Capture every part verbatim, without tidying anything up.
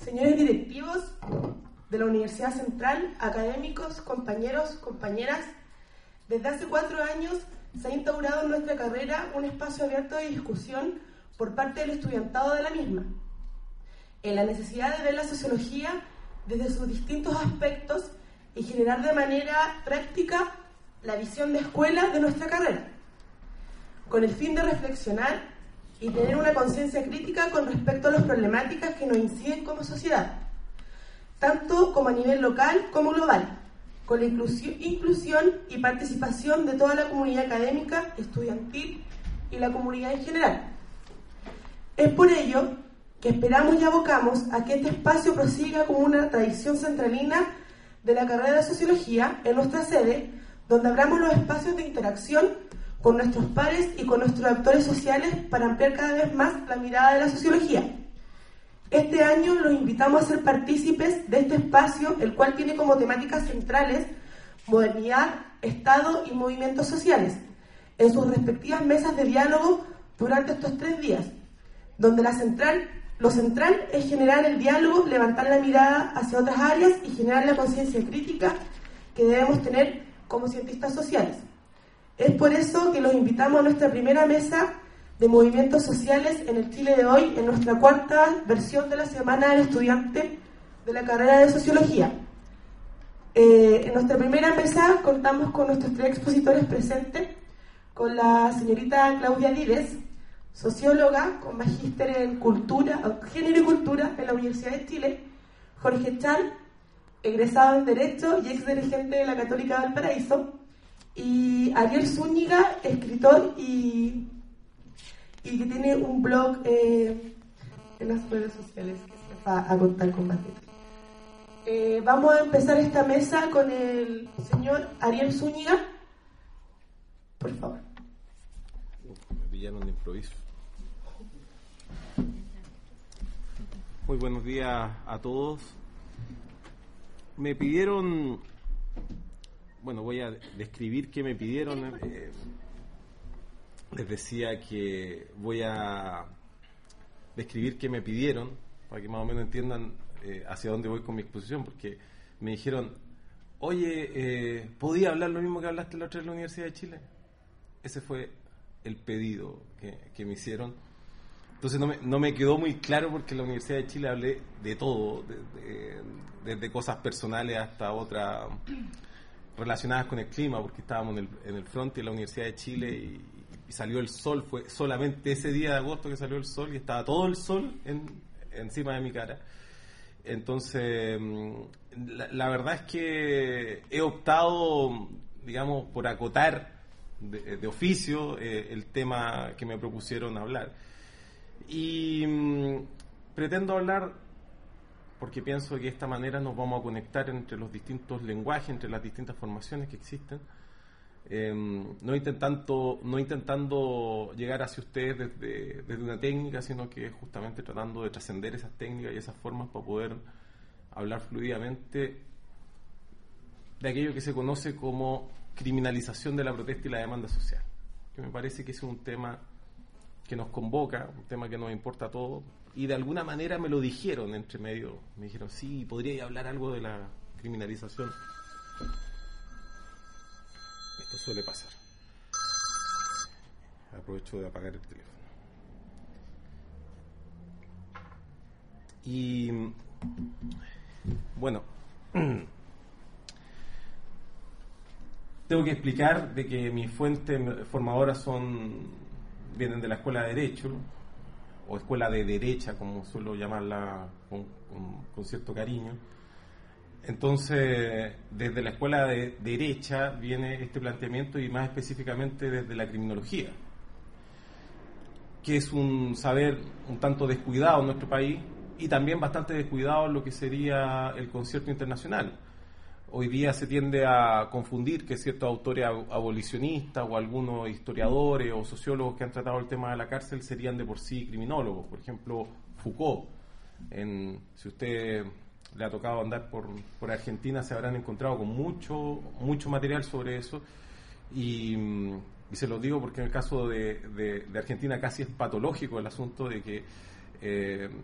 señores directivos de la Universidad Central, académicos, compañeros, compañeras, desde hace cuatro años se ha instaurado en nuestra carrera un espacio abierto de discusión por parte del estudiantado de la misma, en la necesidad de ver la sociología desde sus distintos aspectos y generar de manera práctica la visión de escuela de nuestra carrera, con el fin de reflexionar y tener una conciencia crítica con respecto a las problemáticas que nos inciden como sociedad, tanto como a nivel local como global, con la inclusión, inclusión y participación de toda la comunidad académica, estudiantil y la comunidad en general. Es por ello que esperamos y abocamos a que este espacio prosiga como una tradición centralina de la carrera de Sociología en nuestra sede, donde abramos los espacios de interacción con nuestros pares y con nuestros actores sociales para ampliar cada vez más la mirada de la sociología. Este año los invitamos a ser partícipes de este espacio, el cual tiene como temáticas centrales modernidad, Estado y movimientos sociales, en sus respectivas mesas de diálogo durante estos tres días, donde la central, lo central es generar el diálogo, levantar la mirada hacia otras áreas y generar la conciencia crítica que debemos tener como cientistas sociales. Es por eso que los invitamos a nuestra primera mesa de movimientos sociales en el Chile de hoy, en nuestra cuarta versión de la Semana del Estudiante de la carrera de Sociología. Eh, en nuestra primera mesa contamos con nuestros tres expositores presentes, con la señorita Claudia Dides, socióloga con magíster en cultura, género y cultura en la Universidad de Chile, Jorge Chal, egresado en Derecho y ex dirigente de la Católica de Valparaíso, y Ariel Zúñiga, escritor y, y que tiene un blog eh, en las redes sociales que se va a contar con más detalle. Eh, vamos a empezar esta mesa con el señor Ariel Zúñiga. Por favor. Me pillaron de improviso. Muy buenos días a todos. Me pidieron, bueno, voy a describir qué me pidieron. Eh, les decía que voy a describir qué me pidieron para que más o menos entiendan eh, hacia dónde voy con mi exposición, porque me dijeron, oye, eh, ¿podía hablar lo mismo que hablaste la otra vez en la Universidad de Chile? Ese fue el pedido que, que me hicieron. Entonces no me, no me quedó muy claro, porque en la Universidad de Chile hablé de todo, de, de, desde cosas personales hasta otras relacionadas con el clima, porque estábamos en el, en el frente de la Universidad de Chile y, y salió el sol. Fue solamente ese día de agosto que salió el sol y estaba todo el sol en, encima de mi cara. Entonces, la, la verdad es que he optado, digamos, por acotar de, de oficio eh, el tema que me propusieron hablar. Y mmm, pretendo hablar porque pienso que de esta manera nos vamos a conectar entre los distintos lenguajes, entre las distintas formaciones que existen, eh, no intentando no intentando llegar hacia ustedes desde, desde una técnica, sino que justamente tratando de trascender esas técnicas y esas formas para poder hablar fluidamente de aquello que se conoce como criminalización de la protesta y la demanda social, que me parece que es un tema que nos convoca, un tema que nos importa a todos, y de alguna manera me lo dijeron entre medio, me dijeron, sí, podría hablar algo de la criminalización. Esto suele pasar. Aprovecho de apagar el teléfono. Y bueno, tengo que explicar de que mis fuentes formadoras son vienen de la Escuela de Derecho, o Escuela de Derecha, como suelo llamarla con, con, con cierto cariño. Entonces, desde la Escuela de Derecha viene este planteamiento, y más específicamente desde la criminología, que es un saber un tanto descuidado en nuestro país, y también bastante descuidado en lo que sería el concierto internacional. Hoy día se tiende a confundir que ciertos autores abolicionistas o algunos historiadores o sociólogos que han tratado el tema de la cárcel serían de por sí criminólogos. Por ejemplo, Foucault. En, si usted le ha tocado andar por, por Argentina, se habrán encontrado con mucho mucho material sobre eso. Y, y se los digo porque en el caso de, de, de Argentina casi es patológico el asunto de que eh,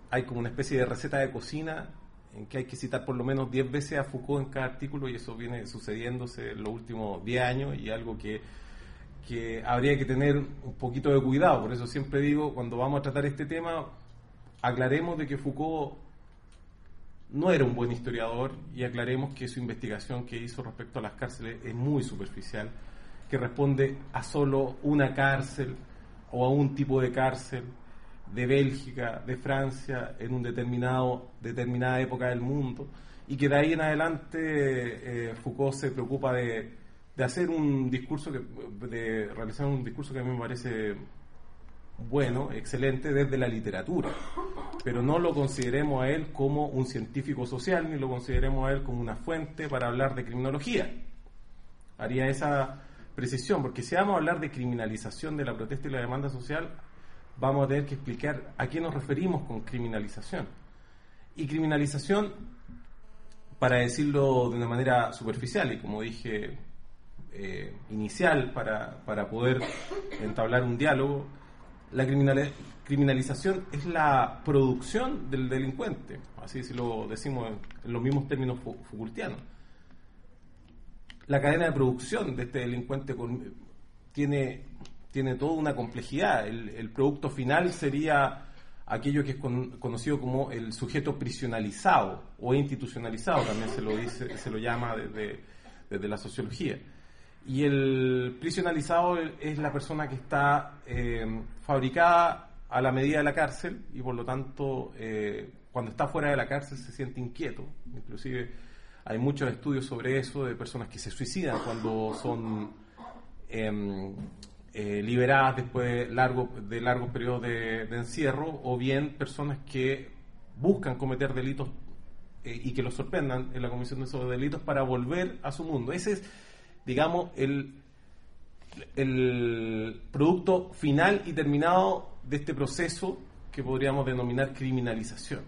hay como una especie de receta de cocina en que hay que citar por lo menos diez veces a Foucault en cada artículo, y eso viene sucediéndose en los últimos diez años, y algo que, que habría que tener un poquito de cuidado. Por eso siempre digo, cuando vamos a tratar este tema, aclaremos de que Foucault no era un buen historiador, y aclaremos que su investigación que hizo respecto a las cárceles es muy superficial, que responde a solo una cárcel o a un tipo de cárcel de Bélgica, de Francia, en un determinado determinada época del mundo, y que de ahí en adelante eh, Foucault se preocupa de, de hacer un discurso, que, de realizar un discurso que a mí me parece bueno, excelente desde la literatura, pero no lo consideremos a él como un científico social, ni lo consideremos a él como una fuente para hablar de criminología. Haría esa precisión, porque si vamos a hablar de criminalización de la protesta y la demanda social, vamos a tener que explicar a qué nos referimos con criminalización. Y criminalización, para decirlo de una manera superficial y como dije, eh, inicial, para, para poder entablar un diálogo, la criminal, criminalización es la producción del delincuente, así si lo decimos en los mismos términos Foucaultianos. La cadena de producción de este delincuente con, tiene... tiene toda una complejidad. El, el producto final sería aquello que es con, conocido como el sujeto prisionalizado o institucionalizado, también se lo dice, se lo llama desde, desde la sociología. Y el prisionalizado es la persona que está eh, fabricada a la medida de la cárcel, y por lo tanto eh, cuando está fuera de la cárcel se siente inquieto. Inclusive hay muchos estudios sobre eso, de personas que se suicidan cuando son eh, Eh, liberadas después de largo, de largos periodos de, de encierro, o bien personas que buscan cometer delitos eh, y que los sorprendan en la comisión de esos delitos para volver a su mundo. Ese es, digamos, el, el producto final y terminado de este proceso que podríamos denominar criminalización.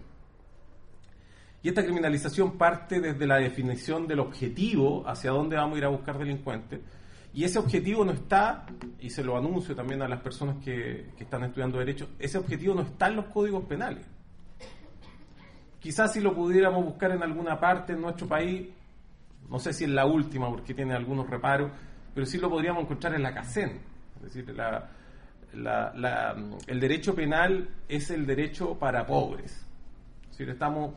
Y esta criminalización parte desde la definición del objetivo hacia dónde vamos a ir a buscar delincuentes. Y ese objetivo no está, y se lo anuncio también a las personas que, que están estudiando Derecho, ese objetivo no está en los códigos penales. Quizás si lo pudiéramos buscar en alguna parte en nuestro país, no sé si en la última porque tiene algunos reparos, pero sí lo podríamos encontrar en la CACEN. Es decir, la, la, la, el derecho penal es el derecho para pobres. Es decir, estamos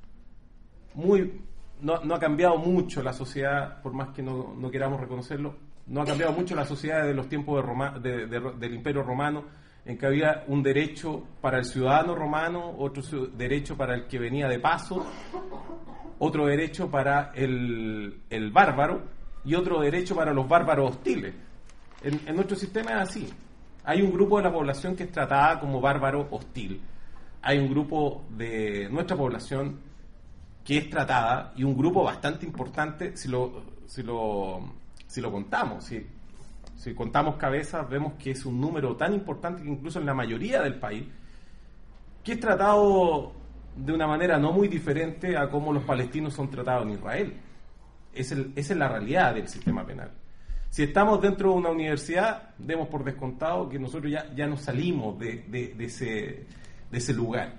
muy... No, no ha cambiado mucho la sociedad, por más que no, no queramos reconocerlo. No ha cambiado mucho la sociedad de los tiempos de Roma, de, de, del Imperio Romano, en que había un derecho para el ciudadano romano, otro derecho para el que venía de paso, otro derecho para el, el bárbaro y otro derecho para los bárbaros hostiles. En, en nuestro sistema es así. Hay un grupo de la población que es tratada como bárbaro hostil. Hay un grupo de nuestra población que es tratada, y un grupo bastante importante si lo... Si lo Si lo contamos, si, si contamos cabezas, vemos que es un número tan importante que incluso en la mayoría del país, que es tratado de una manera no muy diferente a cómo los palestinos son tratados en Israel. Es el, esa es la realidad del sistema penal. Si estamos dentro de una universidad, demos por descontado que nosotros ya, ya nos salimos de, de, de, ese, de ese lugar.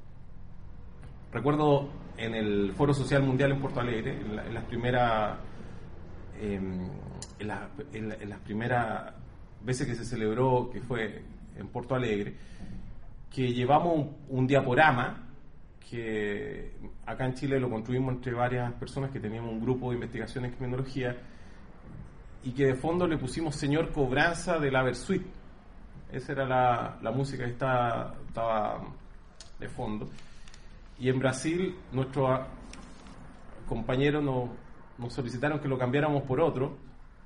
Recuerdo en el Foro Social Mundial en Porto Alegre, en, la, en las primeras... Eh, en, la, en, la, en las primeras veces que se celebró, que fue en Porto Alegre, que llevamos un, un diaporama que acá en Chile lo construimos entre varias personas que teníamos un grupo de investigación en criminología, y que de fondo le pusimos Señor Cobranza de la Versuit. Esa era la, la música que estaba, estaba de fondo. Y en Brasil nuestros compañeros nos nos solicitaron que lo cambiáramos por otro.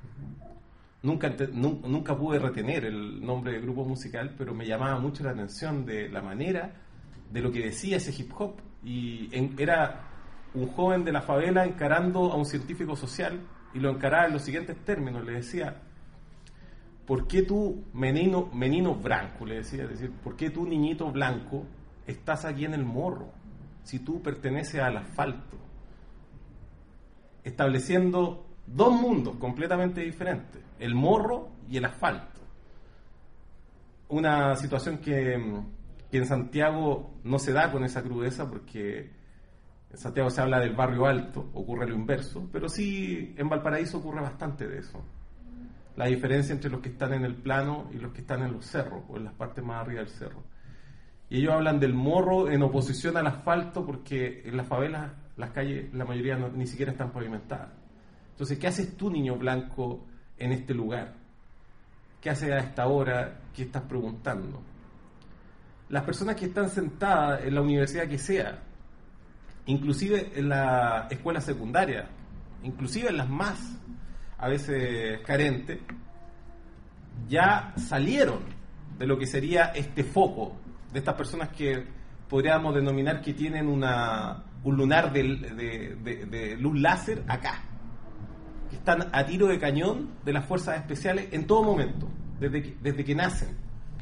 Nunca, nu, nunca pude retener el nombre del grupo musical, pero me llamaba mucho la atención de la manera de lo que decía ese hip hop. Y en, era un joven de la favela encarando a un científico social, y lo encaraba en los siguientes términos. Le decía: ¿por qué tú, menino, menino blanco? Le decía, es decir, ¿por qué tú, niñito blanco, estás aquí en el morro si tú perteneces al asfalto? Estableciendo dos mundos completamente diferentes, el morro y el asfalto. Una situación que, que en Santiago no se da con esa crudeza, porque en Santiago se habla del barrio alto, ocurre lo inverso, pero sí en Valparaíso ocurre bastante de eso. La diferencia entre los que están en el plano y los que están en los cerros, o en las partes más arriba del cerro. Y ellos hablan del morro en oposición al asfalto, porque en las favelas las calles, la mayoría no, ni siquiera están pavimentadas. Entonces, ¿qué haces tú, niño blanco, en este lugar? ¿Qué haces a esta hora? ¿Qué estás preguntando? Las personas que están sentadas en la universidad que sea, inclusive en la escuela secundaria, inclusive en las más a veces carentes, ya salieron de lo que sería este foco de estas personas que podríamos denominar que tienen una, un lunar de, de, de, de luz láser acá, que están a tiro de cañón de las fuerzas especiales en todo momento, desde que, desde que nacen.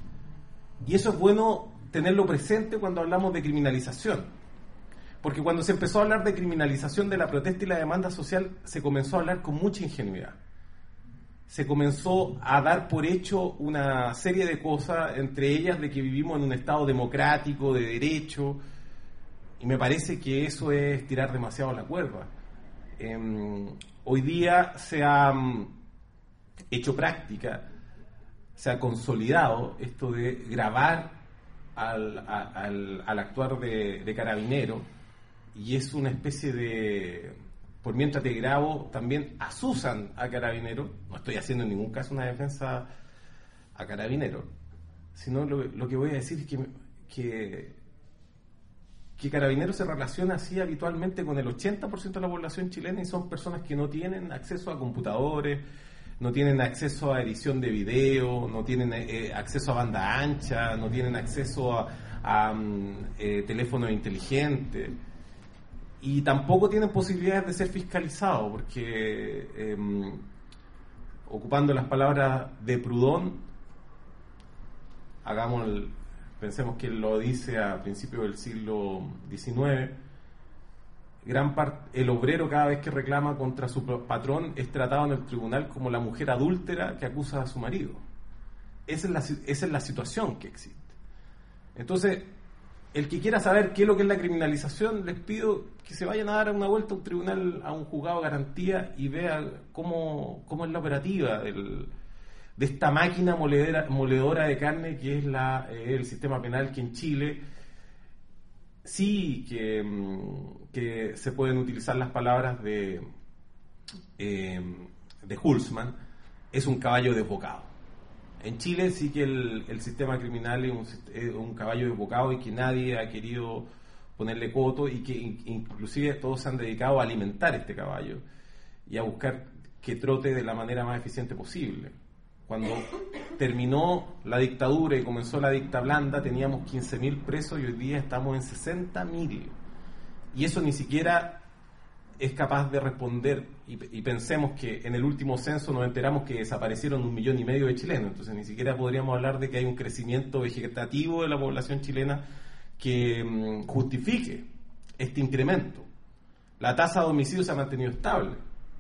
Y eso es bueno tenerlo presente cuando hablamos de criminalización, porque cuando se empezó a hablar de criminalización de la protesta y la demanda social, se comenzó a hablar con mucha ingenuidad. Se comenzó a dar por hecho una serie de cosas, entre ellas de que vivimos en un Estado democrático, de derecho, y me parece que eso es tirar demasiado la cuerda. Eh, hoy día se ha um, hecho práctica, se ha consolidado esto de grabar al, a, al, al actuar de, de carabinero, y es una especie de, por mientras te grabo, también asusan a carabinero. No estoy haciendo en ningún caso una defensa a carabinero, sino lo, lo que voy a decir es que, que, que carabinero se relaciona así habitualmente con el ochenta por ciento de la población chilena, y son personas que no tienen acceso a computadores, no tienen acceso a edición de video, no tienen eh, acceso a banda ancha, no tienen acceso a, a um, eh, teléfonos inteligentes, y tampoco tienen posibilidades de ser fiscalizados, porque eh, ocupando las palabras de Proudhon, hagamos el, pensemos que él lo dice a principios del siglo diecinueve, gran parte, el obrero cada vez que reclama contra su patrón es tratado en el tribunal como la mujer adúltera que acusa a su marido. Esa es la, esa es la situación que existe. Entonces, el que quiera saber qué es lo que es la criminalización, les pido que se vayan a dar una vuelta a un tribunal, a un juzgado de garantía, y vea cómo, cómo es la operativa del, de esta máquina moledera, moledora de carne que es la, eh, el sistema penal, que en Chile sí que, que se pueden utilizar las palabras de, eh, de Hulsmann, es un caballo desbocado. En Chile sí que el, el sistema criminal es un, es un caballo desbocado, y que nadie ha querido ponerle coto, y que in, inclusive todos se han dedicado a alimentar este caballo y a buscar que trote de la manera más eficiente posible. Cuando terminó la dictadura y comenzó la dicta blanda, teníamos quince mil presos, y hoy día estamos en sesenta mil. Y eso ni siquiera es capaz de responder, y, y pensemos que en el último censo nos enteramos que desaparecieron un millón y medio de chilenos, entonces ni siquiera podríamos hablar de que hay un crecimiento vegetativo de la población chilena que um, justifique este incremento. La tasa de homicidios se ha mantenido estable.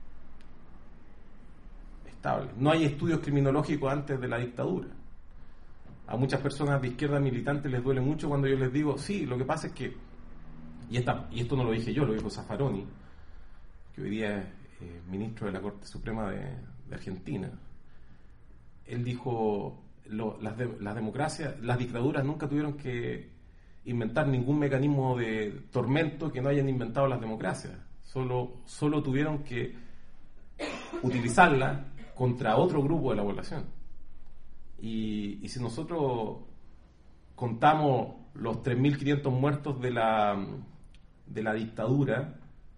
Estable. No hay estudios criminológicos antes de la dictadura. A muchas personas de izquierda militantes les duele mucho cuando yo les digo, sí, lo que pasa es que, y, esta, y esto no lo dije yo, lo dijo Zaffaroni, que hoy día es eh, ministro de la Corte Suprema de, de Argentina. Él dijo, lo, las, de, las democracias, las dictaduras nunca tuvieron que inventar ningún mecanismo de tormento que no hayan inventado las democracias. Solo, solo tuvieron que utilizarla contra otro grupo de la población. Y, y si nosotros contamos los tres mil quinientos muertos de la, de la dictadura,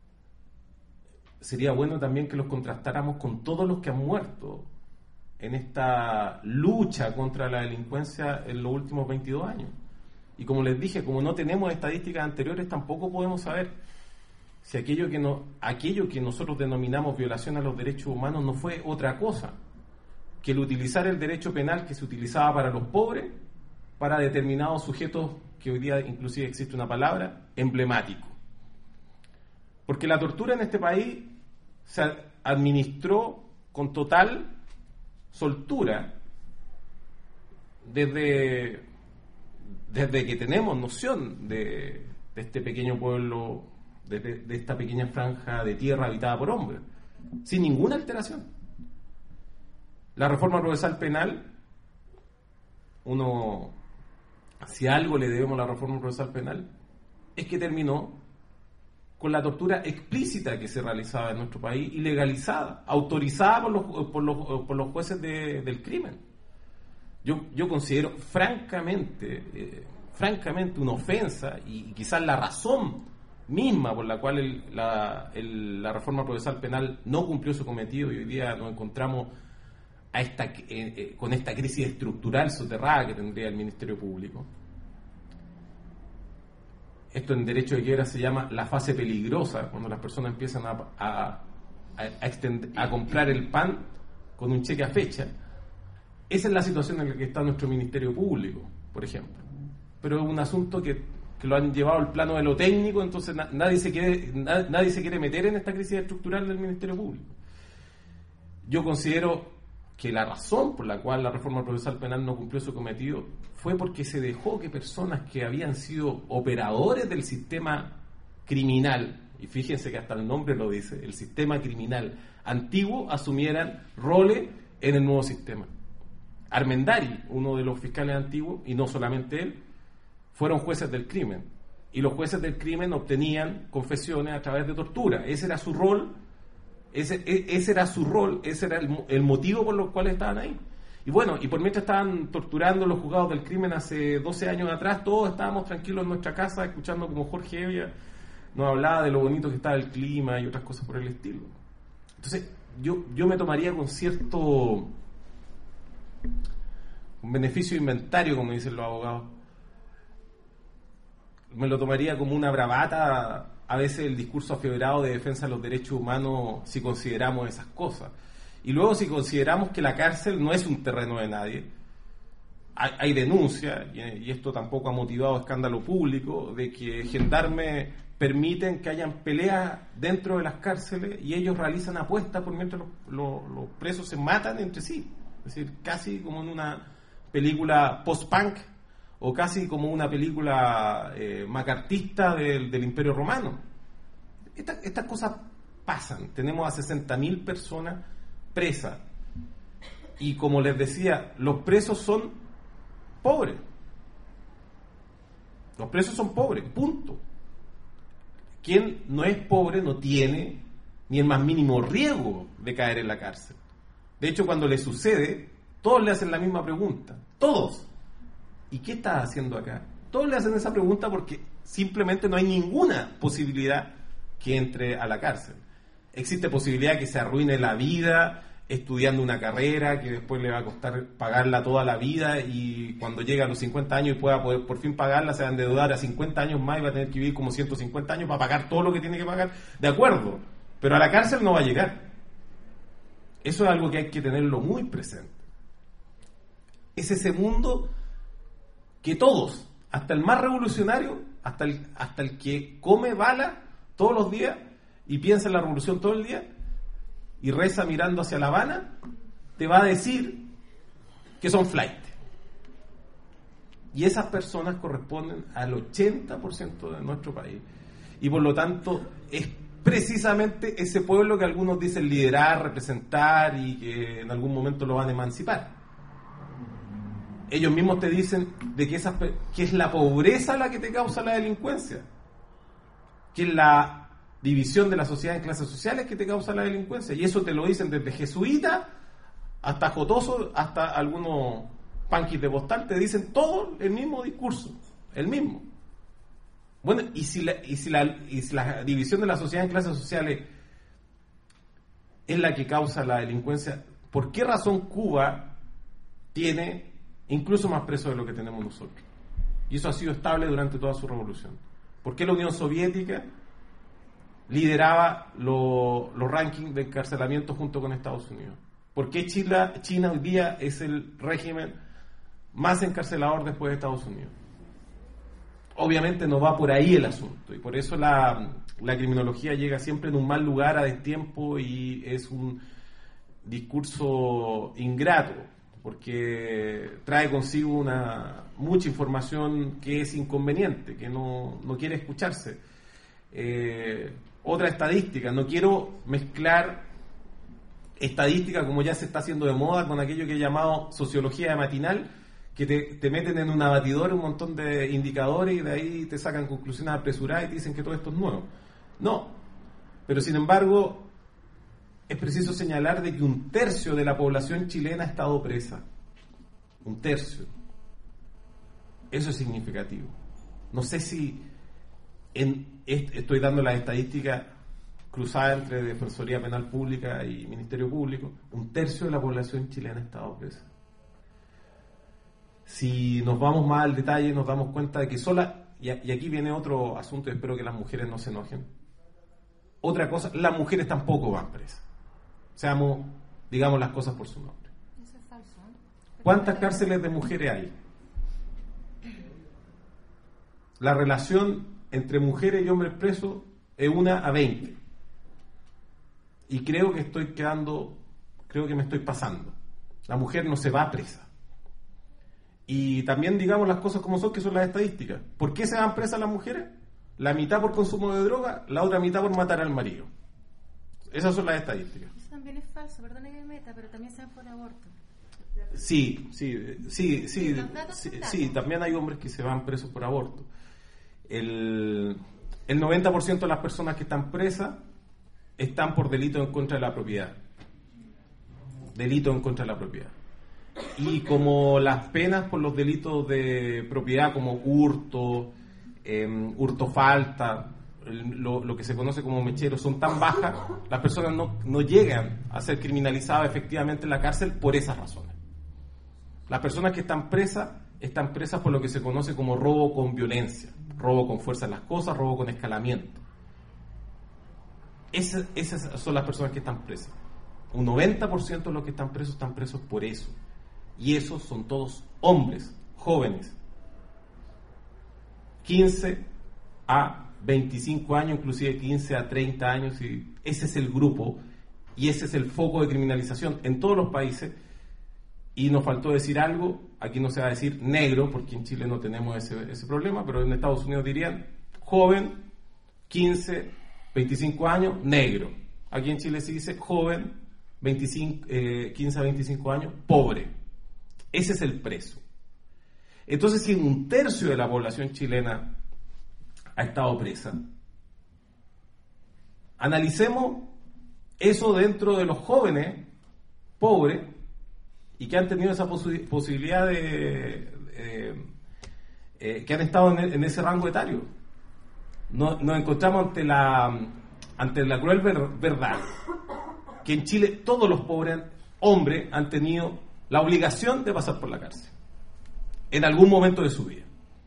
sería bueno también que los contrastáramos con todos los que han muerto en esta lucha contra la delincuencia en los últimos veintidós años. Y como les dije, como no tenemos estadísticas anteriores, tampoco podemos saber si aquello que, no, aquello que nosotros denominamos violación a los derechos humanos no fue otra cosa que el utilizar el derecho penal que se utilizaba para los pobres, para determinados sujetos, que hoy día inclusive existe una palabra, emblemático. Porque la tortura en este país se administró con total soltura desde, desde que tenemos noción de, de este pequeño pueblo, de, de, de esta pequeña franja de tierra habitada por hombres, sin ninguna alteración. La reforma procesal penal, uno, si algo le debemos a la reforma procesal penal, es que terminó con la tortura explícita que se realizaba en nuestro país y legalizada, autorizada por los, por los, por los jueces de, del crimen. Yo, yo considero francamente, eh, francamente una ofensa y, y quizás la razón misma por la cual el, la, el, la reforma procesal penal no cumplió su cometido y hoy día nos encontramos a esta, eh, eh, con esta crisis estructural soterrada que tendría el Ministerio Público. Esto en derecho de quiebra se llama la fase peligrosa, cuando las personas empiezan a, a, a, a, extender, a comprar el pan con un cheque a fecha. Esa es la situación en la que está nuestro Ministerio Público, por ejemplo. Pero es un asunto que, que lo han llevado al plano de lo técnico, entonces na, nadie, se quiere, na, nadie se quiere meter en esta crisis estructural del Ministerio Público. Yo considero que la razón por la cual la reforma procesal penal no cumplió su cometido fue porque se dejó que personas que habían sido operadores del sistema criminal, y fíjense que hasta el nombre lo dice, el sistema criminal antiguo, asumieran roles en el nuevo sistema. Armendari, uno de los fiscales antiguos, y no solamente él, fueron jueces del crimen. Y los jueces del crimen obtenían confesiones a través de tortura. Ese era su rol, ese, ese era su rol, ese era el, el motivo por el cual estaban ahí. Y bueno, y por mientras estaban torturando los juzgados del crimen hace doce años atrás, todos estábamos tranquilos en nuestra casa, escuchando como Jorge Evia nos hablaba de lo bonito que estaba el clima y otras cosas por el estilo. Entonces, yo, yo me tomaría con cierto un beneficio de inventario, como dicen los abogados, me lo tomaría como una bravata a veces el discurso afebrado de defensa de los derechos humanos si consideramos esas cosas. Y luego si consideramos que la cárcel no es un terreno de nadie, hay, hay denuncias, y, y esto tampoco ha motivado escándalo público, de que gendarmes permiten que hayan peleas dentro de las cárceles y ellos realizan apuestas por mientras los, los, los presos se matan entre sí. Es decir, casi como en una película post-punk o casi como una película eh, macartista del, del Imperio Romano. Esta, estas cosas pasan. Tenemos a sesenta mil personas presas. Y como les decía, los presos son pobres. Los presos son pobres, punto. Quien no es pobre no tiene ni el más mínimo riesgo de caer en la cárcel. De hecho, cuando le sucede, todos le hacen la misma pregunta. Todos. ¿Y qué estás haciendo acá? Todos le hacen esa pregunta porque simplemente no hay ninguna posibilidad que entre a la cárcel. Existe posibilidad que se arruine la vida estudiando una carrera que después le va a costar pagarla toda la vida y cuando llegue a los cincuenta años y pueda poder por fin pagarla, se va a endeudar a cincuenta años más y va a tener que vivir como ciento cincuenta años para pagar todo lo que tiene que pagar. De acuerdo, pero a la cárcel no va a llegar. Eso es algo que hay que tenerlo muy presente. Es ese mundo que todos, hasta el más revolucionario, hasta el, hasta el que come bala todos los días y piensa en la revolución todo el día y reza mirando hacia La Habana, te va a decir que son flight. Y esas personas corresponden al ochenta por ciento de nuestro país. Y por lo tanto, es precisamente ese pueblo que algunos dicen liderar, representar y que en algún momento lo van a emancipar. Ellos mismos te dicen de que, esa, que es la pobreza la que te causa la delincuencia, que es la división de la sociedad en clases sociales que te causa la delincuencia, y eso te lo dicen desde jesuita hasta jotoso, hasta algunos punkis de postal, te dicen todo el mismo discurso, el mismo. Bueno, y si la, y si la, y si la división de la sociedad en clases sociales es la que causa la delincuencia, ¿por qué razón Cuba tiene incluso más presos de lo que tenemos nosotros? Y eso ha sido estable durante toda su revolución. ¿Por qué la Unión Soviética lideraba lo, los rankings de encarcelamiento junto con Estados Unidos? ¿Por qué China, China hoy día es el régimen más encarcelador después de Estados Unidos? Obviamente no va por ahí el asunto, y por eso la, la criminología llega siempre en un mal lugar a destiempo y es un discurso ingrato, porque trae consigo una mucha información que es inconveniente, que no, no quiere escucharse. Eh, otra estadística, no quiero mezclar estadística como ya se está haciendo de moda con aquello que he llamado sociología de matinal, que te, te meten en una batidora un montón de indicadores y de ahí te sacan conclusiones apresuradas y te dicen que todo esto es nuevo. No, pero sin embargo es preciso señalar de que un tercio de la población chilena ha estado presa. Un tercio. Eso es significativo. No sé si en, estoy dando las estadísticas cruzadas entre Defensoría Penal Pública y Ministerio Público. Un tercio de la población chilena ha estado presa. Si nos vamos más al detalle, nos damos cuenta de que sola, y aquí viene otro asunto, y espero que las mujeres no se enojen. Otra cosa, las mujeres tampoco van presas. Seamos, digamos las cosas por su nombre. Eso es falso, ¿eh? ¿Cuántas cárceles de mujeres hay? La relación entre mujeres y hombres presos es una a veinte. Y creo que estoy quedando, creo que me estoy pasando. La mujer no se va presa. Y también digamos las cosas como son, que son las estadísticas. ¿Por qué se van presas las mujeres? La mitad por consumo de droga, la otra mitad por matar al marido. Esas son las estadísticas. Eso también es falso, perdona que me meta, pero también se van por aborto. Sí, sí, sí, sí, Los datos sí, son datos. sí, también hay hombres que se van presos por aborto. El, el noventa por ciento de las personas que están presas están por delito en contra de la propiedad. Delito en contra de la propiedad. Y como las penas por los delitos de propiedad, como hurto, eh, hurto falta, lo, lo que se conoce como mechero, son tan bajas, las personas no, no llegan a ser criminalizadas efectivamente en la cárcel por esas razones. Las personas que están presas, están presas por lo que se conoce como robo con violencia, robo con fuerza en las cosas, robo con escalamiento. Esas, esas son las personas que están presas. Un noventa por ciento de los que están presos están presos por eso. Y esos son todos hombres, jóvenes. quince a veinticinco años, inclusive quince a treinta años. Y ese es el grupo y ese es el foco de criminalización en todos los países. Y nos faltó decir algo, aquí no se va a decir negro, porque en Chile no tenemos ese, ese problema, pero en Estados Unidos dirían joven, quince, veinticinco años, negro. Aquí en Chile se dice joven, veinticinco, eh, quince a veinticinco años, pobre. Ese es el preso. Entonces, si un tercio de la población chilena ha estado presa, analicemos eso dentro de los jóvenes pobres y que han tenido esa posi- posibilidad de... Eh, eh, que han estado en, en ese rango etario. No, nos encontramos ante la, ante la cruel ver, verdad que en Chile todos los pobres hombres han tenido la obligación de pasar por la cárcel en algún momento de su vida.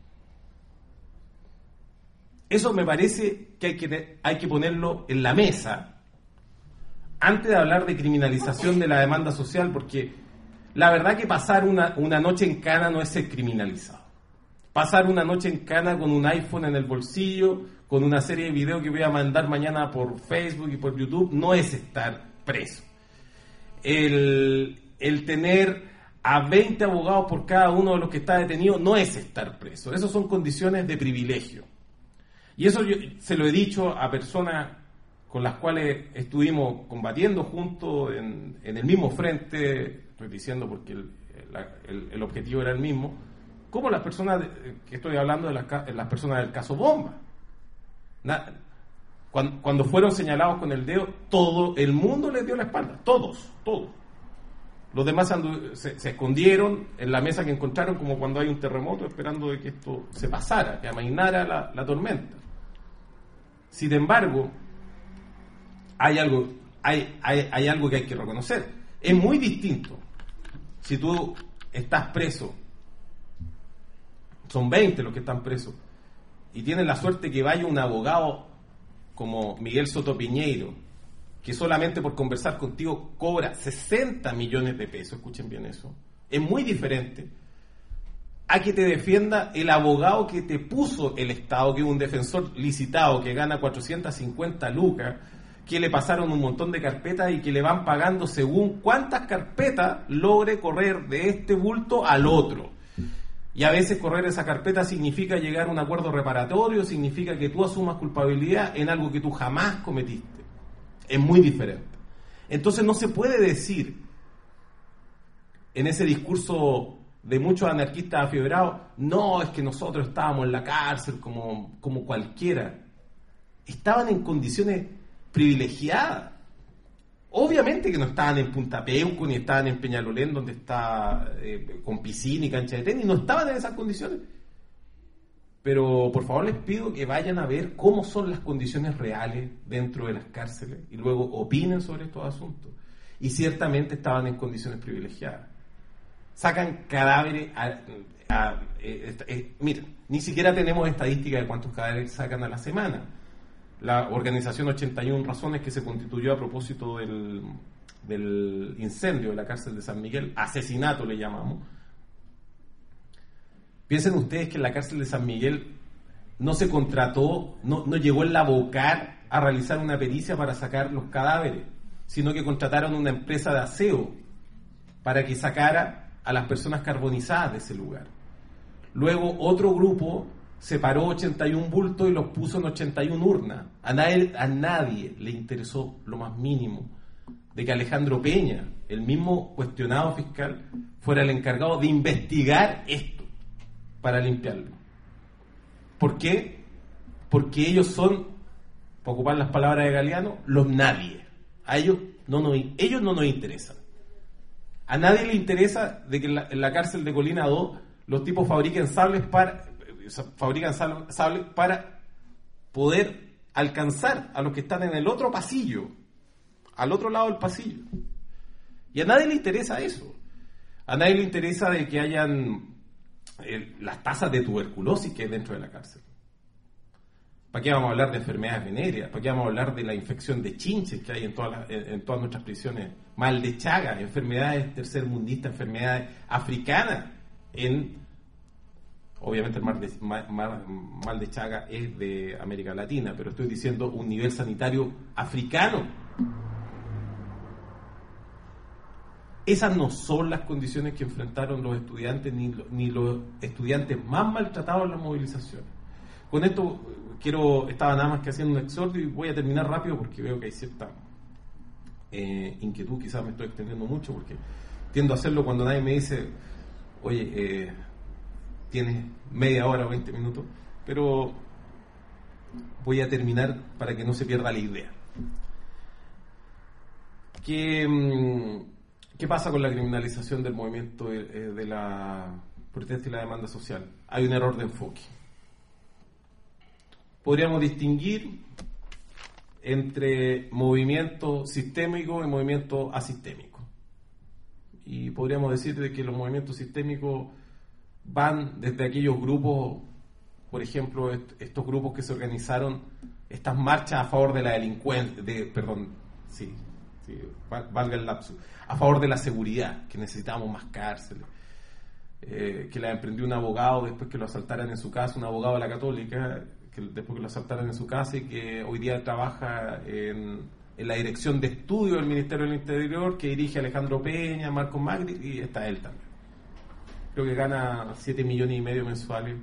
Eso me parece que hay que, hay que ponerlo en la mesa antes de hablar de criminalización de la demanda social, porque la verdad que pasar una, una noche en cana no es ser criminalizado. Pasar una noche en cana con un iPhone en el bolsillo, con una serie de videos que voy a mandar mañana por Facebook y por YouTube, no es estar preso. El, el tener a veinte abogados por cada uno de los que está detenido no es estar preso. Esas son condiciones de privilegio. Y eso yo se lo he dicho a personas con las cuales estuvimos combatiendo juntos en, en el mismo frente, estoy diciendo porque el, el, el objetivo era el mismo, como las personas, de, que estoy hablando de las, las personas del caso Bomba. Na, cuando, cuando fueron señalados con el dedo, todo el mundo les dio la espalda, todos, todos. Los demás andu- se, se escondieron en la mesa que encontraron, como cuando hay un terremoto, esperando de que esto se pasara, que amainara la, la tormenta. Sin embargo, hay algo, hay, hay, hay algo que hay que reconocer. Es muy distinto si tú estás preso, son veinte los que están presos, y tienes la suerte que vaya un abogado como Miguel Soto Piñeiro, que solamente por conversar contigo cobra sesenta millones de pesos, escuchen bien eso, es muy diferente a que te defienda el abogado que te puso el Estado, que es un defensor licitado, que gana cuatrocientas cincuenta lucas, que le pasaron un montón de carpetas y que le van pagando según cuántas carpetas logre correr de este bulto al otro. Y a veces correr esa carpeta significa llegar a un acuerdo reparatorio, significa que tú asumas culpabilidad en algo que tú jamás cometiste. Es muy diferente. Entonces no se puede decir en ese discurso de muchos anarquistas afiebrados, no, es que nosotros estábamos en la cárcel como, como cualquiera. Estaban en condiciones privilegiadas. Obviamente que no estaban en Punta Peuco ni estaban en Peñalolén, donde está eh, con piscina y cancha de tenis, no estaban en esas condiciones. Pero por favor les pido que vayan a ver cómo son las condiciones reales dentro de las cárceles y luego opinen sobre estos asuntos. Y ciertamente estaban en condiciones privilegiadas. Sacan cadáveres a, a, a, eh, eh, mira, ni siquiera tenemos estadística de cuántos cadáveres sacan a la semana. La organización ochenta y una Razones, que se constituyó a propósito del, del incendio de la cárcel de San Miguel, asesinato le llamamos. Piensen ustedes que en la cárcel de San Miguel no se contrató, no, no llegó el Lavocar a realizar una pericia para sacar los cadáveres, sino que contrataron una empresa de aseo para que sacara a las personas carbonizadas de ese lugar. Luego otro grupo separó ochenta y un bultos y los puso en ochenta y una urnas. A nadie, a nadie le interesó lo más mínimo de que Alejandro Peña, el mismo cuestionado fiscal, fuera el encargado de investigar esto para limpiarlo. ¿Por qué? Porque ellos son, para ocupar las palabras de Galeano, los nadie. A ellos no nos, ellos no nos interesan. A nadie le interesa de que en la, en la cárcel de Colina dos los tipos fabriquen sables para fabrican sables para poder alcanzar a los que están en el otro pasillo, al otro lado del pasillo. Y a nadie le interesa eso. A nadie le interesa de que hayan eh, las tasas de tuberculosis que hay dentro de la cárcel. ¿Para qué vamos a hablar de enfermedades venéreas? ¿Para qué vamos a hablar de la infección de chinches que hay en todas, las, en, en todas nuestras prisiones? Mal de Chaga, enfermedades tercermundistas, enfermedades africanas. En, obviamente el mal de, mal, mal de Chaga es de América Latina, pero estoy diciendo un nivel sanitario africano. Esas no son las condiciones que enfrentaron los estudiantes, ni, ni los estudiantes más maltratados en las movilizaciones. Con esto quiero, estaba nada más que haciendo un exhorto y voy a terminar rápido porque veo que hay cierta eh, inquietud, quizás me estoy extendiendo mucho porque tiendo a hacerlo cuando nadie me dice, oye, eh, tienes media hora o veinte minutos, pero voy a terminar para que no se pierda la idea. ¿Qué, qué pasa con la criminalización del movimiento de, de la protesta y la demanda social? Hay un error de enfoque. Podríamos distinguir entre movimiento sistémico y movimiento asistémico. Y podríamos decir de que los movimientos sistémicos van desde aquellos grupos, por ejemplo, est- estos grupos que se organizaron, estas marchas a favor de la delincuencia, de, perdón, sí, sí, valga el lapsus, a favor de la seguridad, que necesitamos más cárceles, eh, que la emprendió un abogado después que lo asaltaran en su casa, un abogado de la Católica, que después que lo asaltaran en su casa y que hoy día trabaja en, en la dirección de estudio del Ministerio del Interior, que dirige Alejandro Peña, Marcos Magri, y está él también. Creo que gana siete millones y medio mensuales.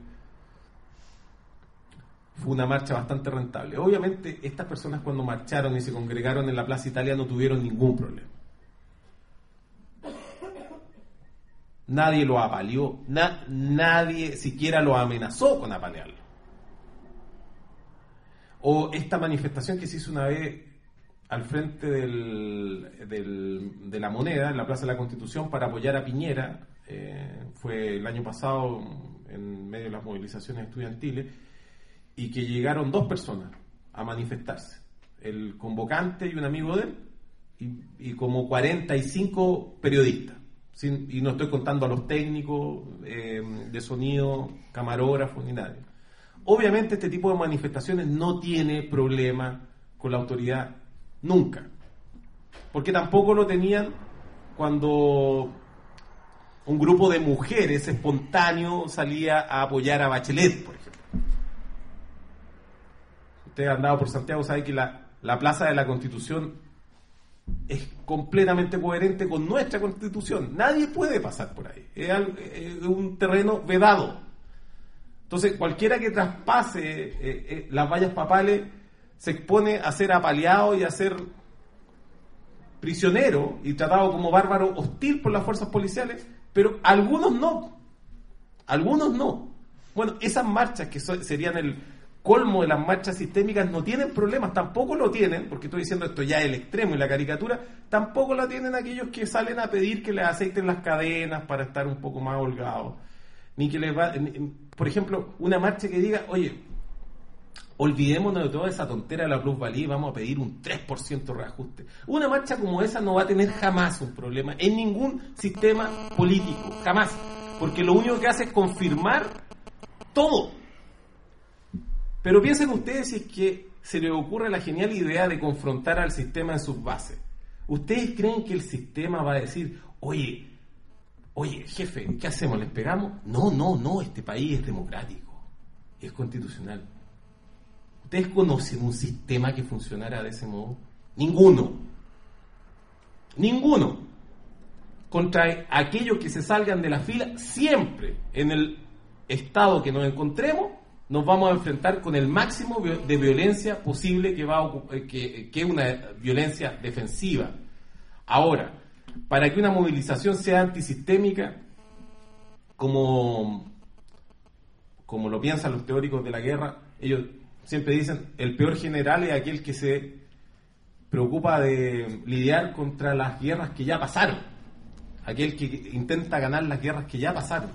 Fue una marcha bastante rentable. Obviamente, estas personas cuando marcharon y se congregaron en la Plaza Italia no tuvieron ningún problema. Nadie lo apaleó, na, nadie siquiera lo amenazó con apalearlo. O esta manifestación que se hizo una vez al frente del, del, de la Moneda, en la Plaza de la Constitución, para apoyar a Piñera, eh, fue el año pasado en medio de las movilizaciones estudiantiles, y que llegaron dos personas a manifestarse, el convocante y un amigo de él, y, y como cuarenta y cinco periodistas, sin, y no estoy contando a los técnicos eh, de sonido, camarógrafos, ni nadie. Obviamente este tipo de manifestaciones no tiene problema con la autoridad nunca, porque tampoco lo tenían cuando un grupo de mujeres espontáneo salía a apoyar a Bachelet, por ejemplo. Usted ha andado por Santiago, sabe que la, la Plaza de la Constitución es completamente coherente con nuestra Constitución. Nadie puede pasar por ahí. Es, algo, es un terreno vedado. Entonces, cualquiera que traspase eh, eh, las vallas papales se expone a ser apaleado y a ser prisionero y tratado como bárbaro hostil por las fuerzas policiales, pero algunos no. Algunos no. Bueno, esas marchas que so- serían el colmo de las marchas sistémicas no tienen problemas, tampoco lo tienen, porque estoy diciendo esto ya es el extremo y la caricatura, tampoco la tienen aquellos que salen a pedir que les aceiten las cadenas para estar un poco más holgados. Ni que les va, por ejemplo, una marcha que diga, oye, olvidémonos de toda esa tontera de la plusvalía y vamos a pedir un tres por ciento reajuste. Una marcha como esa no va a tener jamás un problema en ningún sistema político, jamás, porque lo único que hace es confirmar todo. Pero piensen ustedes si es que se les ocurre la genial idea de confrontar al sistema en sus bases. ¿Ustedes creen que el sistema va a decir, oye, oye, jefe, ¿qué hacemos? ¿Les pegamos? No, no, no, este país es democrático, es constitucional. ¿Ustedes conocen un sistema que funcionara de ese modo? Ninguno. Ninguno. Contra aquellos que se salgan de la fila, siempre en el estado que nos encontremos, nos vamos a enfrentar con el máximo de violencia posible que va a, que, que es una violencia defensiva. Ahora, para que una movilización sea antisistémica, como, como lo piensan los teóricos de la guerra, ellos siempre dicen, el peor general es aquel que se preocupa de lidiar contra las guerras que ya pasaron, aquel que intenta ganar las guerras que ya pasaron.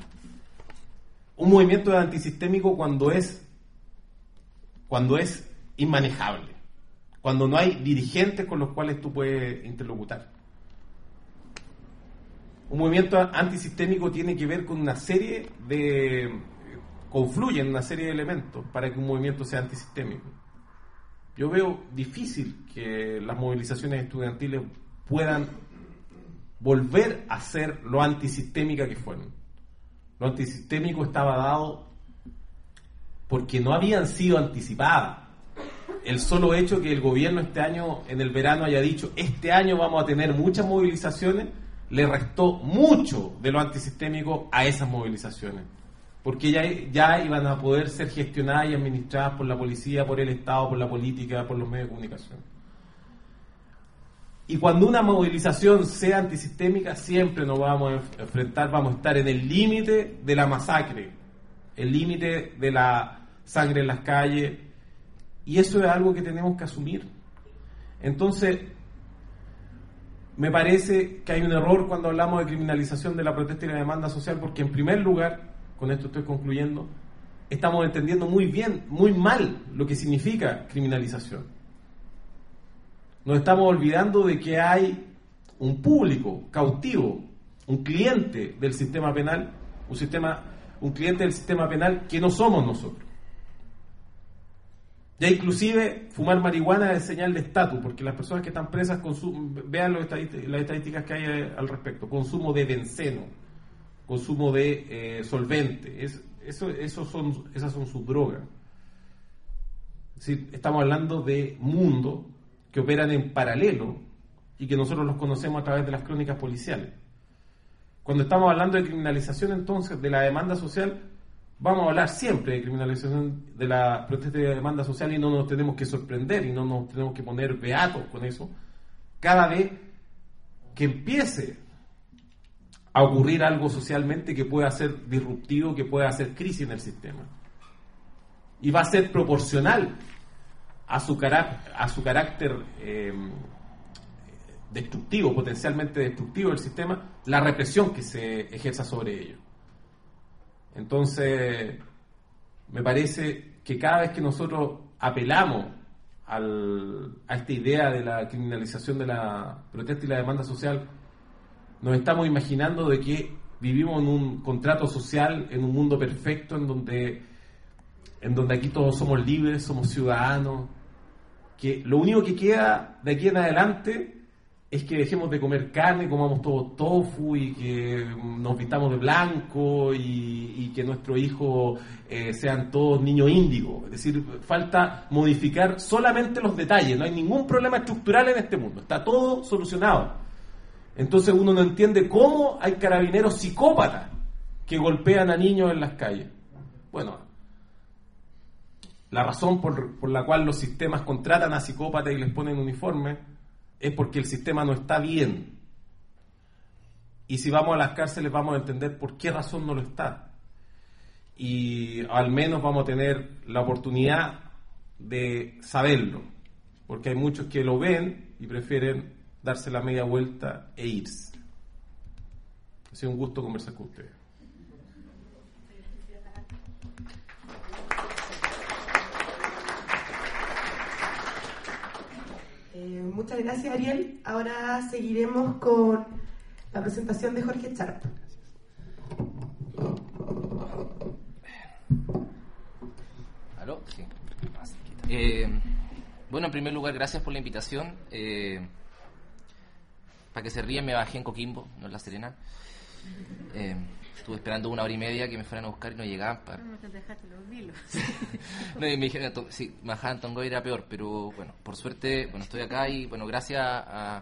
Un movimiento es antisistémico cuando es cuando es inmanejable, cuando no hay dirigentes con los cuales tú puedes interlocutar. Un movimiento antisistémico tiene que ver con una serie de... confluyen una serie de elementos para que un movimiento sea antisistémico. Yo veo difícil que las movilizaciones estudiantiles puedan volver a ser lo antisistémica que fueron. Lo antisistémico estaba dado porque no habían sido anticipadas. El solo hecho que el gobierno este año, en el verano, haya dicho este año vamos a tener muchas movilizaciones, le restó mucho de lo antisistémico a esas movilizaciones, porque ya, ya iban a poder ser gestionadas y administradas por la policía, por el Estado, por la política, por los medios de comunicación. Y cuando una movilización sea antisistémica, siempre nos vamos a enfrentar, vamos a estar en el límite de la masacre, el límite de la sangre en las calles, y eso es algo que tenemos que asumir. Entonces, me parece que hay un error cuando hablamos de criminalización de la protesta y la demanda social, porque en primer lugar, con esto estoy concluyendo, estamos entendiendo muy bien, muy mal lo que significa criminalización. Nos estamos olvidando de que hay un público cautivo, un cliente del sistema penal, un sistema, un cliente del sistema penal que no somos nosotros. Ya inclusive fumar marihuana es señal de estatus, porque las personas que están presas consum- vean los estadísticas, las estadísticas que hay al respecto, consumo de benceno, consumo de eh, solvente, es, eso, eso son, esas son sus drogas. Es decir, estamos hablando de mundos que operan en paralelo y que nosotros los conocemos a través de las crónicas policiales. Cuando estamos hablando de criminalización, entonces, de la demanda social, vamos a hablar siempre de criminalización de la protesta y de la demanda social, y no nos tenemos que sorprender y no nos tenemos que poner beatos con eso cada vez que empiece a ocurrir algo socialmente que pueda ser disruptivo, que pueda hacer crisis en el sistema. Y va a ser proporcional a su, carácter, a su carácter eh, destructivo, potencialmente destructivo del sistema, la represión que se ejerza sobre ello. Entonces, me parece que cada vez que nosotros apelamos al, a esta idea de la criminalización de la protesta y la demanda social, nos estamos imaginando de que vivimos en un contrato social, en un mundo perfecto, en donde, en donde aquí todos somos libres, somos ciudadanos, que lo único que queda de aquí en adelante es que dejemos de comer carne, comamos todo tofu y que nos vistamos de blanco y, y que nuestros hijos eh, sean todos niños índigos. Es decir, falta modificar solamente los detalles, no hay ningún problema estructural en este mundo, está todo solucionado. Entonces uno no entiende cómo hay carabineros psicópatas que golpean a niños en las calles. Bueno, la razón por, por la cual los sistemas contratan a psicópatas y les ponen uniformes es porque el sistema no está bien. Y si vamos a las cárceles vamos a entender por qué razón no lo está. Y al menos vamos a tener la oportunidad de saberlo. Porque hay muchos que lo ven y prefieren darse la media vuelta e irse. Ha sido un gusto conversar con ustedes. Eh, muchas gracias, Ariel. Ahora seguiremos con la presentación de Jorge Sharp. ¿Aló? Sí. Eh, bueno, en primer lugar, gracias por la invitación. Eh, para que se ríen, me bajé en Coquimbo, no en La Serena. Eh, estuve esperando una hora y media que me fueran a buscar y no llegaban. Para... No te dejaste los vilos. No, y me dijeron, sí, me bajaban en Tongoy era peor, pero bueno, por suerte, bueno, estoy acá y bueno, gracias a,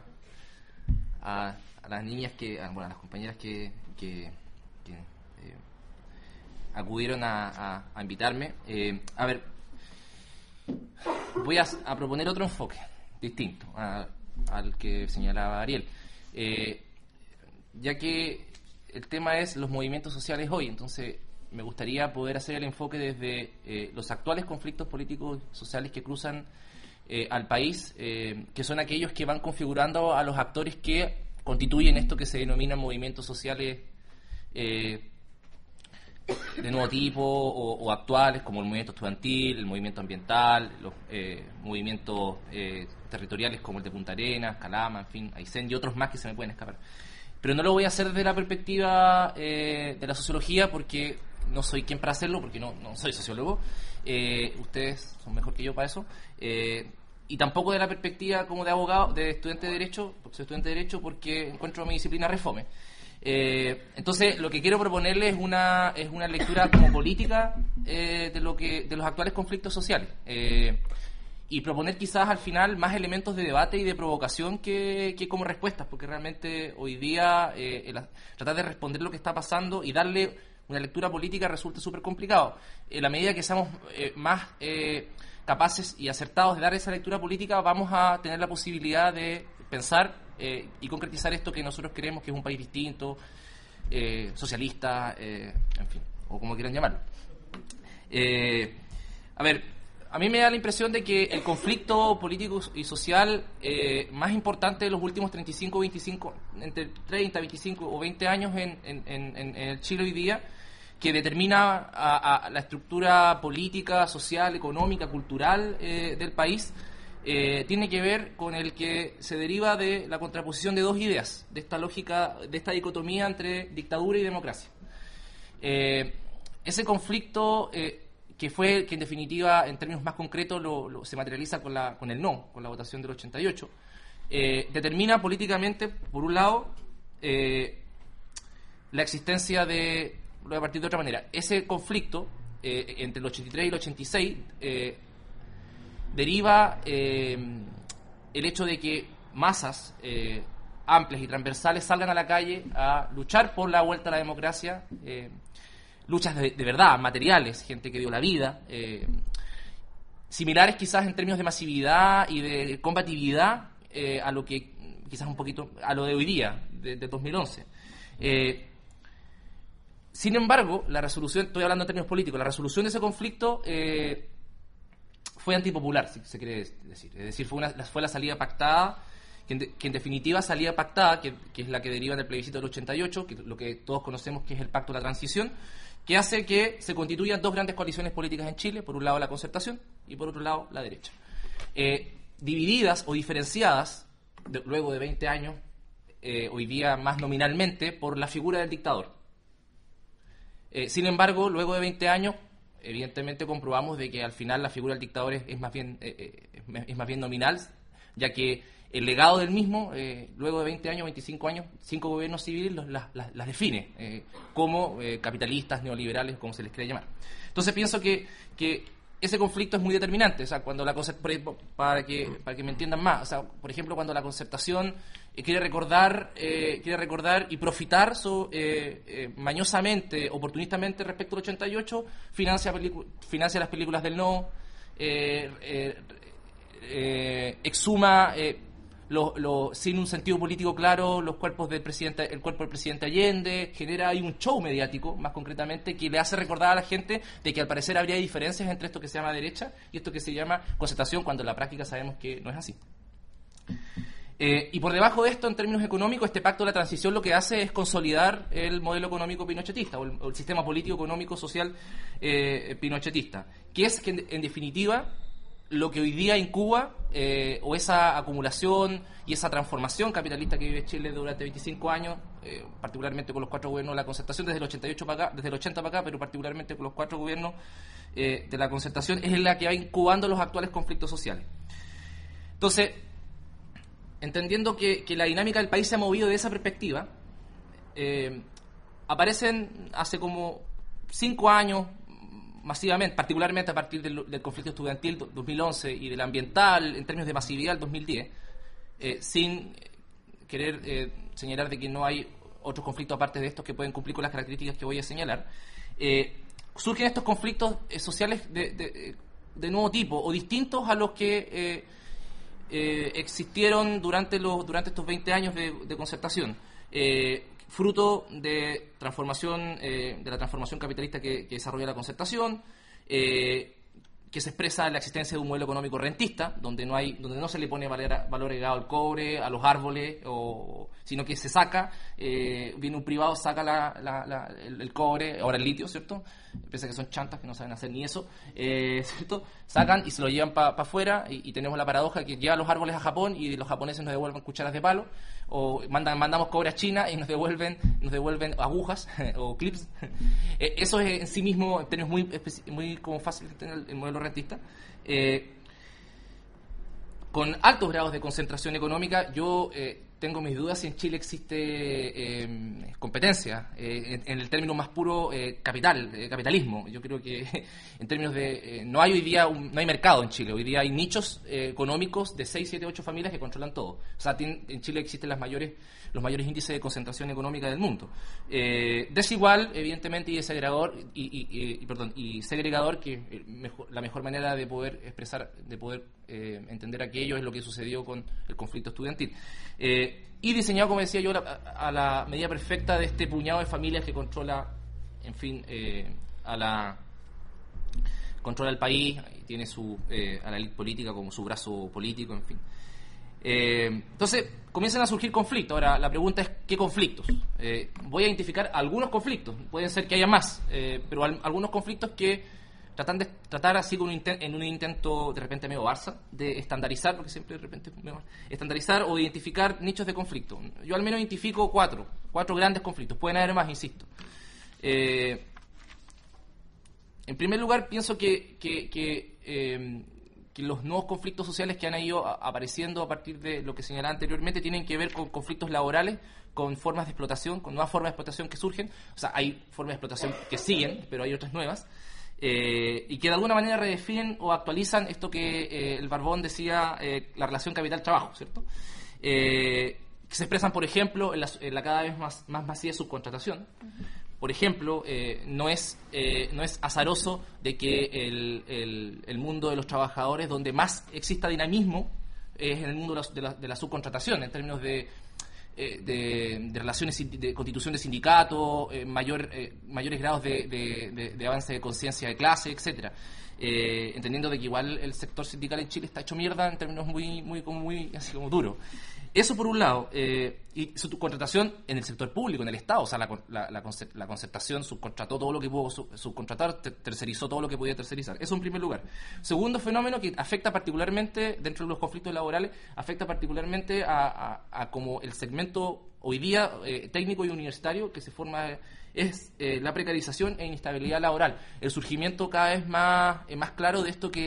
a, a las niñas que, a, bueno, a las compañeras que, que, que eh, acudieron a, a, a invitarme. Eh, a ver, voy a, a proponer otro enfoque distinto a, al que señalaba Ariel, eh, ya que el tema es los movimientos sociales hoy, entonces me gustaría poder hacer el enfoque desde eh, los actuales conflictos políticos y sociales que cruzan eh, al país, eh, que son aquellos que van configurando a los actores que constituyen esto que se denominan movimientos sociales eh, de nuevo tipo o, o actuales, como el movimiento estudiantil, el movimiento ambiental, los eh, movimientos eh, territoriales como el de Punta Arenas, Calama, en fin, Aysén y otros más que se me pueden escapar. Pero no lo voy a hacer desde la perspectiva eh, de la sociología porque no soy quien para hacerlo, porque no, no soy sociólogo. Eh, ustedes son mejor que yo para eso. Eh, y tampoco de la perspectiva como de abogado, de estudiante de Derecho, porque soy estudiante de Derecho porque encuentro mi disciplina refome. Eh, entonces, lo que quiero proponerles es una, es una lectura como política eh, de, lo que, de los actuales conflictos sociales. Eh, y proponer quizás al final más elementos de debate y de provocación que, que como respuestas, porque realmente hoy día eh, el, tratar de responder lo que está pasando y darle una lectura política resulta súper complicado. En la medida que seamos eh, más eh, capaces y acertados de dar esa lectura política, vamos a tener la posibilidad de pensar eh, y concretizar esto que nosotros queremos, que es un país distinto, eh, socialista, eh, en fin, o como quieran llamarlo. Eh, a ver, a mí me da la impresión de que el conflicto político y social eh, más importante de los últimos treinta y cinco, veinticinco, entre treinta, veinticinco o veinte años en, en, en, en el Chile hoy día, que determina a, a la estructura política, social, económica, cultural eh, del país, eh, tiene que ver con el que se deriva de la contraposición de dos ideas, de esta lógica, de esta dicotomía entre dictadura y democracia. Eh, ese conflicto... Eh, que fue que en definitiva, en términos más concretos, lo, lo, se materializa con, la, con el no, con la votación del ochenta y ocho, eh, determina políticamente, por un lado, eh, la existencia de, lo voy a partir de otra manera, ese conflicto eh, entre el ochenta y tres y el ochenta y seis eh, deriva eh, el hecho de que masas eh, amplias y transversales salgan a la calle a luchar por la vuelta a la democracia, eh, luchas de, de verdad, materiales, gente que dio la vida, eh, similares quizás en términos de masividad y de combatividad eh, a lo que quizás un poquito, a lo de hoy día, de, de dos mil once. Eh, sin embargo, la resolución, estoy hablando en términos políticos, la resolución de ese conflicto eh, fue antipopular, si se quiere decir. Es decir, fue, una, fue la salida pactada, que en, de, que en definitiva salida pactada, que, que es la que deriva del plebiscito del ochenta y ocho, que lo que todos conocemos que es el Pacto de la Transición, que hace que se constituyan dos grandes coaliciones políticas en Chile, por un lado la Concertación y por otro lado la derecha. Eh, divididas o diferenciadas, de, luego de veinte años, eh, hoy día más nominalmente, por la figura del dictador. Eh, sin embargo, luego de veinte años, evidentemente comprobamos de que al final la figura del dictador es, es, más, bien, eh, eh, es más bien nominal, ya que el legado del mismo, eh, luego de veinte años, veinticinco años, cinco gobiernos civiles los, las, las, las define eh, como eh, capitalistas, neoliberales, como se les quiera llamar. Entonces pienso que, que ese conflicto es muy determinante, o sea, cuando la para que para que me entiendan más, o sea, por ejemplo, cuando la concertación eh, quiere recordar eh, quiere recordar y profitar so, eh, eh, mañosamente, oportunistamente respecto al ochenta y ocho, financia pelicu- financia las películas del no, eh, eh, eh, exhuma eh, Lo, lo, sin un sentido político claro los cuerpos del presidente, el cuerpo del presidente Allende, genera ahí un show mediático, más concretamente, que le hace recordar a la gente de que al parecer habría diferencias entre esto que se llama derecha y esto que se llama concertación, cuando en la práctica sabemos que no es así. Eh, y por debajo de esto, en términos económicos, este pacto de la transición lo que hace es consolidar el modelo económico pinochetista, o el, o el sistema político, económico, social eh, pinochetista, que es que en, en definitiva lo que hoy día incuba, eh, o esa acumulación y esa transformación capitalista que vive Chile durante veinticinco años, eh, particularmente con los cuatro gobiernos de la concertación, desde el ochenta y ocho para acá, desde el ochenta para acá, pero particularmente con los cuatro gobiernos eh, de la concertación, es la que va incubando los actuales conflictos sociales. Entonces, entendiendo que, que la dinámica del país se ha movido de esa perspectiva, eh, aparecen hace como cinco años, masivamente, particularmente a partir del, del conflicto estudiantil dos mil once y del ambiental, en términos de masividad, el dos mil diez, eh, sin querer eh, señalar de que no hay otros conflictos aparte de estos que pueden cumplir con las características que voy a señalar, eh, surgen estos conflictos eh, sociales de, de, de nuevo tipo, o distintos a los que eh, eh, existieron durante, los, durante estos veinte años de, de concertación. Eh, fruto de transformación eh, de la transformación capitalista que, que desarrolla la concertación, eh, que se expresa en la existencia de un modelo económico rentista, donde no hay, donde no se le pone valor, valor agregado al cobre, a los árboles, o, sino que se saca, eh, viene un privado, saca la, la, la, el, el cobre, ahora el litio, ¿cierto? Pese a que son chantas que no saben hacer ni eso, eh, ¿cierto? Sacan y se lo llevan para pa afuera, y, y tenemos la paradoja que llevan los árboles a Japón y los japoneses nos devuelven cucharas de palo, o mandan, mandamos cobre a China y nos devuelven nos devuelven agujas o clips. Eh, eso es en sí mismo, en términos muy, muy como fácil de tener el modelo rentista. Eh, con altos grados de concentración económica, yo eh, tengo mis dudas si en Chile existe eh, competencia eh, en, en el término más puro eh, capital, eh, capitalismo. Yo creo que en términos de... Eh, no hay hoy día un, no hay mercado en Chile. Hoy día hay nichos eh, económicos de seis, siete, ocho familias que controlan todo. O sea, tiene, en Chile existen las mayores, los mayores índices de concentración económica del mundo. Eh, desigual, evidentemente, y segregador, y, y, y, perdón, y segregador, que el mejor, la mejor manera de poder expresar, de poder eh, entender aquello es lo que sucedió con el conflicto estudiantil. Eh, y diseñado, como decía yo, a, a la medida perfecta de este puñado de familias que controla, en fin, eh, a la controla el país y tiene su eh, a la élite política como su brazo político, en fin. Eh, entonces comienzan a surgir conflictos. Ahora la pregunta es ¿qué conflictos? Eh, voy a identificar algunos conflictos, pueden ser que haya más, eh, pero al, algunos conflictos que tratan de tratar así con un inten- en un intento de repente medio Barça de estandarizar, porque siempre de repente medio, estandarizar o identificar nichos de conflicto. Yo al menos identifico cuatro, cuatro grandes conflictos, pueden haber más, insisto. Eh, en primer lugar, pienso que, que, que, eh, que los nuevos conflictos sociales que han ido a- apareciendo a partir de lo que señalaba anteriormente tienen que ver con conflictos laborales, con formas de explotación, con nuevas formas de explotación que surgen. O sea, hay formas de explotación que siguen, pero hay otras nuevas. Eh, y que de alguna manera redefinen o actualizan esto que eh, el Barbón decía, eh, la relación capital-trabajo, ¿cierto? Eh, que se expresan, por ejemplo, en la, en la cada vez más, más masiva subcontratación. Uh-huh. Por ejemplo, eh, no es eh, no es azaroso de que el, el, el mundo de los trabajadores, donde más exista dinamismo, es en el mundo de la, de la, de la subcontratación, en términos de Eh, de, de relaciones de constitución de sindicatos, eh, mayor, eh, mayores grados de, de, de, de avance de conciencia de clase, etcétera. Eh, entendiendo de que igual el sector sindical en Chile está hecho mierda en términos muy muy como muy así como duro. Eso por un lado, eh, y su contratación en el sector público, en el Estado, o sea, la, la, la, la concertación subcontrató todo lo que pudo subcontratar, tercerizó todo lo que podía tercerizar. Eso en primer lugar. Segundo fenómeno que afecta particularmente, dentro de los conflictos laborales, afecta particularmente a, a, a como el segmento hoy día eh, técnico y universitario que se forma, es eh, la precarización e inestabilidad laboral. El surgimiento cada vez más, eh, más claro de esto que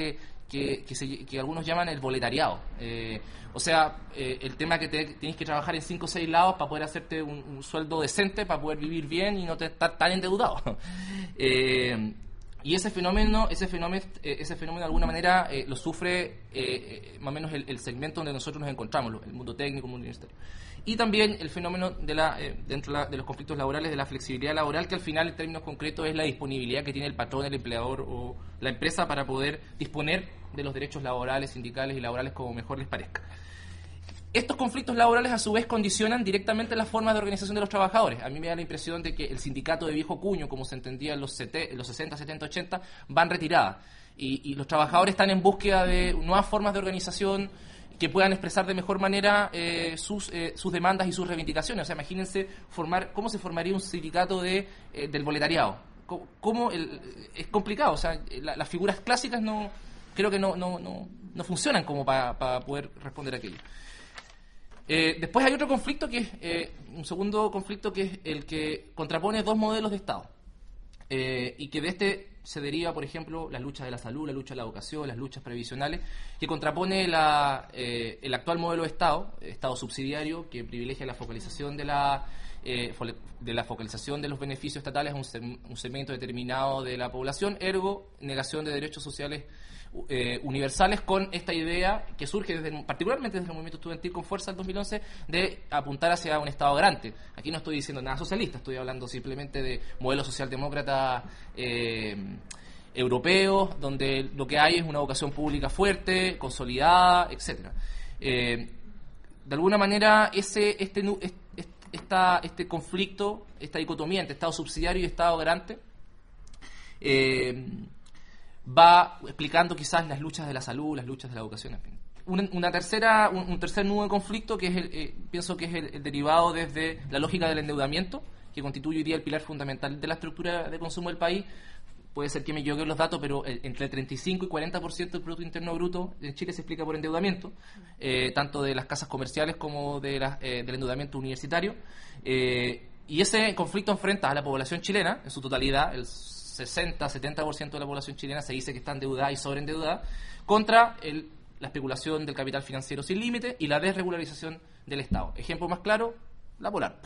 que, que, se, que algunos llaman el boletariado. Eh, o sea, eh, el tema que te, tienes que trabajar en cinco o seis lados para poder hacerte un, un sueldo decente, para poder vivir bien y no te, estar tan endeudado. eh, y ese fenómeno, ese fenómeno, eh, ese fenómeno de alguna manera eh, lo sufre eh, eh, más o menos el, el segmento donde nosotros nos encontramos, el mundo técnico, el mundo universitario. Y también el fenómeno de la, eh, dentro de, la, de los conflictos laborales, de la flexibilidad laboral, que al final, en términos concretos, es la disponibilidad que tiene el patrón, el empleador o la empresa para poder disponer de los derechos laborales, sindicales y laborales como mejor les parezca. Estos conflictos laborales, a su vez, condicionan directamente las formas de organización de los trabajadores. A mí me da la impresión de que el sindicato de viejo cuño, como se entendía en los, los sesenta, setenta, ochenta, van retiradas. Y, y los trabajadores están en búsqueda de nuevas formas de organización que puedan expresar de mejor manera eh, sus, eh, sus demandas y sus reivindicaciones. O sea, imagínense formar cómo se formaría un sindicato de, eh, del boletariado. ¿Cómo, cómo el, es complicado? O sea, la, las figuras clásicas no creo que no, no, no, no funcionan como para pa poder responder a aquello. Eh, después hay otro conflicto, que es eh, un segundo conflicto, que es el que contrapone dos modelos de Estado. Eh, y que de este se deriva, por ejemplo, la lucha de la salud, la lucha de la educación, las luchas previsionales, que contrapone la, eh, el actual modelo de Estado, Estado subsidiario, que privilegia la focalización de la, eh, de la focalización de los beneficios estatales a un, se un segmento determinado de la población, ergo, negación de derechos sociales eh, universales, con esta idea que surge desde, particularmente desde el movimiento estudiantil con fuerza del dos mil once, de apuntar hacia un Estado garante. Aquí no estoy diciendo nada socialista, estoy hablando simplemente de modelo socialdemócrata eh, europeo, donde lo que hay es una vocación pública fuerte, consolidada, etcétera. Eh, de alguna manera, ese este, este, esta, este conflicto, esta dicotomía entre Estado subsidiario y Estado garante, eh, va explicando quizás las luchas de la salud, las luchas de la educación, en fin. Una, una tercera, un, un tercer nudo de conflicto que es el, eh, pienso que es el, el derivado desde la lógica del endeudamiento, que constituye hoy día el pilar fundamental de la estructura de consumo del país. Puede ser que me equivoque los datos, pero el, entre el treinta y cinco y cuarenta por ciento del Producto Interno Bruto en Chile se explica por endeudamiento, eh, tanto de las casas comerciales como de la, eh, del endeudamiento universitario. Eh, y ese conflicto enfrenta a la población chilena en su totalidad, el sesenta a setenta por ciento de la población chilena se dice que está endeudada y sobreendeudada, contra el, la especulación del capital financiero sin límite y la desregularización del Estado. Ejemplo más claro, la Polar.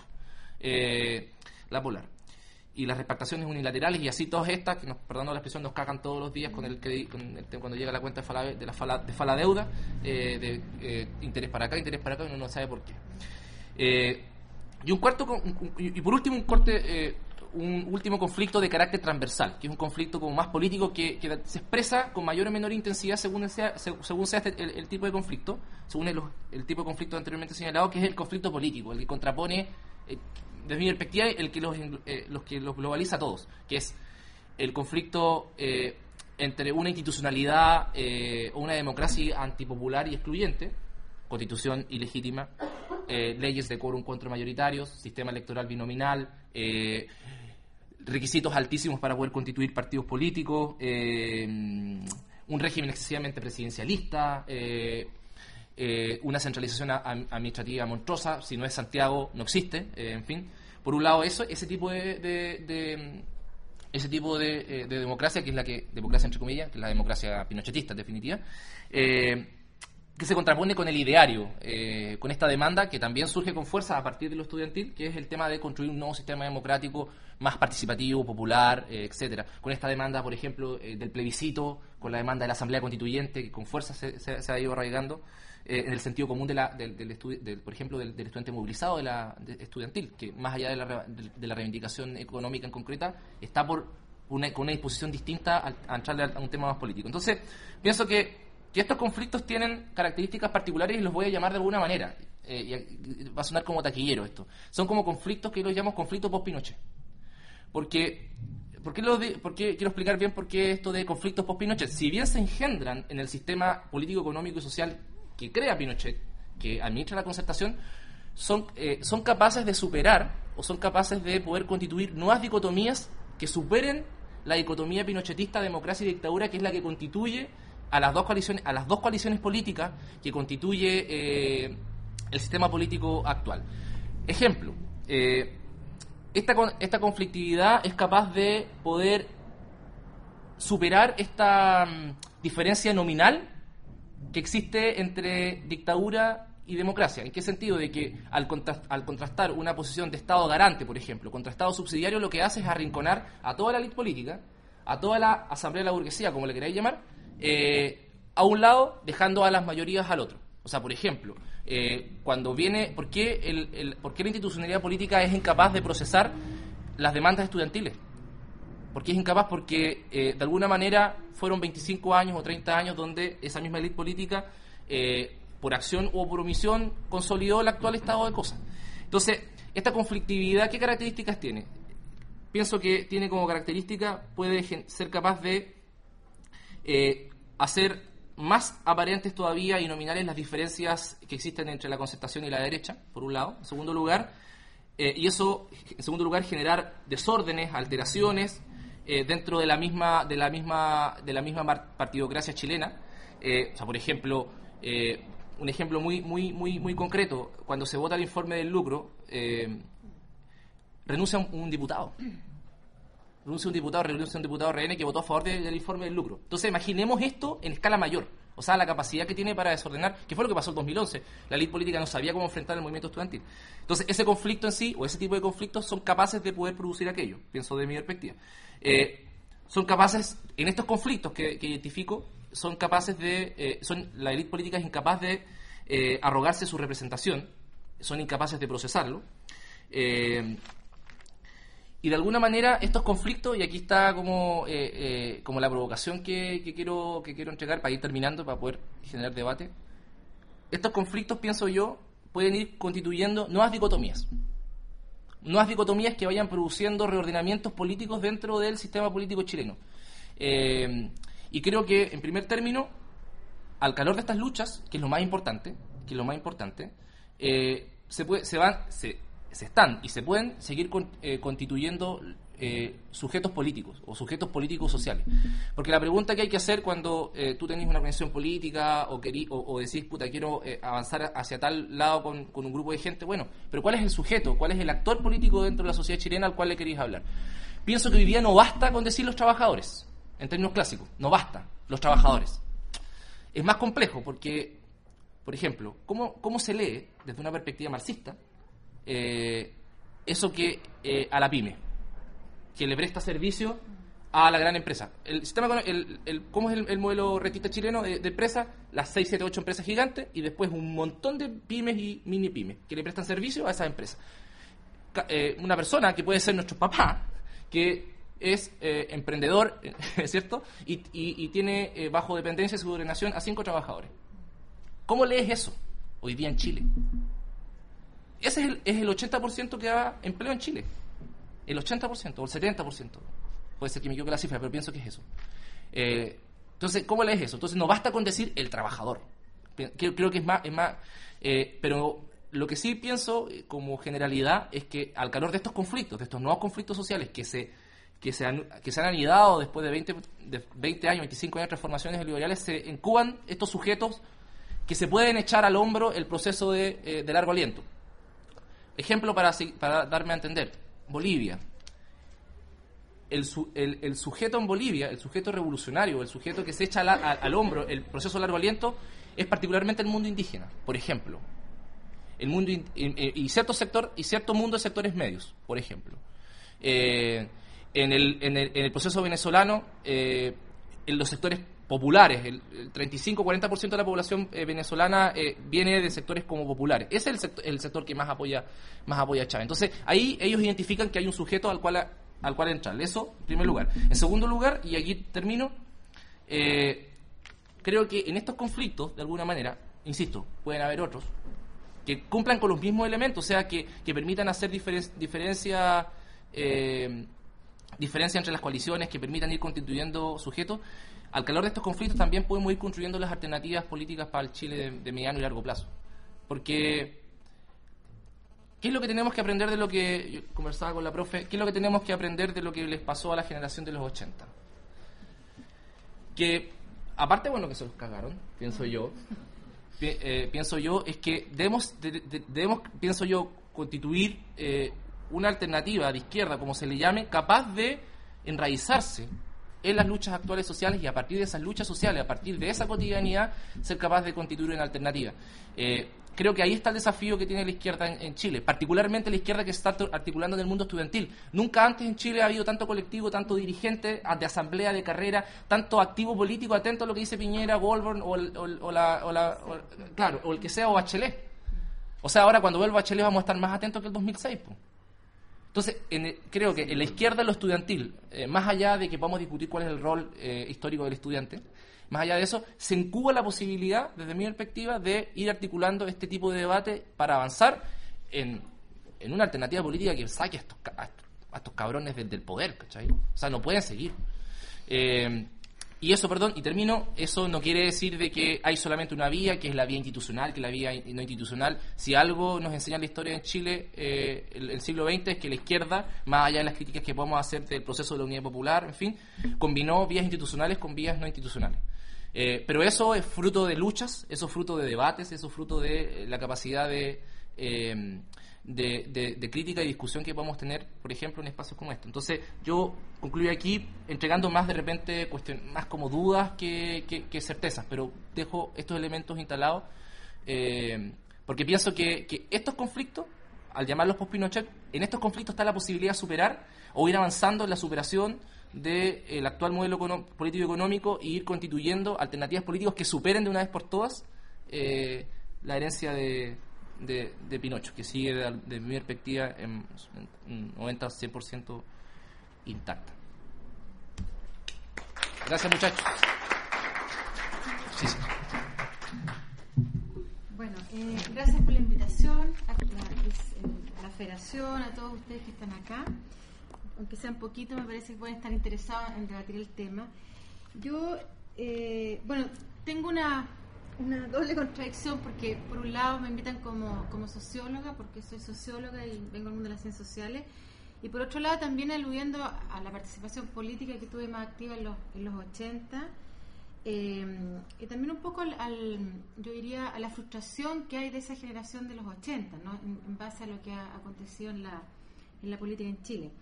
Eh, la Polar. Y las repactaciones unilaterales y así todas estas, que nos, perdonando la expresión, nos cagan todos los días con el, con el cuando llega la cuenta de fala, de la fala, de fala deuda, eh, de eh, interés para acá, interés para acá, y uno no sabe por qué. Eh, y un cuarto, un, y por último un corte... Eh, un último conflicto de carácter transversal, que es un conflicto como más político que, que se expresa con mayor o menor intensidad según sea, según sea este, el, el tipo de conflicto, según el, el tipo de conflicto anteriormente señalado, que es el conflicto político, el que contrapone, eh, desde mi perspectiva, el que los, eh, los que los globaliza a todos, que es el conflicto eh, entre una institucionalidad eh, o una democracia antipopular y excluyente, constitución ilegítima, eh, leyes de quórum contramayoritarios, sistema electoral binominal, eh, requisitos altísimos para poder constituir partidos políticos, eh, un régimen excesivamente presidencialista, eh, eh, una centralización a, a, administrativa monstruosa, si no es Santiago no existe, eh, en fin. Por un lado eso, ese tipo de, de, de ese tipo de, de democracia, que es la que, democracia entre comillas, que es la democracia pinochetista en definitiva, eh, que se contrapone con el ideario, eh, con esta demanda que también surge con fuerza a partir de lo estudiantil, que es el tema de construir un nuevo sistema democrático más participativo, popular, eh, etcétera. Con esta demanda, por ejemplo, eh, del plebiscito, con la demanda de la Asamblea Constituyente, que con fuerza se, se, se ha ido arraigando, eh, en el sentido común, de la, del, del, del, por ejemplo, del, del estudiante movilizado de la, de estudiantil, que más allá de la, de, de la reivindicación económica en concreta, está por una, con una disposición distinta a, a entrarle a un tema más político. Entonces, pienso que que estos conflictos tienen características particulares y los voy a llamar de alguna manera. Eh, y va a sonar como taquillero esto. Son como conflictos que los llamo conflictos post-Pinochet. Porque, ¿por qué, lo de, por qué quiero explicar bien por qué esto de conflictos post-Pinochet? Si bien se engendran en el sistema político, económico y social que crea Pinochet, que administra la concertación, son, eh, son capaces de superar o son capaces de poder constituir nuevas dicotomías que superen la dicotomía pinochetista, democracia y dictadura, que es la que constituye a las dos coaliciones, a las dos coaliciones políticas que constituye eh, el sistema político actual. Ejemplo, eh, esta, esta conflictividad es capaz de poder superar esta diferencia nominal que existe entre dictadura y democracia. ¿En qué sentido? De que al, contra- al contrastar una posición de Estado garante, por ejemplo, contra Estado subsidiario, lo que hace es arrinconar a toda la élite política, a toda la asamblea de la burguesía, como le queráis llamar, eh, a un lado, dejando a las mayorías al otro. O sea, por ejemplo, eh, cuando viene, ¿por qué, el, el, ¿por qué la institucionalidad política es incapaz de procesar las demandas estudiantiles? ¿Por qué es incapaz? Porque eh, de alguna manera fueron veinticinco años o treinta años donde esa misma élite política, eh, por acción o por omisión, consolidó el actual estado de cosas. Entonces, esta conflictividad, ¿qué características tiene? Pienso que tiene como característica, puede gen- ser capaz de eh, hacer más aparentes todavía y nominales las diferencias que existen entre la concertación y la derecha, por un lado. En segundo lugar, eh, y eso, en segundo lugar, generar desórdenes, alteraciones eh, dentro de la misma de la misma de la misma partidocracia chilena. Eh, o sea, por ejemplo, eh, un ejemplo muy muy muy muy concreto, cuando se vota el informe del lucro, eh, renuncia un, un diputado. Renuncia un diputado, renuncia un diputado R N que votó a favor de, del informe del lucro. Entonces, imaginemos esto en escala mayor. O sea, la capacidad que tiene para desordenar, que fue lo que pasó en dos mil once. La élite política no sabía cómo enfrentar el movimiento estudiantil. Entonces, ese conflicto en sí, o ese tipo de conflictos, son capaces de poder producir aquello, pienso de mi perspectiva. Eh, son capaces, en estos conflictos que, que identifico, son capaces de, eh, son la élite política es incapaz de eh, arrogarse su representación, son incapaces de procesarlo. Eh, Y de alguna manera estos conflictos, y aquí está como eh, eh, como la provocación que, que quiero que quiero entregar para ir terminando, para poder generar debate, estos conflictos, pienso yo, pueden ir constituyendo nuevas dicotomías. Nuevas dicotomías que vayan produciendo reordenamientos políticos dentro del sistema político chileno. Eh, y creo que, en primer término, al calor de estas luchas, que es lo más importante, que es lo más importante, eh, se puede, se van... Se, se están y se pueden seguir con, eh, constituyendo eh, sujetos políticos o sujetos políticos sociales. Porque la pregunta que hay que hacer cuando eh, tú tenés una organización política o, querí, o, o decís, puta, quiero eh, avanzar hacia tal lado con, con un grupo de gente, bueno, pero ¿cuál es el sujeto? ¿Cuál es el actor político dentro de la sociedad chilena al cual le queréis hablar? Pienso que hoy día no basta con decir los trabajadores, en términos clásicos, no basta, los trabajadores. Es más complejo porque, por ejemplo, ¿cómo, cómo se lee desde una perspectiva marxista Eh, eso que eh, a la pyme, que le presta servicio a la gran empresa? El sistema, el, el, ¿cómo es el, el modelo rentista chileno de, de empresa? Las seis, siete, ocho empresas gigantes y después un montón de pymes y mini pymes que le prestan servicio a esas empresas. Eh, una persona que puede ser nuestro papá, que es eh, emprendedor, ¿cierto? Y, y, y tiene eh, bajo dependencia y subordinación a cinco trabajadores. ¿Cómo lees eso hoy día en Chile? Ese es el, es el ochenta por ciento que da empleo en Chile. El ochenta por ciento o el setenta por ciento. Puede ser que me equivoque la cifra, pero pienso que es eso. Eh, entonces, ¿cómo lees eso? Entonces, no basta con decir el trabajador. Creo, creo que es más... Es más eh, pero lo que sí pienso eh, como generalidad es que al calor de estos conflictos, de estos nuevos conflictos sociales que se, que se, han, que se han anidado después de veinte, de veinte años, veinticinco años de transformaciones neoliberales, se incuban estos sujetos que se pueden echar al hombro el proceso de, eh, de largo aliento. Ejemplo para, para darme a entender, Bolivia. El, su, el, el sujeto en Bolivia, el sujeto revolucionario, el sujeto que se echa la, a, al hombro el proceso de largo aliento, es particularmente el mundo indígena, por ejemplo. El mundo in, y, y cierto sector y cierto mundo de sectores medios, por ejemplo. Eh, en, el, en, el, en el proceso venezolano, eh, en los sectores populares, el, el treinta y cinco a cuarenta por ciento de la población eh, venezolana eh, viene de sectores como populares. Ese es el sector, el sector que más apoya más apoya a Chávez. Entonces, ahí ellos identifican que hay un sujeto al cual al cual entrar. Eso, en primer lugar. En segundo lugar, y aquí termino, eh, creo que en estos conflictos, de alguna manera, insisto, pueden haber otros, que cumplan con los mismos elementos, o sea, que, que permitan hacer diferen, diferencia eh, diferencia entre las coaliciones, que permitan ir constituyendo sujetos. Al calor de estos conflictos también podemos ir construyendo las alternativas políticas para el Chile de, de mediano y largo plazo. Porque, ¿qué es lo que tenemos que aprender de lo que, yo conversaba con la profe, qué es lo que tenemos que aprender de lo que les pasó a la generación de los ochenta? Que, aparte, bueno, que se los cagaron, pienso yo, pi, eh, pienso yo, es que debemos, de, de, debemos pienso yo, constituir eh, una alternativa de izquierda, como se le llame, capaz de enraizarse en las luchas actuales sociales y a partir de esas luchas sociales, a partir de esa cotidianidad, ser capaz de constituir una alternativa. Eh, creo que ahí está el desafío que tiene la izquierda en, en Chile, particularmente la izquierda que se está articulando en el mundo estudiantil. Nunca antes en Chile ha habido tanto colectivo, tanto dirigente de asamblea, de carrera, tanto activo político atento a lo que dice Piñera, Goldberg o, el, o, el, o, la, o, la, o, claro, o el que sea, o Bachelet. O sea, ahora cuando vuelva Bachelet vamos a estar más atentos que el dos mil seis, pues. Entonces, en el, creo que en la izquierda, en lo estudiantil, eh, más allá de que podamos discutir cuál es el rol eh, histórico del estudiante, más allá de eso, se incuba la posibilidad, desde mi perspectiva, de ir articulando este tipo de debate para avanzar en, en una alternativa política que saque a estos, a estos, a estos cabrones del, del poder, ¿cachai? O sea, no pueden seguir. Eh, y eso, perdón, y termino, eso no quiere decir de que hay solamente una vía, que es la vía institucional, que es la vía no institucional. Si algo nos enseña la historia en Chile, eh, el, el siglo veinte, es que la izquierda, más allá de las críticas que podemos hacer del proceso de la Unidad Popular, en fin, combinó vías institucionales con vías no institucionales. Eh, pero eso es fruto de luchas, eso es fruto de debates, eso es fruto de la capacidad de, eh, de, de, de crítica y discusión que podemos tener, por ejemplo, en espacios como este. Entonces, yo concluyo aquí entregando más de repente cuestion- más como dudas que, que, que certezas, pero dejo estos elementos instalados eh, porque pienso que, que estos conflictos, al llamarlos post-Pinochet, en estos conflictos está la posibilidad de superar o ir avanzando en la superación del actual modelo econo- político-económico e ir constituyendo alternativas políticas que superen de una vez por todas eh, la herencia de, de, de Pinochet, que sigue de, de mi perspectiva en, en noventa a cien por ciento intacta. Gracias, muchachos. Sí, sí. Bueno, eh, gracias por la invitación a la, a la federación, a todos ustedes que están acá. Aunque sean poquitos, me parece que pueden estar interesados en debatir el tema. Yo, eh, bueno, tengo una, una doble contradicción porque, por un lado, me invitan como, como socióloga, porque soy socióloga y vengo del mundo de las ciencias sociales, y por otro lado, también aludiendo a la participación política que tuve más activa en los, en los ochenta, eh, y también un poco al, al, yo diría, a la frustración que hay de esa generación de los ochenta, ¿no? en, en base a lo que ha acontecido en la, en la política en Chile.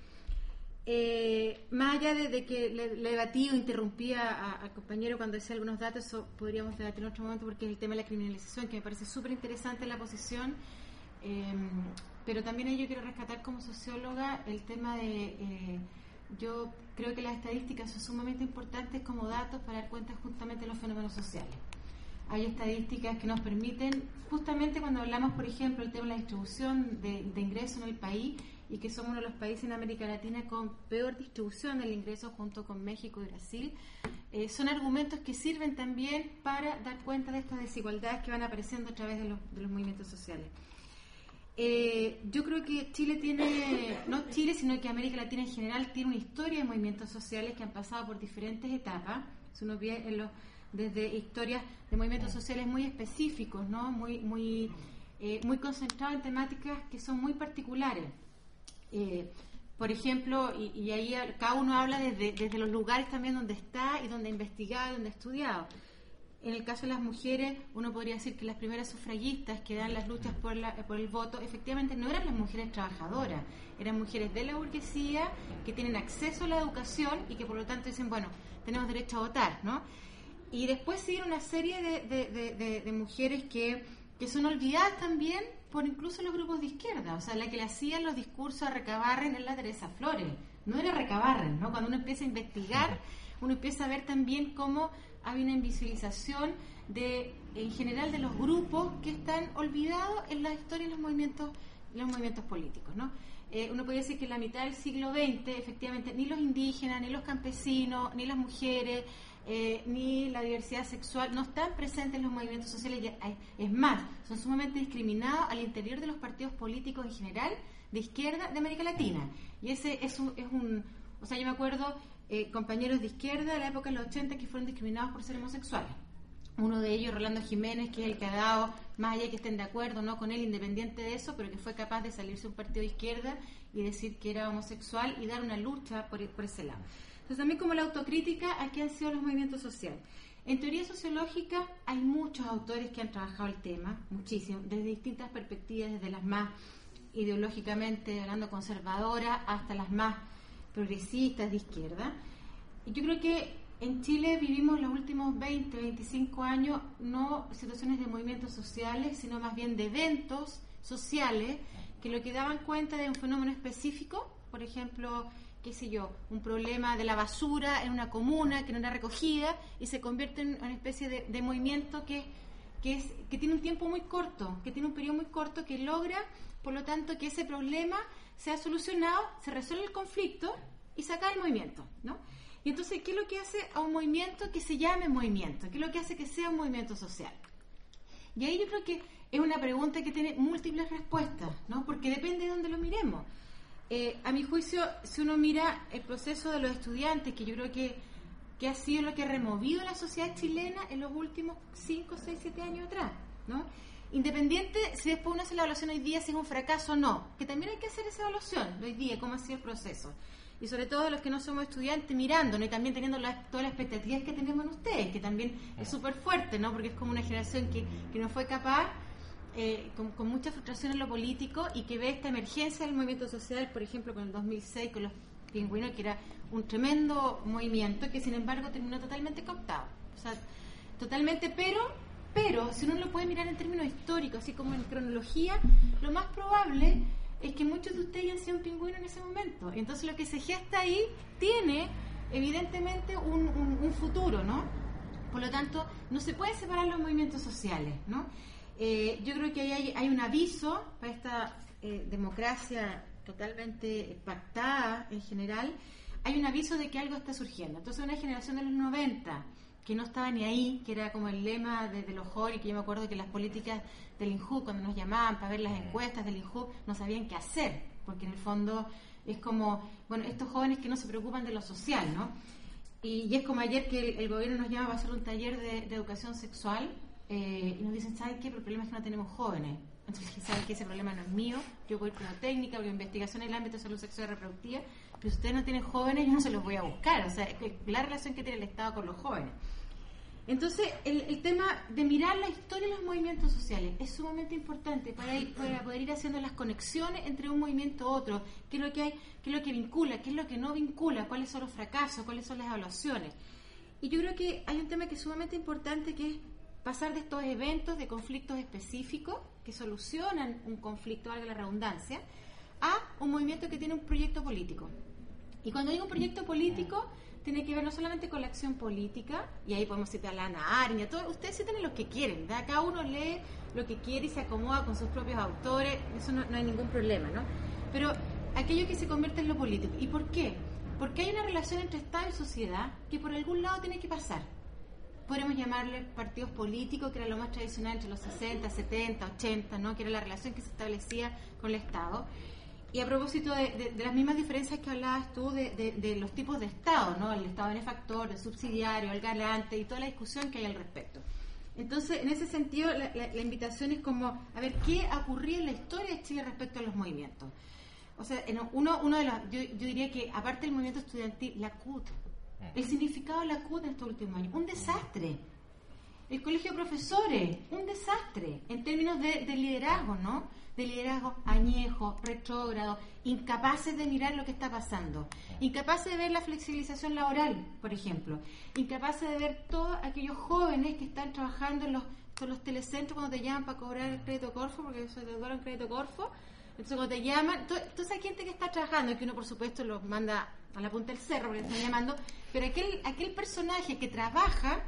Eh, más allá de, de que le, le debatí o interrumpía al compañero cuando decía algunos datos, eso podríamos debatir en otro momento porque es el tema de la criminalización, que me parece súper interesante la posición, eh, pero también ahí yo quiero rescatar como socióloga el tema de, eh, yo creo que las estadísticas son sumamente importantes como datos para dar cuenta justamente de los fenómenos sociales. Hay estadísticas que nos permiten, justamente cuando hablamos, por ejemplo, el tema de la distribución de, de ingresos en el país, y que somos uno de los países en América Latina con peor distribución del ingreso junto con México y Brasil, eh, son argumentos que sirven también para dar cuenta de estas desigualdades que van apareciendo a través de los, de los movimientos sociales. Eh, yo creo que Chile tiene, no Chile, sino que América Latina en general tiene una historia de movimientos sociales que han pasado por diferentes etapas. Si uno ve en los, desde historias de movimientos sociales muy específicos, ¿no? muy, muy, eh, muy concentrados en temáticas que son muy particulares. Eh, por ejemplo, y, y ahí cada uno habla desde, desde los lugares también donde está y donde ha investigado y donde ha estudiado. En el caso de las mujeres, uno podría decir que las primeras sufragistas que dan las luchas por, la, por el voto, efectivamente no eran las mujeres trabajadoras, eran mujeres de la burguesía que tienen acceso a la educación y que por lo tanto dicen, bueno, tenemos derecho a votar, ¿no? Y después siguen una serie de, de, de, de, de mujeres que, que son olvidadas también por incluso los grupos de izquierda. O sea, la que le hacían los discursos a Recabarren es la Teresa Flores, no era Recabarren, ¿no? Cuando uno empieza a investigar, uno empieza a ver también cómo hay una invisibilización de, en general, de los grupos que están olvidados en la historia de los movimientos, los movimientos políticos, ¿no? Eh, uno podría decir que en la mitad del siglo veinte, efectivamente, ni los indígenas, ni los campesinos, ni las mujeres, Eh, ni la diversidad sexual no están presentes en los movimientos sociales. Es más, son sumamente discriminados al interior de los partidos políticos en general de izquierda de América Latina. Y ese es un, es un o sea, yo me acuerdo eh, compañeros de izquierda de la época de los ochenta que fueron discriminados por ser homosexuales. Uno de ellos, Rolando Jiménez, que es el que ha dado, más allá de que estén de acuerdo no con él, independiente de eso, pero que fue capaz de salirse de un partido de izquierda y decir que era homosexual y dar una lucha por, por ese lado. Entonces, también como la autocrítica a qué han sido los movimientos sociales. En teoría sociológica hay muchos autores que han trabajado el tema, muchísimos, desde distintas perspectivas, desde las más ideológicamente hablando conservadoras hasta las más progresistas de izquierda. yo creo que en Chile vivimos los últimos veinte, veinticinco años no situaciones de movimientos sociales, sino más bien de eventos sociales que lo que daban cuenta de un fenómeno específico, por ejemplo, qué sé yo, un problema de la basura en una comuna que no era recogida y se convierte en una especie de, de movimiento que, que, es, que tiene un tiempo muy corto, que tiene un periodo muy corto, que logra, por lo tanto, que ese problema sea solucionado, se resuelve el conflicto y saca el movimiento, ¿no? Y entonces, ¿qué es lo que hace a un movimiento que se llame movimiento? ¿Qué es lo que hace que sea un movimiento social? Y ahí yo creo que es una pregunta que tiene múltiples respuestas, ¿no? Porque depende de dónde lo miremos. Eh, a mi juicio, si uno mira el proceso de los estudiantes, que yo creo que, que ha sido lo que ha removido la sociedad chilena en los últimos cinco, seis, siete años atrás, ¿no? Independiente si después uno hace la evaluación hoy día si es un fracaso o no, que también hay que hacer esa evaluación hoy día, cómo ha sido el proceso. Y sobre todo los que no somos estudiantes mirándonos y también teniendo la, todas las expectativas que tenemos en ustedes, que también es súper fuerte, ¿no? Porque es como una generación que, que no fue capaz, eh, con, con mucha frustración en lo político y que ve esta emergencia del movimiento social, por ejemplo, con el dos mil seis, con los pingüinos, que era un tremendo movimiento que sin embargo terminó totalmente cooptado. O sea, totalmente, pero, pero si uno lo puede mirar en términos históricos, así como en cronología, lo más probable es que muchos de ustedes hayan sido un pingüino en ese momento. Entonces lo que se gesta ahí tiene evidentemente un, un, un futuro, ¿no? Por lo tanto, no se pueden separar los movimientos sociales, ¿no? Eh, yo creo que ahí hay, hay un aviso para esta eh, democracia totalmente pactada en general, hay un aviso de que algo está surgiendo. Entonces una generación de los noventa que no estaba ni ahí, que era como el lema de, de los jóvenes, que yo me acuerdo que las políticas del INJU, cuando nos llamaban para ver las encuestas del INJU, no sabían qué hacer, porque en el fondo es como, bueno, estos jóvenes que no se preocupan de lo social, ¿no? Y, y es como ayer que el, el gobierno nos llama para hacer un taller de, de educación sexual, eh, y nos dicen, ¿saben qué? Pero el problema es que no tenemos jóvenes. Entonces, ¿saben qué? Ese problema no es mío, yo voy como técnica, voy a investigación en el ámbito de salud sexual y reproductiva, pero si ustedes no tienen jóvenes, yo no se los voy a buscar. O sea, la relación que tiene el Estado con los jóvenes. Entonces, el, el tema de mirar la historia de los movimientos sociales es sumamente importante para, ir, para poder ir haciendo las conexiones entre un movimiento u otro, qué es lo que hay, qué es lo que vincula, qué es lo que no vincula, cuáles son los fracasos, cuáles son las evaluaciones. Y yo creo que hay un tema que es sumamente importante, que es pasar de estos eventos de conflictos específicos que solucionan un conflicto, valga la redundancia, a un movimiento que tiene un proyecto político. Y cuando digo un proyecto político, tiene que ver no solamente con la acción política, y ahí podemos citar a la Ana Arnia, todo, ustedes citan lo que quieren, ¿verdad? Cada uno lee lo que quiere y se acomoda con sus propios autores, eso no, no hay ningún problema, ¿no? Pero aquello que se convierte en lo político. ¿Y por qué? Porque hay una relación entre Estado y sociedad que por algún lado tiene que pasar. Podemos llamarle partidos políticos, que era lo más tradicional entre los sesenta, setenta, ochenta, ¿no? Que era la relación que se establecía con el Estado. Y a propósito de, de, de las mismas diferencias que hablabas tú de, de, de los tipos de Estado, ¿no? El Estado benefactor, el subsidiario, el garante y toda la discusión que hay al respecto. Entonces, en ese sentido, la, la, la invitación es como, a ver, ¿qué ha ocurrido en la historia de Chile respecto a los movimientos? O sea, en uno, uno de los, yo, yo diría que, aparte del movimiento estudiantil, la C U T, el significado de la C U T en estos últimos años, un desastre. El colegio de profesores, un desastre, en términos de, de liderazgo, ¿no? De liderazgo añejo, retrógrado, incapaces de mirar lo que está pasando, incapaces de ver la flexibilización laboral, por ejemplo, incapaces de ver todos aquellos jóvenes que están trabajando en los, con los telecentros cuando te llaman para cobrar el crédito Corfo, porque yo soy deudora en crédito Corfo. Entonces cuando te llaman, toda esa gente que está trabajando, que uno por supuesto los manda a la punta del cerro porque están llamando, pero aquel, aquel personaje que trabaja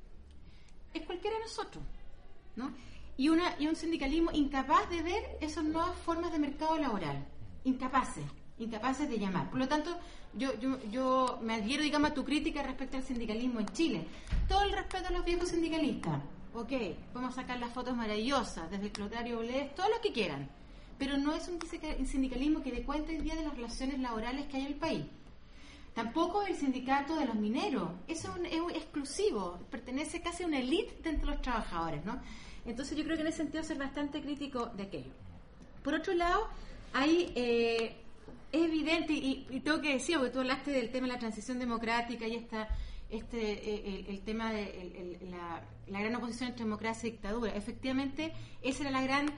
es cualquiera de nosotros, ¿no? Y, una, y un sindicalismo incapaz de ver esas nuevas formas de mercado laboral, incapaces, incapaces de llamar. Por lo tanto, yo, yo, yo me adhiero, digamos, a tu crítica respecto al sindicalismo en Chile. Todo el respeto a los viejos sindicalistas, ok, podemos sacar las fotos maravillosas, desde Clotario Bolés, todo lo que quieran, pero no es un sindicalismo que dé cuenta hoy día de las relaciones laborales que hay en el país. Tampoco el sindicato de los mineros, eso es, un, es un exclusivo, pertenece casi a una élite dentro de los trabajadores, ¿no? Entonces yo creo que en ese sentido ser bastante crítico de aquello. Por otro lado, hay, eh, es evidente, y, y tengo que decir, porque tú hablaste del tema de la transición democrática y esta, este, eh, el, el tema de el, el, la, la gran oposición entre democracia y dictadura. Efectivamente, esa era la gran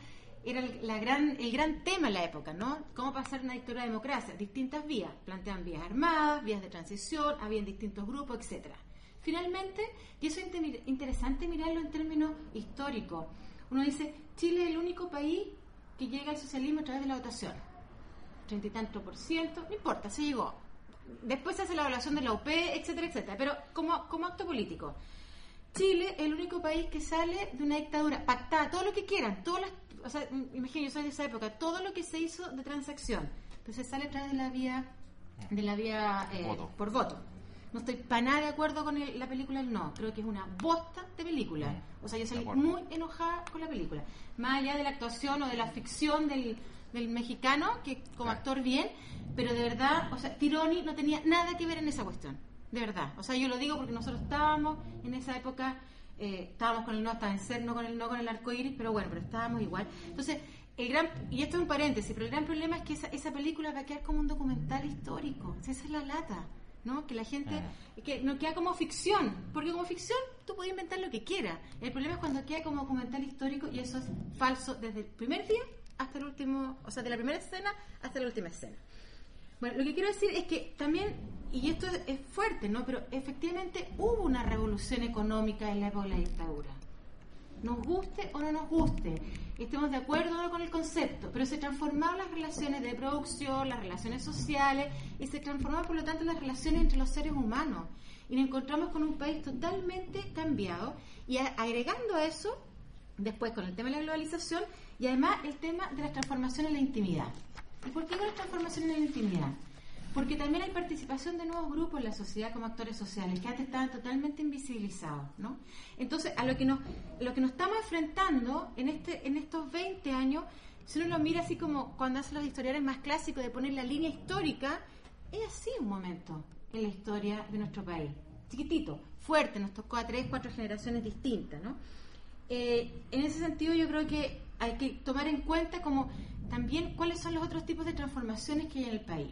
era el, la gran, el gran tema en la época, ¿no? Cómo pasar una dictadura a democracia, distintas vías, planteaban vías armadas, vías de transición, habían distintos grupos, etcétera. Finalmente, y eso es inter- interesante mirarlo en términos históricos, uno dice, Chile es el único país que llega al socialismo a través de la votación, treinta y tanto por ciento, no importa, se llegó. Después se hace la evaluación de la U P, etcétera, etcétera, pero como, como acto político. Chile es el único país que sale de una dictadura pactada, todo lo que quieran, todas las, o sea, imagínate, yo soy de esa época, todo lo que se hizo de transacción, entonces sale a través de la vía, de la vía eh, voto. por voto. No estoy para nada de acuerdo con el, la película El No, creo que es una bosta de película, o sea, yo salí muy enojada con la película, más allá de la actuación o de la ficción del, del mexicano, que como actor bien, pero de verdad, o sea, Tironi no tenía nada que ver en esa cuestión. De verdad, o sea, yo lo digo porque nosotros estábamos en esa época, eh, estábamos con el no hasta vencer, no con el no con el arco iris, pero bueno, pero estábamos igual. Entonces, el gran, y esto es un paréntesis, pero el gran problema es que esa, esa película va a quedar como un documental histórico, esa es la lata, ¿no? Que la gente, que no queda como ficción, porque como ficción tú puedes inventar lo que quieras. El problema es cuando queda como documental histórico y eso es falso desde el primer día hasta el último, o sea, de la primera escena hasta la última escena. Bueno, lo que quiero decir es que también, y esto es, es fuerte, ¿no? Pero efectivamente hubo una revolución económica en la época de la dictadura. Nos guste o no nos guste, estemos de acuerdo o no con el concepto, pero se transformaron las relaciones de producción, las relaciones sociales, y se transformaron por lo tanto las relaciones entre los seres humanos. Y nos encontramos con un país totalmente cambiado, y a, agregando a eso, después con el tema de la globalización, y además el tema de las transformaciones en la intimidad. ¿Y por qué con las transformaciones en la intimidad? Porque también hay participación de nuevos grupos en la sociedad como actores sociales que antes estaban totalmente invisibilizados, ¿no? Entonces, a lo que nos lo que nos estamos enfrentando en este en estos veinte años, si uno lo mira así como cuando hacen los historiadores más clásicos de poner la línea histórica, es así un momento en la historia de nuestro país. Chiquitito, fuerte, nos tocó a tres, cuatro generaciones distintas, ¿no? Eh, en ese sentido yo creo que hay que tomar en cuenta como también cuáles son los otros tipos de transformaciones que hay en el país.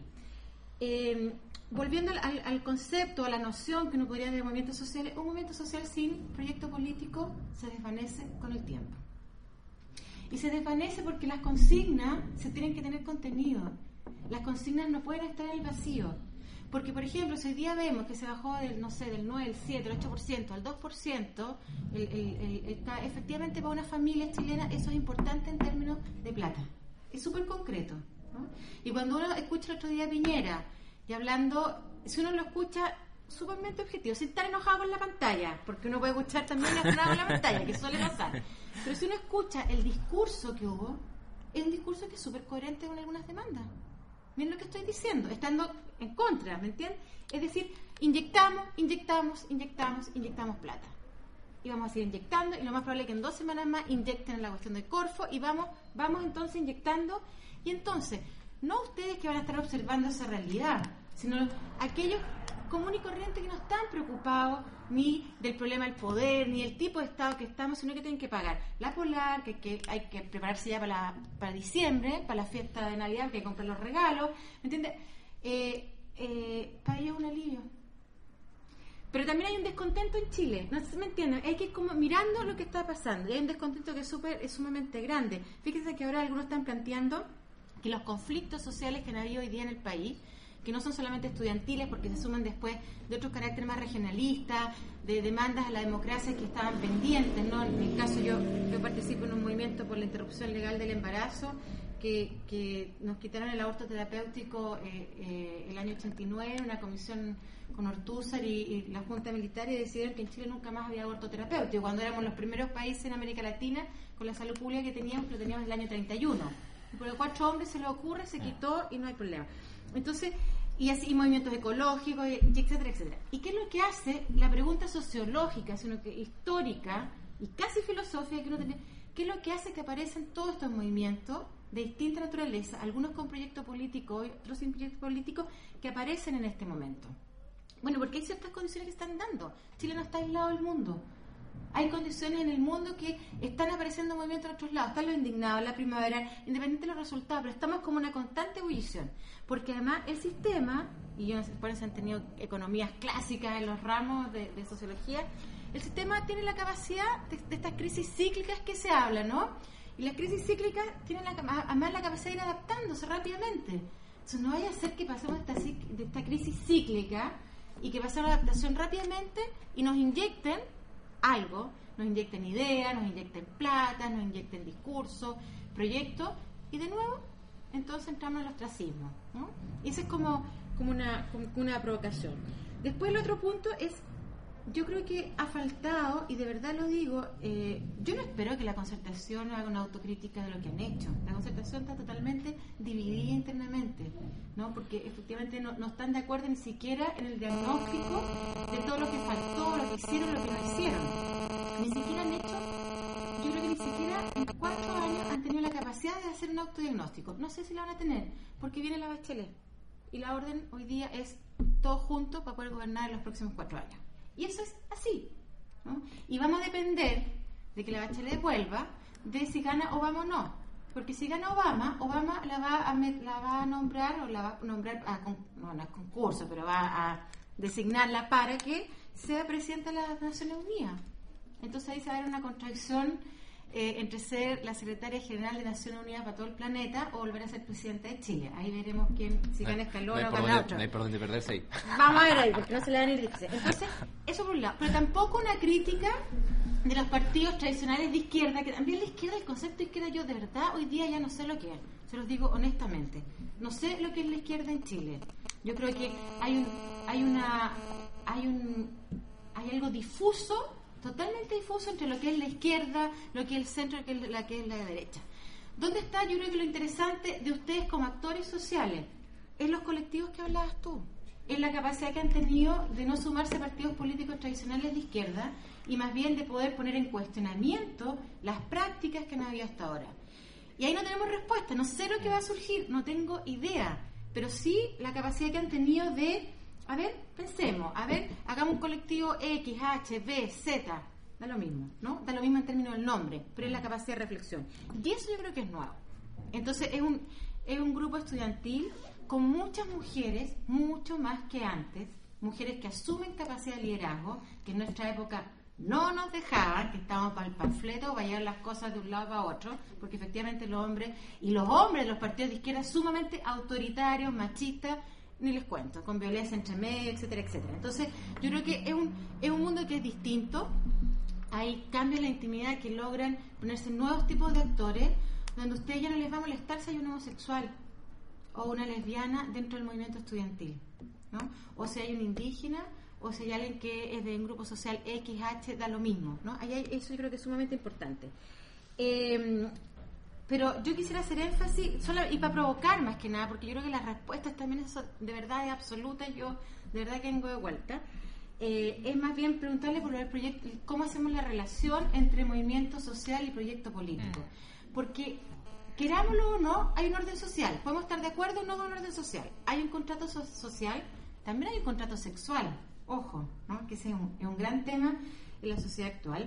Eh, volviendo al, al, al concepto, a la noción que uno podría dar de movimientos sociales, un movimiento social sin proyecto político se desvanece con el tiempo. Y se desvanece porque las consignas se tienen que tener contenido. Las consignas no pueden estar en el vacío. Porque, por ejemplo, si hoy día vemos que se bajó del, no sé, del nueve, el siete, el ocho por ciento al dos por ciento, el, el, el, el, efectivamente para una familia chilena eso es importante en términos de plata. Es súper concreto, ¿no? Y cuando uno escucha el otro día a Piñera, y hablando, si uno lo escucha sumamente objetivo, sin estar enojado con la pantalla, porque uno puede escuchar también enojado con la pantalla, que suele pasar. Pero si uno escucha el discurso que hubo, es un discurso que es súper coherente con algunas demandas. Miren lo que estoy diciendo, estando en contra, ¿me entienden? Es decir, inyectamos, inyectamos, inyectamos, inyectamos plata. Y vamos a seguir inyectando, y lo más probable es que en dos semanas más inyecten en la cuestión de Corfo, y vamos, vamos entonces inyectando, y entonces, no ustedes que van a estar observando esa realidad, sino aquellos comunes y corrientes que no están preocupados ni del problema del poder, ni del tipo de Estado que estamos, sino que tienen que pagar la polar, que, que hay que prepararse ya para, la, para diciembre, para la fiesta de Navidad, que hay que comprar los regalos, ¿me entiendes? Eh, eh, para ellos es un alivio. Pero también hay un descontento en Chile, no sé si me entienden, hay que ir como mirando lo que está pasando, y hay un descontento que es, super, es sumamente grande. Fíjense que ahora algunos están planteando que los conflictos sociales que han habido hoy día en el país, que no son solamente estudiantiles, porque se suman después de otros caracteres más regionalistas, de demandas a la democracia que estaban pendientes, ¿no? En mi caso yo, yo participo en un movimiento por la interrupción legal del embarazo, que, que nos quitaron el aborto terapéutico eh, eh, el año ochenta y nueve, una comisión con Ortúzar y, y la Junta Militar, y decidieron que en Chile nunca más había aborto terapéutico, cuando éramos los primeros países en América Latina con la salud pública que teníamos, lo teníamos en el año treinta y uno. Y por los cuatro hombres se le ocurre, se quitó y no hay problema. Entonces, y así y movimientos ecológicos, y etcétera, etcétera. ¿Y qué es lo que hace la pregunta sociológica, sino que histórica y casi filosófica que uno tiene? ¿Qué es lo que hace que aparecen todos estos movimientos de distinta naturaleza, algunos con proyecto político y otros sin proyecto político, que aparecen en este momento? Bueno, porque hay ciertas condiciones que están dando. Chile no está aislado del mundo. Hay condiciones en el mundo que están apareciendo movimientos en otros lados. Están los indignados, la primavera, independiente de los resultados, pero estamos como una constante ebullición. Porque además el sistema, y yo no sé si han tenido economías clásicas en los ramos de, de sociología, el sistema tiene la capacidad de, de estas crisis cíclicas que se habla, ¿no? Y las crisis cíclicas tienen la, además la capacidad de ir adaptándose rápidamente. Entonces no vaya a ser que pasemos de esta, de esta crisis cíclica y que pasemos la adaptación rápidamente y nos inyecten algo, nos inyecten ideas, nos inyecten plata, nos inyecten discursos, proyectos, y de nuevo, entonces entramos en el ostracismo, ¿no? Y eso es como, como, una, como una provocación. Después el otro punto es, yo creo que ha faltado, y de verdad lo digo, eh, yo no espero que la Concertación haga una autocrítica de lo que han hecho. La Concertación está totalmente dividida internamente, ¿no? Porque efectivamente no, no están de acuerdo ni siquiera en el diagnóstico de todo lo que faltó, lo que hicieron, lo que no hicieron. Ni siquiera han hecho, yo creo que ni siquiera en cuatro años han tenido la capacidad de hacer un autodiagnóstico. No sé si la van a tener, porque viene la Bachelet. Y la orden hoy día es todos juntos para poder gobernar en los próximos cuatro años. Y eso es así, ¿no? Y vamos a depender de que la Bachelet vuelva de si gana Obama o no. Porque si gana Obama, Obama la va a, la va a nombrar, o la va a nombrar, a, no, no es concurso, pero va a designarla para que sea presidenta de las Naciones Unidas. Entonces ahí se va a ver una contradicción eh, entre ser la secretaria general de Naciones Unidas para todo el planeta o volver a ser presidenta de Chile. Ahí veremos quién, si gana Escalona no o gana otro. No hay por dónde perderse ahí. Vamos a ver ahí, porque no se le van a ir difícil. Entonces, eso por un lado. Pero tampoco una crítica de los partidos tradicionales de izquierda, que también la izquierda, el concepto de izquierda, yo de verdad hoy día ya no sé lo que es. Se los digo honestamente. No sé lo que es la izquierda en Chile. Yo creo que hay un, hay una, hay un, hay algo difuso, totalmente difuso entre lo que es la izquierda, lo que es el centro y lo que es la, que es la derecha. ¿Dónde está, yo creo que lo interesante de ustedes como actores sociales? En los colectivos que hablabas tú, en la capacidad que han tenido de no sumarse a partidos políticos tradicionales de izquierda y más bien de poder poner en cuestionamiento las prácticas que han habido hasta ahora. Y ahí no tenemos respuesta, no sé lo que va a surgir, no tengo idea, pero sí la capacidad que han tenido de, a ver, pensemos, a ver, hagamos un colectivo X, H, B, Z, da lo mismo, ¿no? Da lo mismo en términos del nombre, pero es la capacidad de reflexión. Y eso yo creo que es nuevo. Entonces es un, es un grupo estudiantil con muchas mujeres, mucho más que antes, mujeres que asumen capacidad de liderazgo, que en nuestra época no nos dejaban, que estábamos para el panfleto, para llevar las cosas de un lado para otro, porque efectivamente los hombres, y los hombres de los partidos de izquierda sumamente autoritarios, machistas, ni les cuento, con violencia entre medio, etcétera, etcétera. Entonces, yo creo que es un, es un mundo que es distinto, hay cambios en la intimidad que logran ponerse nuevos tipos de actores, donde a ustedes ya no les va a molestar si hay un homosexual o una lesbiana dentro del movimiento estudiantil, ¿no? O si hay un indígena, o si hay alguien que es de un grupo social X, H, da lo mismo, ¿no? Ahí hay, eso yo creo que es sumamente importante. Eh, pero yo quisiera hacer énfasis, solo, y para provocar más que nada, porque yo creo que las respuestas también son de verdad absolutas, yo de verdad que vengo de vuelta, eh, es más bien preguntarle por el proyecto, cómo hacemos la relación entre movimiento social y proyecto político. Porque, querámoslo o no, hay un orden social, podemos estar de acuerdo o no con un orden social, hay un contrato so- social, también hay un contrato sexual. Ojo, ¿no? Que ese es un, es un gran tema en la sociedad actual.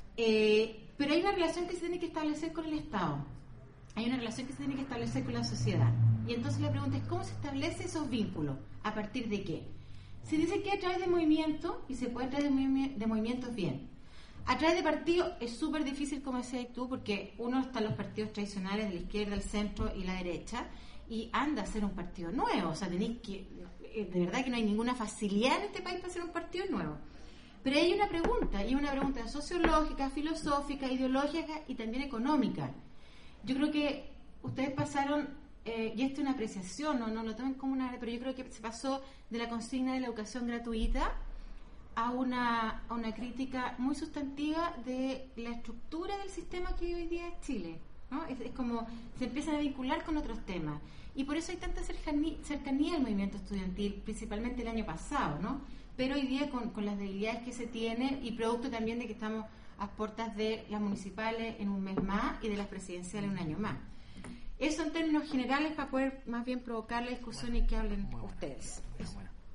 Eh, pero hay una relación que se tiene que establecer con el Estado. Hay una relación que se tiene que establecer con la sociedad. Y entonces la pregunta es, ¿cómo se establecen esos vínculos? ¿A partir de qué? Se dice que a través de movimientos, y se puede a través de, movi- de movimientos bien. A través de partidos es súper difícil, como decías tú, porque uno está en los partidos tradicionales de la izquierda, el centro y la derecha, y anda a ser un partido nuevo. O sea, tenéis que... de verdad que no hay ninguna facilidad en este país para hacer un partido nuevo. Pero hay una pregunta, y una pregunta sociológica, filosófica, ideológica y también económica. Yo creo que ustedes pasaron, eh, y esto es una apreciación, no, no lo tomen como una, pero yo creo que se pasó de la consigna de la educación gratuita a una, a una crítica muy sustantiva de la estructura del sistema que hoy día es Chile, ¿no? Es, es como se empiezan a vincular con otros temas. Y por eso hay tanta cercanía, cercanía al movimiento estudiantil, principalmente el año pasado, ¿no? Pero hoy día con, con las debilidades que se tiene y producto también de que estamos a puertas de las municipales en un mes más y de las presidenciales en un año más. Eso en términos generales para poder más bien provocar la discusión y que hablen ustedes. Eso.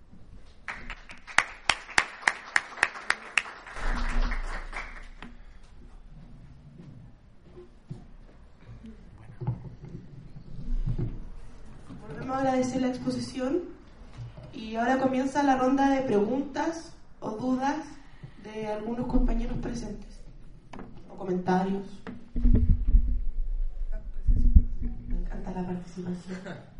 Volvemos a agradecer la exposición y ahora comienza la ronda de preguntas o dudas de algunos compañeros presentes o comentarios. la participación.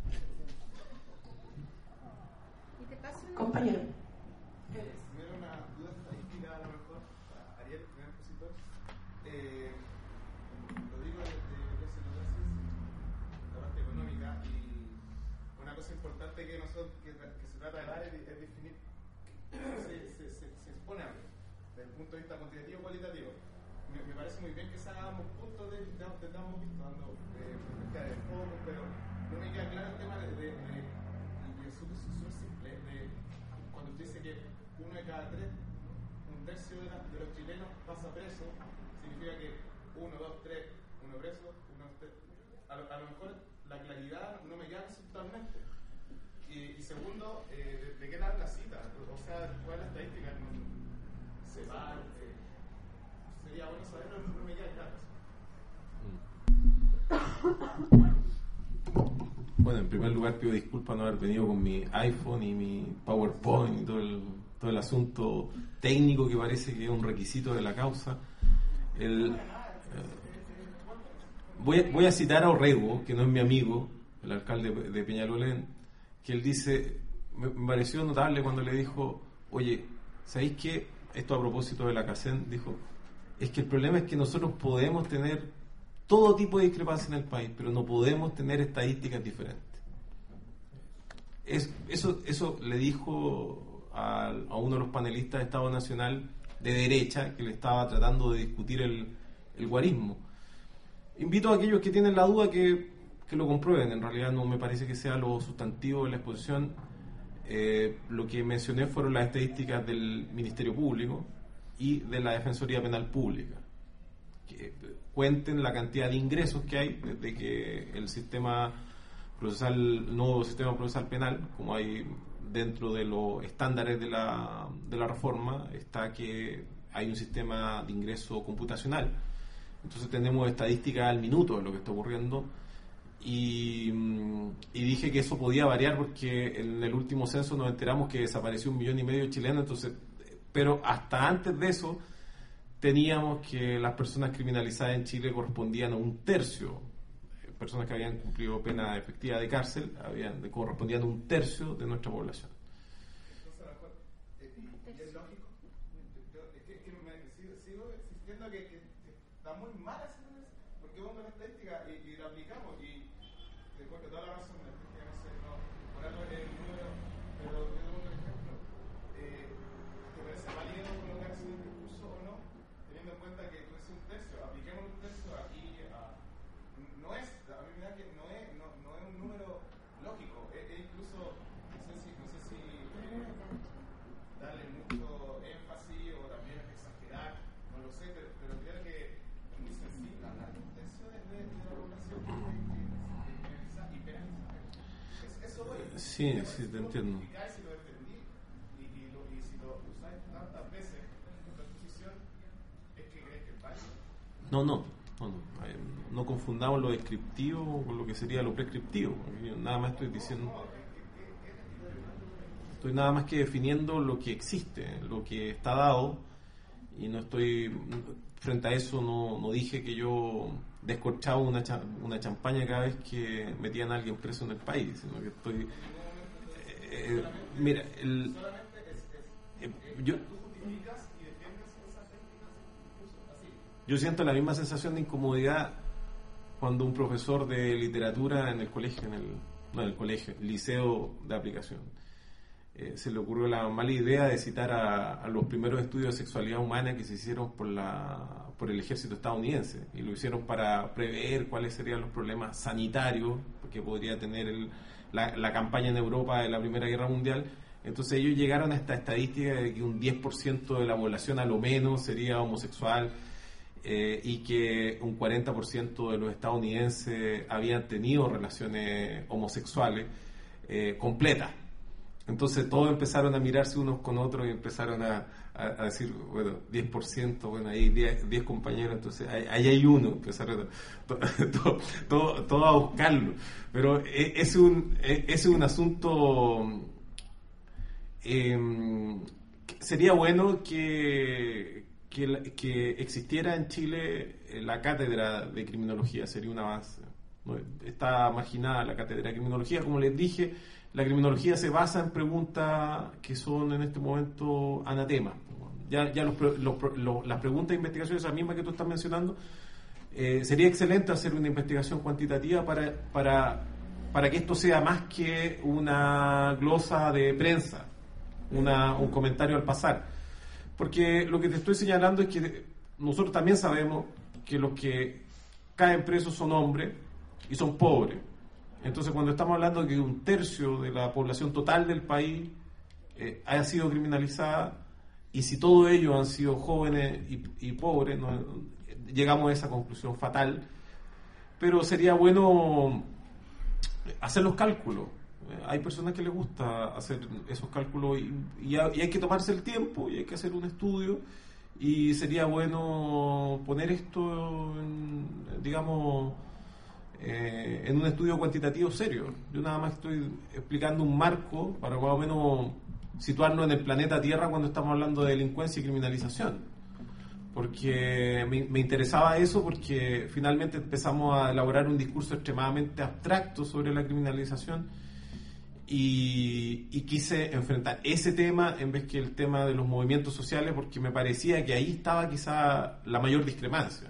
¿Y te paso una... Compañero. Primero una duda estadística, a lo mejor, para Ariel, primer expositor. Eh, lo digo desde lo que es el análisis, la parte económica, y una cosa importante que, nosotros, que, que se trata de dar es, es definir se, se, se, se expone algo desde el punto de vista cuantitativo o cualitativo. Me, me parece muy bien que sacamos puntos de, de, de, de ambos vistos, dando eh, de foco, pero no me queda claro el tema de, de, de y es súper simple, de cuando usted dice que uno de cada tres, un tercio de, la, de los chilenos pasa preso, significa que uno, dos, tres, uno preso, uno, tres. A lo, a lo mejor la claridad no me queda conceptualmente. Y, y segundo, eh, de, ¿de qué tal la cita? O sea, ¿cuál es la estadística? No, se va, eh, sería bueno saberlo, no me queda claro. Bueno, en primer lugar pido disculpas no haber venido con mi iPhone y mi PowerPoint y todo el, todo el asunto técnico que parece que es un requisito de la causa. El, eh, voy, a, voy a citar a Orrego, que no es mi amigo, el alcalde de Peñalolén, que él dice, me, me pareció notable cuando le dijo, oye, ¿sabéis qué? Esto a propósito de la CACEN, dijo, es que el problema es que nosotros podemos tener todo tipo de discrepancias en el país, pero no podemos tener estadísticas diferentes. Es, eso, eso le dijo a, a uno de los panelistas de Estado Nacional de derecha que le estaba tratando de discutir el, el guarismo. Invito a aquellos que tienen la duda que, que lo comprueben. En realidad no me parece que sea lo sustantivo de la exposición. Eh, lo que mencioné fueron las estadísticas del Ministerio Público y de la Defensoría Penal Pública, que cuenten la cantidad de ingresos que hay desde que el sistema procesal, el nuevo sistema procesal penal, como hay dentro de los estándares de la, de la reforma, está que hay un sistema de ingreso computacional. Entonces tenemos estadísticas al minuto de lo que está ocurriendo y, y dije que eso podía variar porque en el último censo nos enteramos que desapareció un millón y medio de chilenos, entonces, pero hasta antes de eso teníamos que las personas criminalizadas en Chile correspondían a un tercio, personas que habían cumplido pena efectiva de cárcel, habían, correspondían a un tercio de nuestra población. Entonces, a lo mejor, eh, y es lógico, yo, es que, que me, sigo, sigo insistiendo que, que, que está muy mal esa cosa, porque vamos a la estadística y, y la aplicamos, y después que toda la razón, la estadística no sé, no, por algo es el número, pero yo tengo un ejemplo, eh, ¿te parece válido colocar ese discurso o no? Teniendo en cuenta que tú es un tercio, apliquemos un tercio aquí a, no es, a mí me da que no es, no, no es un número lógico, es, es incluso, no sé si, no sé si eh, darle mucho énfasis o también exagerar, no lo sé, pero, pero creo que es muy sensible hablar de un tercio de, de, de la población que penaliza y penaliza. Es, eso voy. Sí, sí, te entiendo. Si lo entendí y, y, lo, y si lo usáis tantas veces en tu exposición, es que crees que es válido. No, no, no, no, eh, no confundamos lo descriptivo con lo que sería lo prescriptivo. Yo nada más estoy diciendo, estoy nada más que definiendo lo que existe, lo que está dado, y no estoy, frente a eso no, no dije que yo descorchaba una, cha, una champaña cada vez que metían a alguien preso en el país, sino que estoy, eh, mira, el, eh, yo Yo siento la misma sensación de incomodidad cuando un profesor de literatura en el colegio, en el, no en el colegio, liceo de aplicación, eh, se le ocurrió la mala idea de citar a, a los primeros estudios de sexualidad humana que se hicieron por, la, por el ejército estadounidense, y lo hicieron para prever cuáles serían los problemas sanitarios que podría tener el, la, la campaña en Europa de la Primera Guerra Mundial. Entonces ellos llegaron a esta estadística de que un diez por ciento de la población a lo menos sería homosexual, Eh, y que un cuarenta por ciento de los estadounidenses habían tenido relaciones homosexuales eh, completas. Entonces todos empezaron a mirarse unos con otros y empezaron a, a, a decir, bueno, diez por ciento, bueno, ahí diez compañeros, entonces ahí, ahí hay uno, empezaron todo, todo, todo, todo a buscarlo. Pero es un, es un asunto, eh, sería bueno que Que, que existiera en Chile la cátedra de criminología, sería un avance. ¿no? Está marginada la cátedra de criminología. Como les dije, la criminología se basa en preguntas que son en este momento anatema. Ya, ya los, los, los, las preguntas de investigación, esas mismas que tú estás mencionando, eh, sería excelente hacer una investigación cuantitativa para, para, para que esto sea más que una glosa de prensa, una, un comentario al pasar. Porque lo que te estoy señalando es que nosotros también sabemos que los que caen presos son hombres y son pobres. Entonces, cuando estamos hablando de que un tercio de la población total del país eh, ha sido criminalizada, y si todos ellos han sido jóvenes y, y pobres, ¿no? Llegamos a esa conclusión fatal. Pero sería bueno hacer los cálculos. Hay personas que les gusta hacer esos cálculos y, y, hay, y hay que tomarse el tiempo y hay que hacer un estudio, y sería bueno poner esto en, digamos eh, en un estudio cuantitativo serio. Yo nada más estoy explicando un marco para más o menos situarnos en el planeta Tierra cuando estamos hablando de delincuencia y criminalización, porque me, me interesaba eso, porque finalmente empezamos a elaborar un discurso extremadamente abstracto sobre la criminalización. Y, y quise enfrentar ese tema en vez que el tema de los movimientos sociales, porque me parecía que ahí estaba quizá la mayor discrepancia.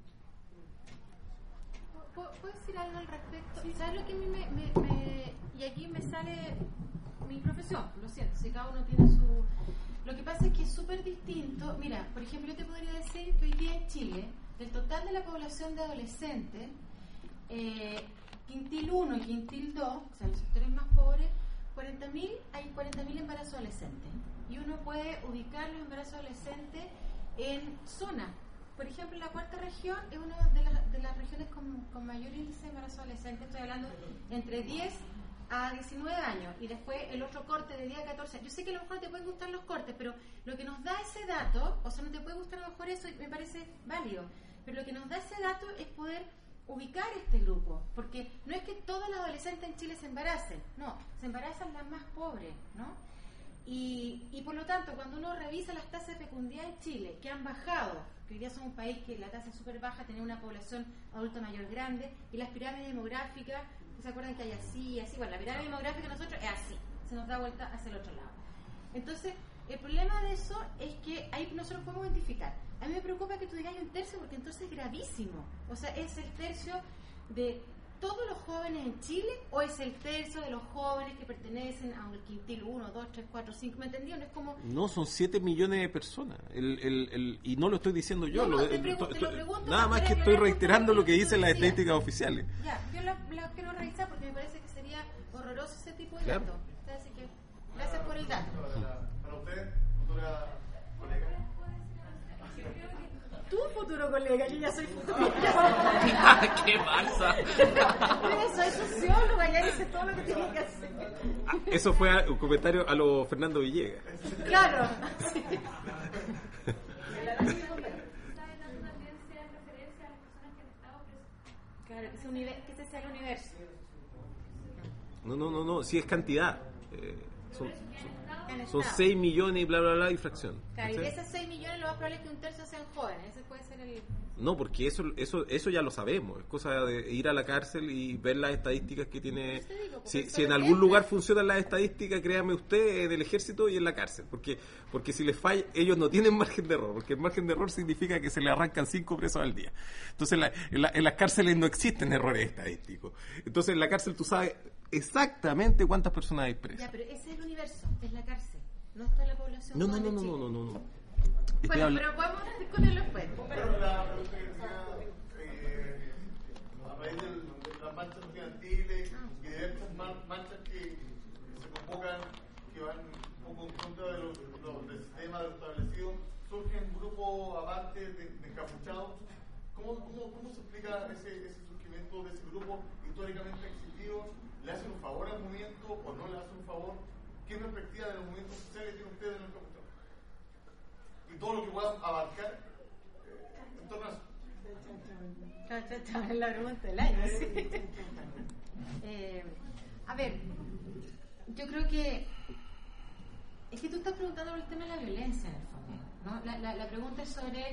¿Puedo decir algo al respecto? ¿Sabes lo que a mí me, me, me... Y aquí me sale mi profesión, lo siento, si cada uno tiene su... Lo que pasa es que es súper distinto. Mira, por ejemplo, yo te podría decir que hoy día en Chile, del total de la población de adolescentes, eh, quintil uno y quintil dos, o sea, los sectores más pobres, cuarenta mil, hay cuarenta mil embarazos adolescentes. Y uno puede ubicar los embarazos adolescentes en zonas. Por ejemplo, la cuarta región es una de, la, de las regiones con, con mayor índice de embarazo adolescente. Estoy hablando entre diez a diecinueve años. Y después el otro corte de diez a catorce. Yo sé que a lo mejor no te pueden gustar los cortes, pero lo que nos da ese dato, o sea, no te puede gustar a lo mejor eso, y me parece válido, pero lo que nos da ese dato es poder ubicar este grupo, porque no es que todas las adolescentes en Chile se embaracen, no, se embarazan las más pobres, ¿no? Y, y por lo tanto, cuando uno revisa las tasas de fecundidad en Chile, que han bajado, que hoy día somos un país que la tasa es súper baja, tiene una población adulta mayor grande, y las pirámides demográficas, ¿se acuerdan que hay así y así? Bueno, la pirámide demográfica de nosotros es así, se nos da vuelta hacia el otro lado. Entonces, el problema de eso es que ahí nosotros podemos identificar. A mí me preocupa que tú digas un tercio, porque entonces es gravísimo. O sea, ¿es el tercio de todos los jóvenes en Chile o es el tercio de los jóvenes que pertenecen a un quintil uno, dos, tres, cuatro, cinco? ¿Me entendió? No es como... No, son siete millones de personas. El, el, el, y no lo estoy diciendo yo. No, no, lo, te el, pregunto, to, te lo pregunto, nada más que me estoy gusta reiterando lo que dicen las decía. estadísticas oficiales. Ya, yo la, la quiero revisar porque me parece que sería horroroso ese tipo de Claro. datos. Así que, gracias por el dato. Para, para usted, futura colega. Tu futuro colega, yo ya soy futuro. ¡Qué falsa! Yo soy socióloga, ya hice todo lo que tenía que hacer. Ah, eso fue a- un comentario a lo Fernando Villegas. Claro. Sí. Claro, que ese, univer- que ese sea el universo. No, no, no, no, sí es cantidad. Eh, son En son estado. seis millones y bla, bla, bla y fracción. Claro, y de ¿Cachai? esos seis millones lo más probable es que un tercio sean jóvenes. Ese puede ser el... No, porque eso, eso, eso ya lo sabemos. Es cosa de ir a la cárcel y ver las estadísticas que tiene. Eso te digo, porque Si, eso si en lo algún piensan. lugar funcionan las estadísticas, créame usted, en el ejército y en la cárcel. Porque, porque si les falla, ellos no tienen margen de error. Porque el margen de error significa que se le arrancan cinco presos al día. Entonces, la- en, la- en las cárceles no existen errores estadísticos. Entonces, en la cárcel tú sabes exactamente cuántas personas hay presas. Ya, pero ese es el universo, es la cárcel. No está la población No, no, joven no, de no, Chile. no, no, no. Estoy Bueno, habla- pero podemos discutirlo después. Pero la pregunta que decía, eh, a raíz de las marchas estudiantiles y diversas mar- marchas que se convocan, que van un poco en contra de los, los- del sistema de lo establecido, surgen grupos aparte de, de encapuchados. ¿Cómo, cómo, ¿Cómo se explica ese, ese surgimiento de ese grupo históricamente existido? ¿Le hacen un favor al movimiento o no le hacen un favor? ¿Qué perspectiva de los movimientos sociales tiene usted de los encapuchados? Y todo lo que puedan abarcar eh, en torno a eso. Cha, cha, cha, es la pregunta del año, sí. Eh, a ver, yo creo que es que tú estás preguntando por el tema de la violencia en el fondo, ¿no? La, la, la pregunta es sobre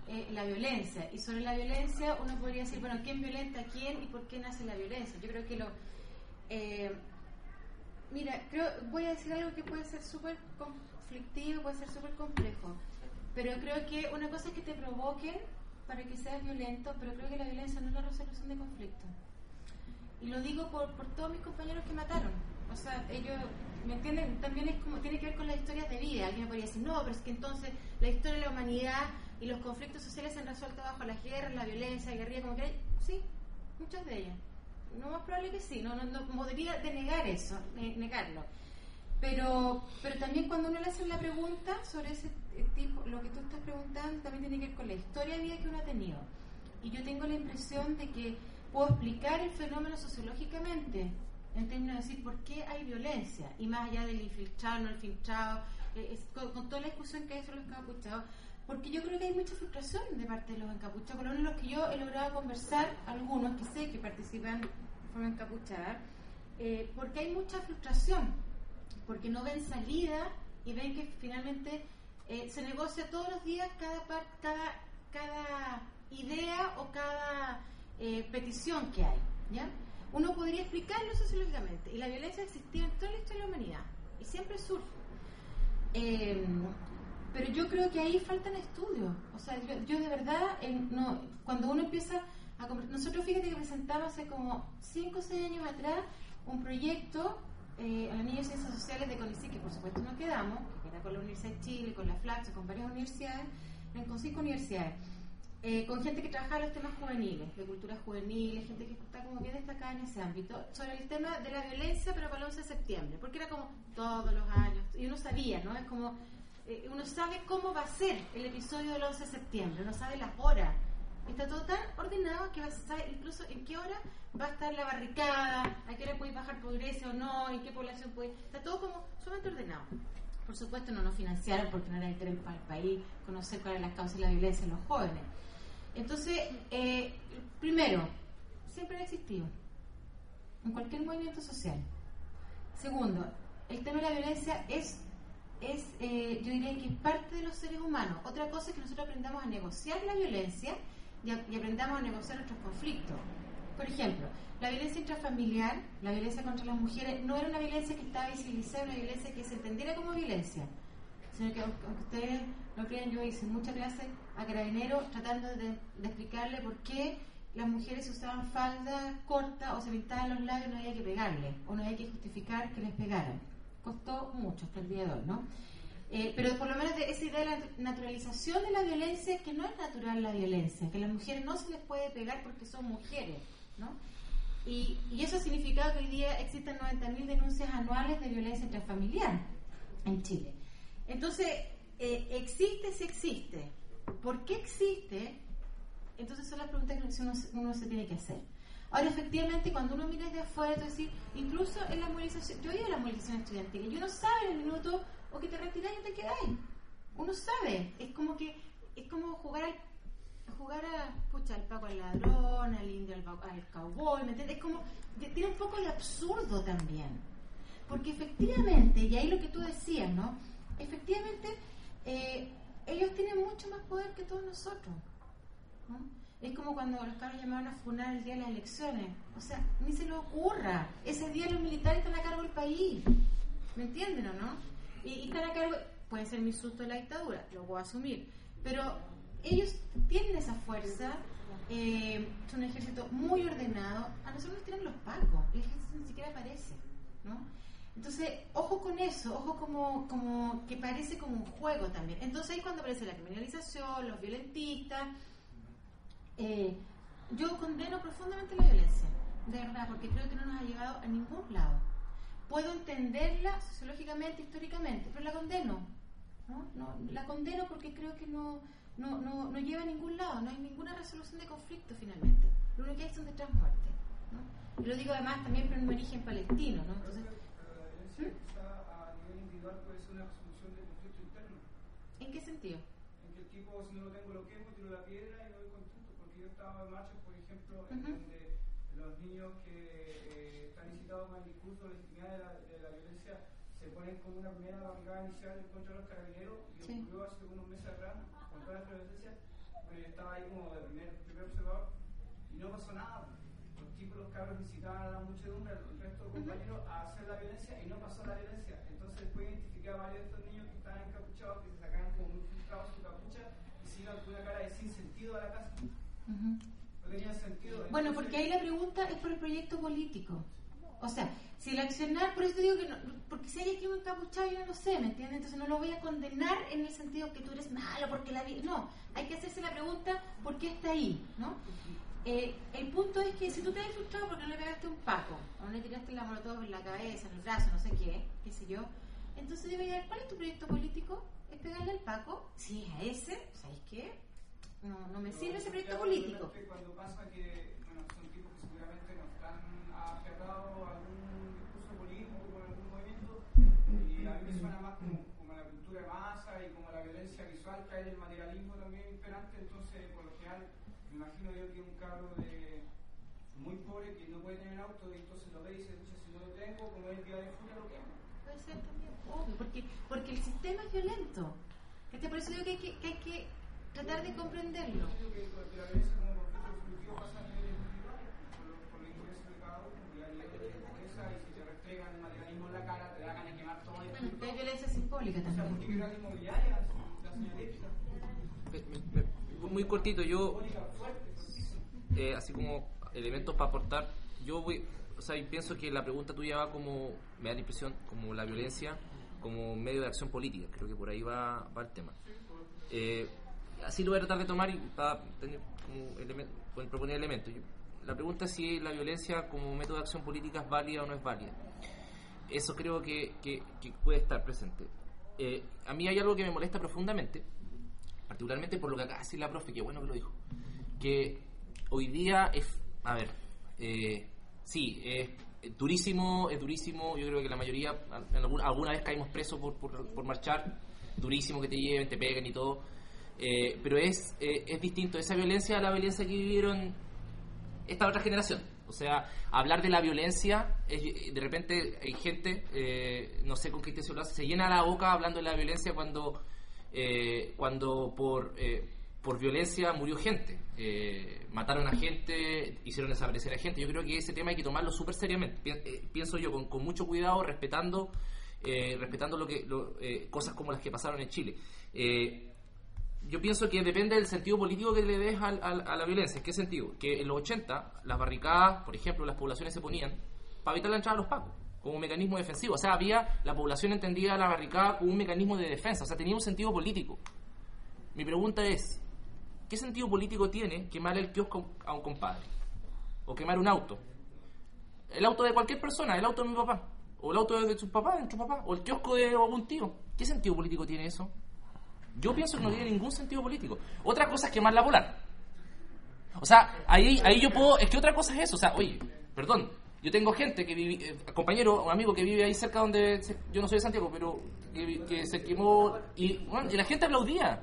eh, la violencia. Y sobre la violencia uno podría decir, bueno, ¿quién violenta a quién y por qué nace la violencia? Yo creo que lo... Eh, mira, creo, voy a decir algo que puede ser súper conflictivo, puede ser súper complejo, pero creo que una cosa es que te provoquen para que seas violento, pero creo que la violencia no es la resolución de conflictos. Y lo digo por, por todos mis compañeros que mataron. O sea, ellos, ¿me entienden? También es como, tiene que ver con las historias de vida. Alguien podría decir, no, pero es que entonces la historia de la humanidad y los conflictos sociales se han resuelto bajo las guerras, la violencia, la guerrilla, como que hay. Sí, muchas de ellas. No más probable que sí, no, no, no podría denegar eso, negarlo. Pero, pero también cuando uno le hace la pregunta sobre ese tipo, lo que tú estás preguntando también tiene que ver con la historia de vida que uno ha tenido. Y yo tengo la impresión de que puedo explicar el fenómeno sociológicamente, en términos de decir por qué hay violencia, y más allá del infiltrado, no infiltrado, eh, es, con, con toda la discusión que hay sobre los encapuchados, porque yo creo que hay mucha frustración de parte de los encapuchados, por lo menos los que yo he logrado conversar, algunos que sé que participan de forma encapuchada, eh, porque hay mucha frustración, porque no ven salida y ven que finalmente eh, se negocia todos los días cada, par, cada, cada idea o cada eh, petición que hay, ¿ya? Uno podría explicarlo sociológicamente, y la violencia ha existido en toda la historia de la humanidad y siempre surge, eh, pero yo creo que ahí faltan estudios. O sea, yo, yo de verdad eh, no, cuando uno empieza a nosotros, fíjate que presentamos hace como cinco o seis años atrás un proyecto eh, a la Niña de Ciencias Sociales de CONICYT, que por supuesto no quedamos, que era con la Universidad de Chile, con la FLACS, con varias universidades, con cinco universidades, eh, con gente que trabaja los temas juveniles, de cultura juvenil, gente que está como bien destacada en ese ámbito, sobre el tema de la violencia, pero para el once de septiembre, porque era como todos los años, y uno sabía, ¿no? Es como, eh, uno sabe cómo va a ser el episodio del once de septiembre, uno sabe las horas, está todo tan ordenado que vas a saber incluso en qué hora va a estar la barricada, a qué hora puede bajar progreso o no, en qué población puede, está todo como sumamente ordenado. Por supuesto no nos financiaron porque no era interés para el país conocer cuáles son las causas de la violencia en los jóvenes. Entonces, eh, primero, siempre ha existido en cualquier movimiento social. Segundo, el tema de la violencia es, es eh, yo diría que es parte de los seres humanos. Otra cosa es que nosotros aprendamos a negociar la violencia y, a, y aprendamos a negociar nuestros conflictos. Por ejemplo, la violencia intrafamiliar, la violencia contra las mujeres, no era una violencia que estaba visibilizada, una violencia que se entendiera como violencia, sino que aunque ustedes no crean, yo hice muchas clases a carabineros tratando de, de explicarle por qué las mujeres usaban falda corta o se pintaban los labios, no había que pegarle o no había que justificar que les pegaran. Costó mucho hasta el día de hoy, ¿no? Eh, pero por lo menos de esa idea de la naturalización de la violencia, que no es natural la violencia, que a las mujeres no se les puede pegar porque son mujeres, ¿no? Y, y eso ha significado que hoy día existen noventa mil denuncias anuales de violencia intrafamiliar en Chile. Entonces, eh, existe si existe. ¿Por qué existe? Entonces son las preguntas que uno, uno se tiene que hacer. Ahora, efectivamente, cuando uno mira desde afuera, tú decís, incluso en la movilización, yo he ido a la movilización estudiantil y uno sabe en el minuto o que te retiras y te quedáis. Uno sabe, es como que es como jugar al jugar a, pucha, al Paco al ladrón, al indio al, al cowboy, ¿me entiendes? Es como, tiene un poco de absurdo también, porque efectivamente, y ahí lo que tú decías, ¿no? Efectivamente, eh, ellos tienen mucho más poder que todos nosotros, ¿no? Es como cuando los cabros llamaron a funar el día de las elecciones, o sea, ni se les ocurra, ese día los militares están a cargo del país, ¿me entienden o no? Y, y están a cargo, puede ser mi susto de la dictadura, lo puedo asumir, pero ellos tienen esa fuerza, eh, son un ejército muy ordenado. A nosotros nos tiran los pacos, el ejército ni siquiera aparece, ¿no? Entonces, ojo con eso, ojo como, como que parece como un juego también. Entonces ahí cuando aparece la criminalización, los violentistas, eh, yo condeno profundamente la violencia, de verdad, porque creo que no nos ha llevado a ningún lado. Puedo entenderla sociológicamente, históricamente, pero la condeno, ¿no? No, la condeno porque creo que no No, no, no lleva a ningún lado, no hay ninguna resolución de conflicto finalmente. Lo único que hay son detrás muertes, ¿no? Y lo digo además también por un origen palestino, ¿no? Entonces, pero la violencia quizá a nivel individual puede ser una resolución de conflicto interno. ¿en qué sentido? En que el tipo, si no lo tengo, lo quemo, tiro la piedra y me voy contento. Porque yo estaba en marchas, por ejemplo, en Uh-huh. donde los niños que eh, están incitados con el discurso de legitimidad de la, de la violencia se ponen como una primera barricada inicial en contra de los carabineros, y Sí. ocurrió hace unos meses atrás con toda la efervescencia, bueno, yo estaba ahí como de primer, primer observador y no pasó nada. Los tipos, los cabros visitaban a la muchedumbre, el resto de compañeros a hacer la violencia y no pasó la violencia. Entonces después identifiqué a varios de estos niños que estaban encapuchados, que se sacaban como muy frustrados su capucha y se iban con una cara de sin sentido a la casa. Uh-huh. No tenían sentido. Entonces, bueno, porque ahí la pregunta es por el proyecto político. O sea, si el accionar, por eso te digo que no, porque si hay aquí un encapuchado, yo no lo sé, ¿me entiendes? Entonces no lo voy a condenar en el sentido que tú eres malo, porque la vida. No, hay que hacerse la pregunta, ¿por qué está ahí? ¿No? Eh, el punto es que si tú te has frustrado porque no le pegaste un paco, o no le tiraste la molotov en la cabeza, en el brazo, no sé qué, qué sé yo, entonces debe ver cuál es tu proyecto político. ¿Es pegarle al paco? Si es a ese, ¿sabes qué? No, no me sirve ese proyecto político. Cuando pasa que, bueno, son tipos que seguramente no están aferrados a algún discurso político o algún movimiento, y a mí me suena más como, como la cultura de masa y como la violencia visual, que hay el materialismo también imperante. Entonces, por lo general, me imagino yo que un cabro de muy pobre que no puede tener auto y entonces lo ve y dice, si no lo tengo, como es el día de furia, lo quemo. Puede ser también, obvio, porque, porque el sistema es violento. Este, por eso digo que hay que, que, hay que tratar de comprenderlo. Yo creo que la violencia como conflicto definitivo pasa a nivel individual, por, por la influencia de cada uno, y hay gente que pobreza y si te restregan el materialismo en la cara, te da ganas de quemar todo. Bueno, hay violencia simbólica también. O sea, ¿por qué crear la inmobiliaria, la señalética? Muy cortito, yo, eh, así como elementos para aportar, yo voy, o sea, pienso que la pregunta tuya va como, me da la impresión, como la violencia como medio de acción política, creo que por ahí va, va el tema. Eh, así lo voy a tratar de tomar y para tener como elemento, proponer elementos. Yo, la pregunta es si la violencia como método de acción política es válida o no es válida. Eso creo que, que, que puede estar presente. Eh, a mí hay algo que me molesta profundamente, particularmente por lo que acaba de decir la profe, que bueno que lo dijo, que hoy día es, a ver, eh, sí, es durísimo, es durísimo, yo creo que la mayoría, alguna, alguna vez caímos presos por, por, por marchar, durísimo que te lleven, te peguen y todo, eh, pero es, eh, es distinto esa violencia a la violencia que vivieron esta otra generación. O sea, hablar de la violencia, es, de repente hay gente, eh, no sé con qué intención lo hace, se llena la boca hablando de la violencia cuando eh, cuando por eh, por violencia murió gente, eh, mataron a gente, hicieron desaparecer a gente. Yo creo que ese tema hay que tomarlo súper seriamente, pienso yo, con, con mucho cuidado, respetando eh, respetando lo que lo, eh, cosas como las que pasaron en Chile. Eh, yo pienso que depende del sentido político que le des al, al, a la violencia. ¿En qué sentido? Que en los ochenta las barricadas, por ejemplo, las poblaciones se ponían para evitar la entrada de los pacos, como un mecanismo defensivo. O sea, había, la población entendía la barricada como un mecanismo de defensa, o sea, tenía un sentido político. Mi pregunta es, ¿qué sentido político tiene quemar el kiosco a un compadre? O quemar un auto. El auto de cualquier persona, el auto de mi papá, o el auto de su papá, de su papá, o el kiosco de algún tío. ¿Qué sentido político tiene eso? Yo pienso que no tiene ningún sentido político. Otra cosa es quemar la Polar. O sea, ahí, ahí yo puedo... Es que otra cosa es eso. O sea, oye, perdón, yo tengo gente que vive... Eh, compañero, un amigo que vive ahí cerca donde... Se, yo no soy de Santiago, pero que, que se quemó... Y, bueno, y la gente aplaudía.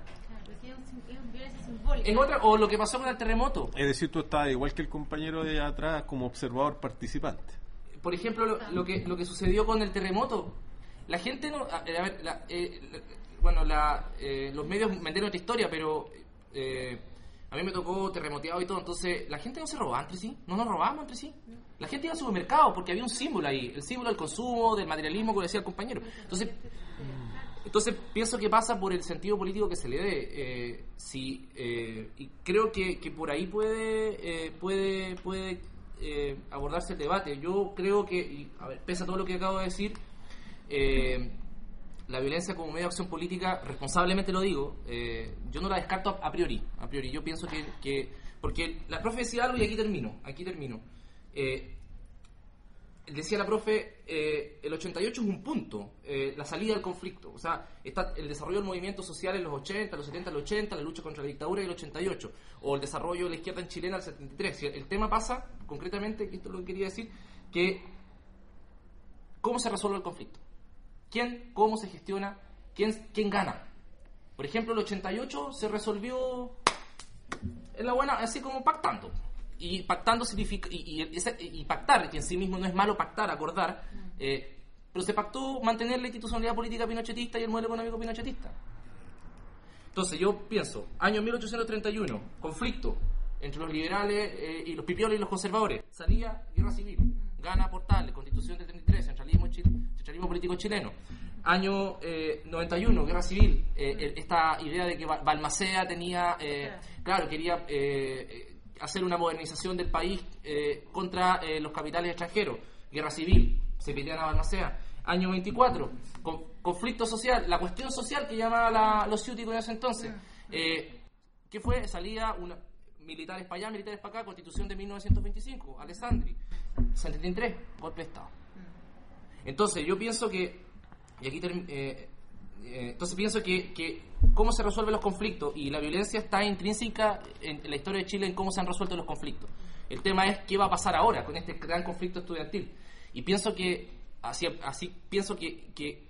En otra, o lo que pasó con el terremoto. Es decir, tú estabas igual que el compañero de atrás como observador participante. Por ejemplo, lo, lo que lo que sucedió con el terremoto. La gente no... A, a ver, la, eh, la, bueno, la, eh, los medios vendieron otra historia, pero eh, a mí me tocó terremoteado y todo, entonces la gente no se robaba entre sí, no nos robábamos entre sí. La gente iba al supermercado porque había un símbolo ahí, el símbolo del consumo, del materialismo, como decía el compañero. Entonces, entonces pienso que pasa por el sentido político que se le dé. Eh, sí, eh, y creo que, que por ahí puede, eh, puede, puede eh, abordarse el debate. Yo creo que, y, a ver, pese a todo lo que acabo de decir, eh, la violencia como medio de acción política, responsablemente lo digo, eh, yo no la descarto a, a priori. A priori, yo pienso que, que porque la profe decía algo y aquí termino, aquí termino. Eh, decía la profe, eh, el ochenta y ocho es un punto, eh, la salida del conflicto. O sea, está el desarrollo del movimiento social en los ochenta, los setenta, los ochenta, la lucha contra la dictadura en el ochenta y ocho, o el desarrollo de la izquierda en chilena en el setenta y tres. El tema pasa, concretamente, que esto es lo que quería decir, que ¿cómo se resuelve el conflicto? ¿Quién, cómo se gestiona? ¿Quién, quién gana? Por ejemplo, el ochenta y ocho se resolvió en la buena, así como pactando. Y pactando significa, y, y, y pactar, que en sí mismo no es malo pactar, acordar, eh, pero se pactó mantener la institucionalidad política pinochetista y el modelo económico pinochetista. Entonces yo pienso, año mil ochocientos treinta y uno, conflicto entre los liberales eh, y los pipiolos y los conservadores, salía guerra civil, gana Portales, constitución de treinta y tres, centralismo, chil- centralismo político chileno. Año eh, noventa y uno, guerra civil, eh, esta idea de que Balmaceda tenía, eh, claro, quería eh, hacer una modernización del país eh, contra eh, los capitales extranjeros, guerra civil, se pelean a Balmaceda. Año veinticuatro, con, conflicto social, la cuestión social que llamaba la, los ciúticos en ese entonces. Eh, ¿Qué fue? Salía una, militares para allá, militares para acá, constitución de mil novecientos veinticinco, Alessandri, setenta y tres, golpe de Estado. Entonces yo pienso que, y aquí term, eh, eh, entonces pienso que, que cómo se resuelven los conflictos, y la violencia está intrínseca en, en la historia de Chile en cómo se han resuelto los conflictos. El tema es qué va a pasar ahora con este gran conflicto estudiantil. Y pienso que Así, así pienso que, que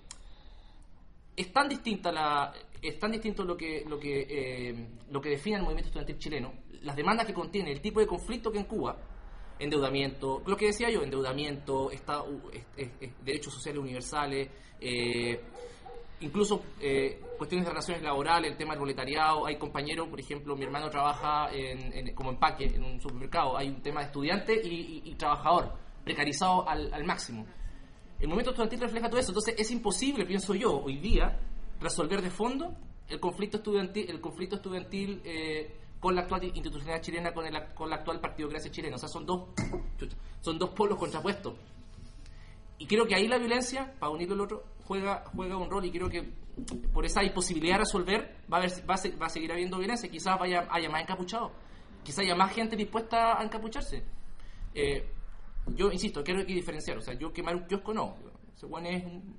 es tan distinta la es tan distinto lo que lo que eh, lo que define el movimiento estudiantil chileno, las demandas que contiene, el tipo de conflicto que en Cuba, endeudamiento, lo que decía yo, endeudamiento, estado, es, es, es, derechos sociales universales, eh, incluso eh, cuestiones de relaciones laborales, el tema del proletariado. Hay compañeros, por ejemplo, mi hermano trabaja en, en, como empaque en un supermercado, hay un tema de estudiante y, y, y trabajador precarizado al, al máximo. El movimiento estudiantil refleja todo eso. Entonces es imposible, pienso yo, hoy día, resolver de fondo el conflicto estudiantil, el conflicto estudiantil eh, con la actual institucionalidad chilena, con, el, con la actual partidocracia chilena. O sea, son dos, chucha, son dos polos contrapuestos. Y creo que ahí la violencia, para unirlo al otro, juega, juega un rol, y creo que por esa imposibilidad de resolver va a, haber, va a, ser, va a seguir habiendo violencia. Quizás vaya, haya más encapuchados, quizás haya más gente dispuesta a encapucharse. Eh, Yo insisto, quiero que diferenciar. O sea, yo quemar un kiosco no. Ese bueno es un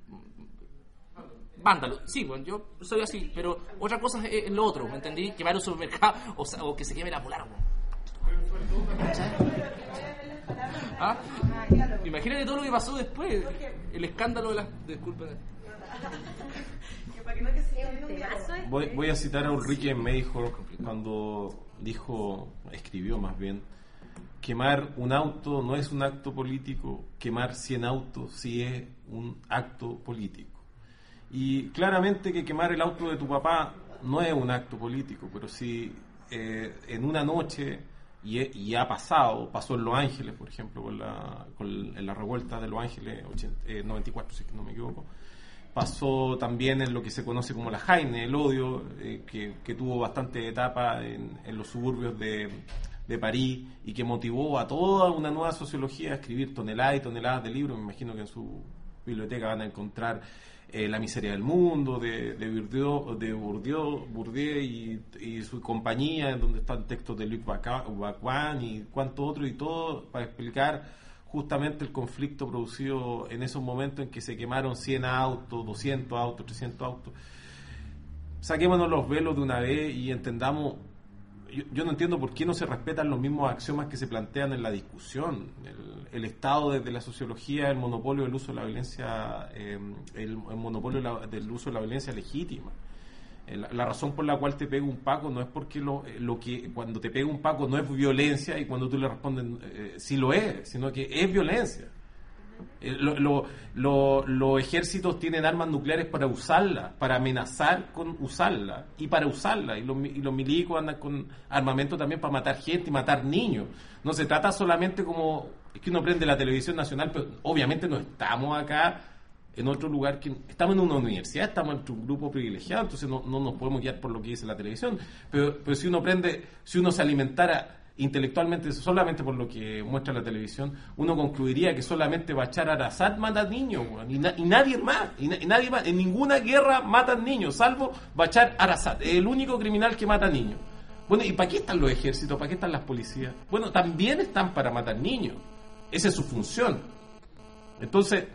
vándalo. Sí, bueno, yo soy así. Pero otra cosa es, es lo otro, ¿me entendí? Quemar un supermercado o, sea, o que se queme la polar. ¿Ah? Imagínate todo lo que pasó después. El escándalo de las... Disculpen. Voy, voy a citar a Ulrike Meijer cuando dijo, escribió más bien: quemar un auto no es un acto político, quemar cien autos sí es un acto político. Y claramente que quemar el auto de tu papá no es un acto político, pero si eh, en una noche, y, y ha pasado, pasó en Los Ángeles, por ejemplo, con la, con en la revuelta de Los Ángeles ochenta, eh, noventa y cuatro, si es que no me equivoco, pasó también en lo que se conoce como la Jaime, el odio, eh, que, que tuvo bastante etapa en, en los suburbios de... de París, y que motivó a toda una nueva sociología a escribir toneladas y toneladas de libros. Me imagino que en su biblioteca van a encontrar eh, La miseria del mundo, de, de Bourdieu, de Bourdieu, Bourdieu y, y su compañía, en donde están textos de Luc Bacuan y cuánto otro, y todo para explicar justamente el conflicto producido en esos momentos en que se quemaron cien autos, doscientos autos, trescientos autos. Saquémonos los velos de una vez y entendamos. Yo, yo no entiendo por qué no se respetan los mismos axiomas que se plantean en la discusión. El, el Estado, desde la sociología, el monopolio del uso de la violencia, eh, el, el monopolio de la, del uso de la violencia legítima. Eh, la, la razón por la cual te pega un paco no es porque lo, lo que cuando te pega un paco no es violencia, y cuando tú le respondes eh, sí lo es, sino que es violencia. Eh, lo, lo, lo, los ejércitos tienen armas nucleares para usarlas, para amenazar con usarlas y para usarlas, y los, y los milicos andan con armamento también para matar gente y matar niños. No se trata solamente como, es que uno prende la televisión nacional, pero obviamente no estamos acá en otro lugar, que estamos en una universidad, estamos en un grupo privilegiado, entonces no, no nos podemos guiar por lo que dice la televisión, pero, pero si uno prende, si uno se alimentara intelectualmente solamente por lo que muestra la televisión, uno concluiría que solamente Bashar al-Assad mata niños, y, na, y nadie más, y, na, y nadie más, en ninguna guerra matan niños, salvo Bashar al-Assad, es el único criminal que mata niños. Bueno, ¿y para qué están los ejércitos? ¿Para qué están las policías? Bueno, también están para matar niños, esa es su función. Entonces,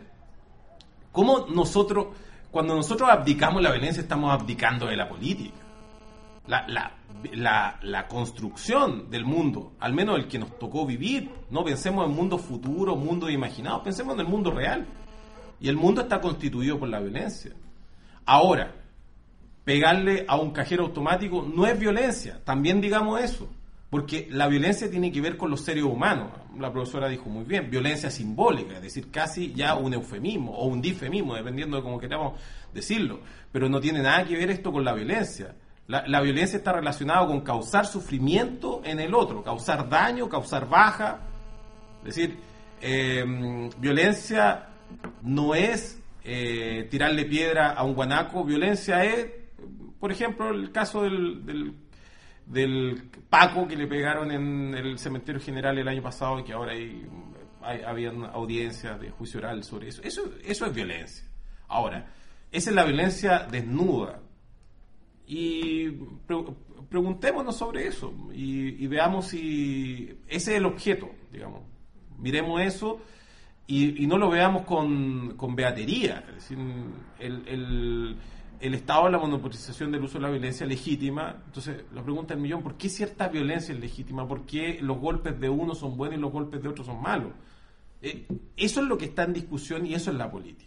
¿cómo nosotros, cuando nosotros abdicamos la violencia, estamos abdicando de la política? La, la, la, la construcción del mundo, al menos el que nos tocó vivir, no pensemos en mundos futuros, mundos imaginados, pensemos en el mundo real. Y el mundo está constituido por la violencia. Ahora, pegarle a un cajero automático no es violencia, también digamos eso, porque la violencia tiene que ver con los seres humanos. La profesora dijo muy bien, violencia simbólica, es decir, casi ya un eufemismo o un difemismo, dependiendo de cómo queramos decirlo, pero no tiene nada que ver esto con la violencia. La, la violencia está relacionada con causar sufrimiento en el otro, causar daño, causar baja. Es decir, eh, violencia no es eh, tirarle piedra a un guanaco, violencia es, por ejemplo, el caso del, del, del Paco que le pegaron en el cementerio general el año pasado y que ahora hay, hay habían audiencias de juicio oral sobre eso. Eso, eso es violencia. Ahora, esa es la violencia desnuda. Y pre- preguntémonos sobre eso y, y veamos si ese es el objeto, digamos. Miremos eso y, y no lo veamos con, con beatería. Es decir, el, el, el Estado de la monopolización del uso de la violencia legítima. Entonces, la pregunta del millón, ¿por qué cierta violencia es legítima? ¿Por qué los golpes de uno son buenos y los golpes de otros son malos? Eh, eso es lo que está en discusión y eso es la política.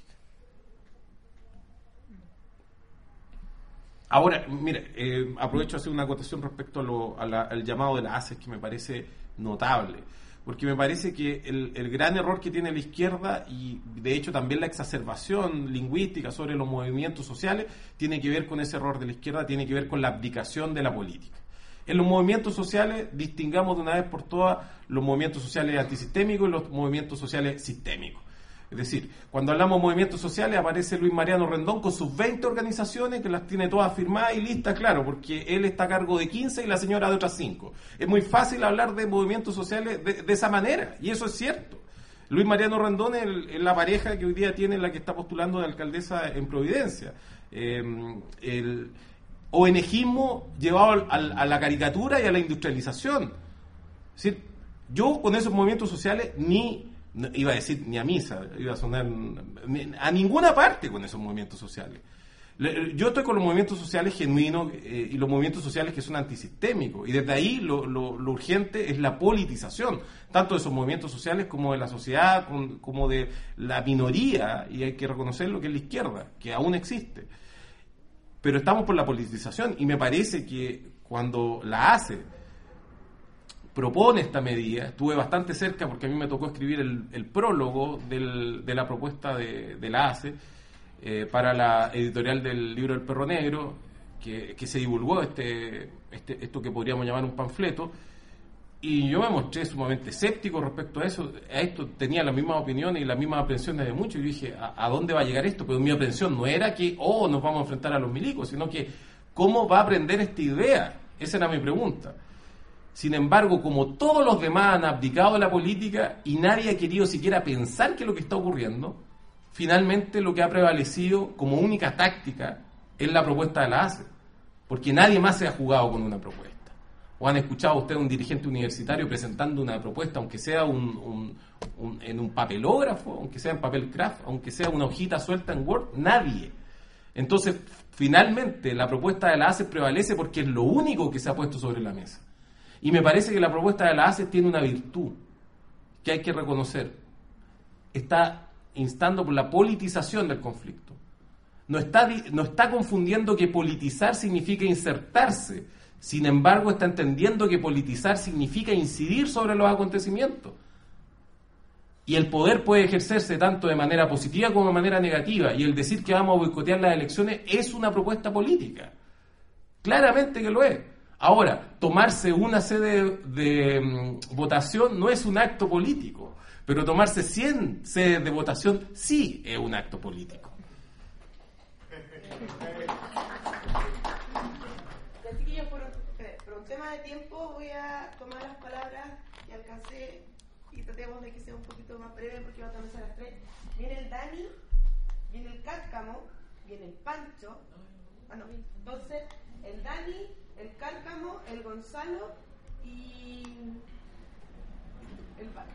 Ahora, mire, eh, aprovecho de hacer una acotación respecto a lo, a la, al llamado de la A C E S que me parece notable, porque me parece que el, el gran error que tiene la izquierda y de hecho también la exacerbación lingüística sobre los movimientos sociales tiene que ver con ese error de la izquierda, tiene que ver con la abdicación de la política. En los movimientos sociales distingamos de una vez por todas los movimientos sociales antisistémicos y los movimientos sociales sistémicos. Es decir, cuando hablamos de movimientos sociales aparece Luis Mariano Rendón con sus veinte organizaciones que las tiene todas firmadas y listas, claro, porque él está a cargo de quince y la señora de otras cinco. Es muy fácil hablar de movimientos sociales de, de esa manera, y eso es cierto. Luis Mariano Rendón es, el, es la pareja que hoy día tiene la que está postulando de alcaldesa en Providencia. Eh, el ONGismo llevado a, a la caricatura y a la industrialización. Es decir, yo con esos movimientos sociales ni... No, iba a decir ni a misa, iba a sonar a ninguna parte con esos movimientos sociales. Yo estoy con los movimientos sociales genuinos eh, y los movimientos sociales que son antisistémicos, y desde ahí lo, lo, lo urgente es la politización, tanto de esos movimientos sociales como de la sociedad, con, como de la minoría, y hay que reconocer lo que es la izquierda, que aún existe. Pero estamos por la politización, y me parece que cuando la hace propone esta medida, estuve bastante cerca porque a mí me tocó escribir el, el prólogo del, de la propuesta de, de la A C E eh, para la editorial del libro del Perro Negro, que, que se divulgó este, este, esto que podríamos llamar un panfleto, y yo me mostré sumamente escéptico respecto a eso. A esto tenía las mismas opiniones y las mismas aprensiones de muchos, y dije, ¿a, a dónde va a llegar esto? Pero mi aprensión no era que, oh, nos vamos a enfrentar a los milicos, sino que, ¿cómo va a aprender esta idea? Esa era mi pregunta. Sin embargo, como todos los demás han abdicado de la política y nadie ha querido siquiera pensar qué es lo que está ocurriendo, finalmente lo que ha prevalecido como única táctica es la propuesta de la A C E, porque nadie más se ha jugado con una propuesta. ¿O han escuchado ustedes a un dirigente universitario presentando una propuesta, aunque sea un, un, un, en un papelógrafo, aunque sea en papel craft, aunque sea una hojita suelta en Word? Nadie. Entonces, finalmente, la propuesta de la A C E prevalece porque es lo único que se ha puesto sobre la mesa. Y me parece que la propuesta de la A C E tiene una virtud que hay que reconocer. Está instando por la politización del conflicto. No está, no está confundiendo que politizar significa insertarse. Sin embargo, está entendiendo que politizar significa incidir sobre los acontecimientos. Y el poder puede ejercerse tanto de manera positiva como de manera negativa. Y el decir que vamos a boicotear las elecciones es una propuesta política. Claramente que lo es. Ahora, tomarse una sede de, de um, votación no es un acto político, pero tomarse cien sedes de votación sí es un acto político. Así que yo por, por un tema de tiempo voy a tomar las palabras que alcancé y tratemos de que sea un poquito más breve porque va a comenzar a las tres. Viene el Dani, viene el Cárcamo, viene el Pancho. Ah, no. Entonces, el Dani, el Cárcamo, el Gonzalo y el Paco.